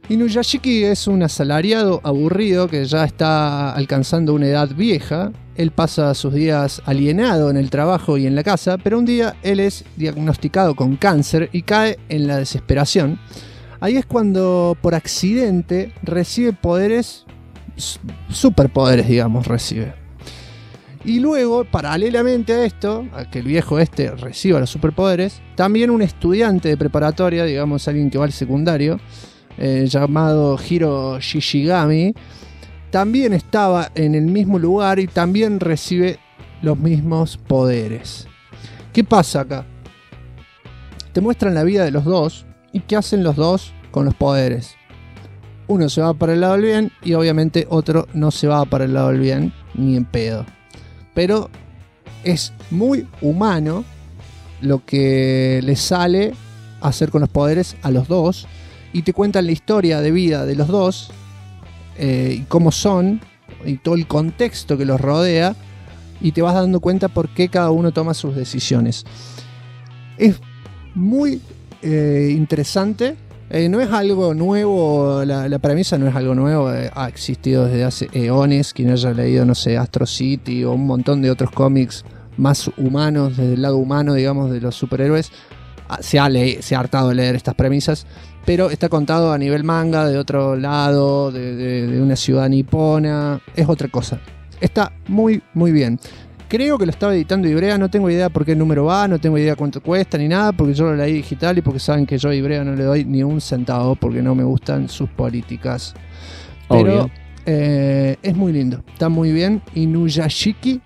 Inuyashiki es un asalariado aburrido que ya está alcanzando una edad vieja. Él pasa sus días alienado en el trabajo y en la casa, pero un día él es diagnosticado con cáncer y cae en la desesperación. Ahí es cuando por accidente recibe poderes, superpoderes digamos, recibe. Y luego, paralelamente a esto, a que el viejo reciba los superpoderes, también un estudiante de preparatoria, digamos alguien que va al secundario, llamado Hiro Shishigami, también estaba en el mismo lugar y también recibe los mismos poderes. ¿Qué pasa acá? Te muestran la vida de los dos y qué hacen los dos con los poderes. Uno se va para el lado del bien y obviamente otro no se va para el lado del bien ni en pedo. Pero es muy humano lo que les sale hacer con los poderes a los dos. Y te cuentan la historia de vida de los dos, y cómo son, y todo el contexto que los rodea, y te vas dando cuenta por qué cada uno toma sus decisiones. Es muy interesante, no es algo nuevo, la premisa no es algo nuevo, ha existido desde hace eones. Quien haya leído, no sé, Astro City o un montón de otros cómics más humanos, desde el lado humano, digamos, de los superhéroes, se ha hartado de leer estas premisas. Pero está contado a nivel manga, de otro lado, de una ciudad nipona. Es otra cosa. Está muy, muy bien. Creo que lo estaba editando Ibrea. No tengo idea por qué número va. No tengo idea cuánto cuesta ni nada. Porque yo lo leí digital y porque saben que yo a Ibrea no le doy ni un centavo. Porque no me gustan sus políticas. Pero es muy lindo. Está muy bien. Inuyashiki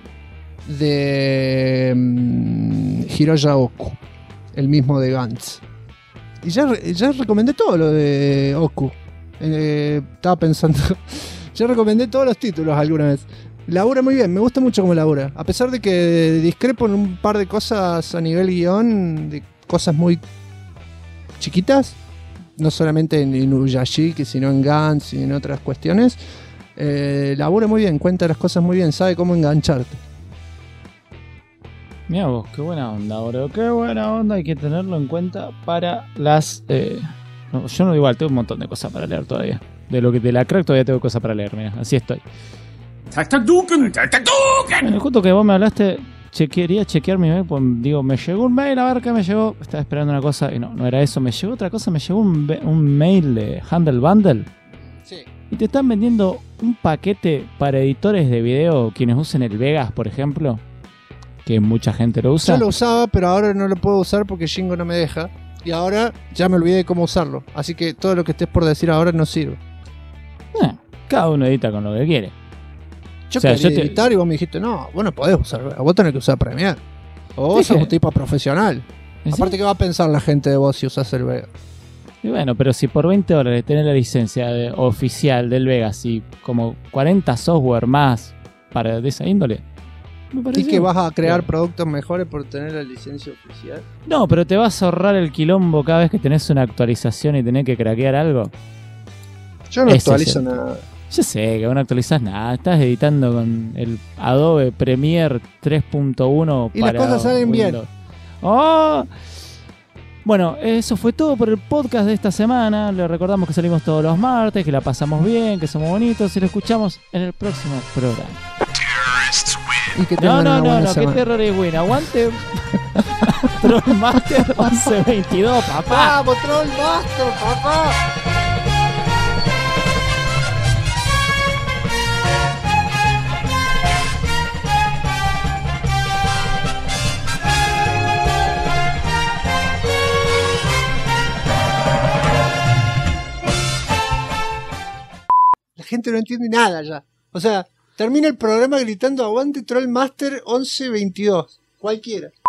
de Hiroya Oku. El mismo de Gantz. Y ya recomendé todo lo de Oku. Estaba pensando. Ya recomendé todos los títulos alguna vez. Labura muy bien, me gusta mucho cómo labura. A pesar de que discrepo en un par de cosas a nivel guión, de cosas muy chiquitas. No solamente en Inuyashiki, sino en Gantz y en otras cuestiones. Labura muy bien, cuenta las cosas muy bien, sabe cómo engancharte. Mira vos, qué buena onda, bro. Qué buena onda, hay que tenerlo en cuenta para las... No, yo no igual, tengo un montón de cosas para leer todavía. De la crack todavía tengo cosas para leer, mira, así estoy. Bueno, justo que vos me hablaste, quería chequear mi mail, pues digo, me llegó un mail, a ver qué me llegó. Estaba esperando una cosa y no era eso, me llegó otra cosa, me llegó un mail de Handle Bundle. Sí. Y te están vendiendo un paquete para editores de video, quienes usen el Vegas, por ejemplo. Que mucha gente lo usa. Yo lo usaba, pero ahora no lo puedo usar porque Shingo no me deja. Y ahora ya me olvidé de cómo usarlo. Así que todo lo que estés por decir ahora no sirve. Cada uno edita con lo que quiere. Yo quería editar y vos me dijiste, no, vos no podés usar. Vos tenés que usar Premiere. O vos sos un tipo profesional. ¿Sí? Aparte, ¿qué va a pensar la gente de vos si usás el Vegas? Y bueno, pero si por $20 tenés la licencia oficial del Vegas y como 40 software más de esa índole... ¿Y que vas a crear productos mejores por tener la licencia oficial? No, pero te vas a ahorrar el quilombo cada vez que tenés una actualización y tenés que craquear algo. Yo no actualizo nada. Yo sé que vos no actualizás nada. Estás editando con el Adobe Premiere 3.1 y las cosas salen bien. ¡Oh! Bueno, eso fue todo por el podcast de esta semana. Les recordamos que salimos todos los martes, que la pasamos bien, que somos bonitos y lo escuchamos en el próximo programa. Y que no, que Terror is Win. Aguante Trollmaster 1122, papá. ¡Vamos, Trollmaster, papá! La gente no entiende nada ya. O sea, termina el programa gritando aguante Trollmaster 1122. Cualquiera.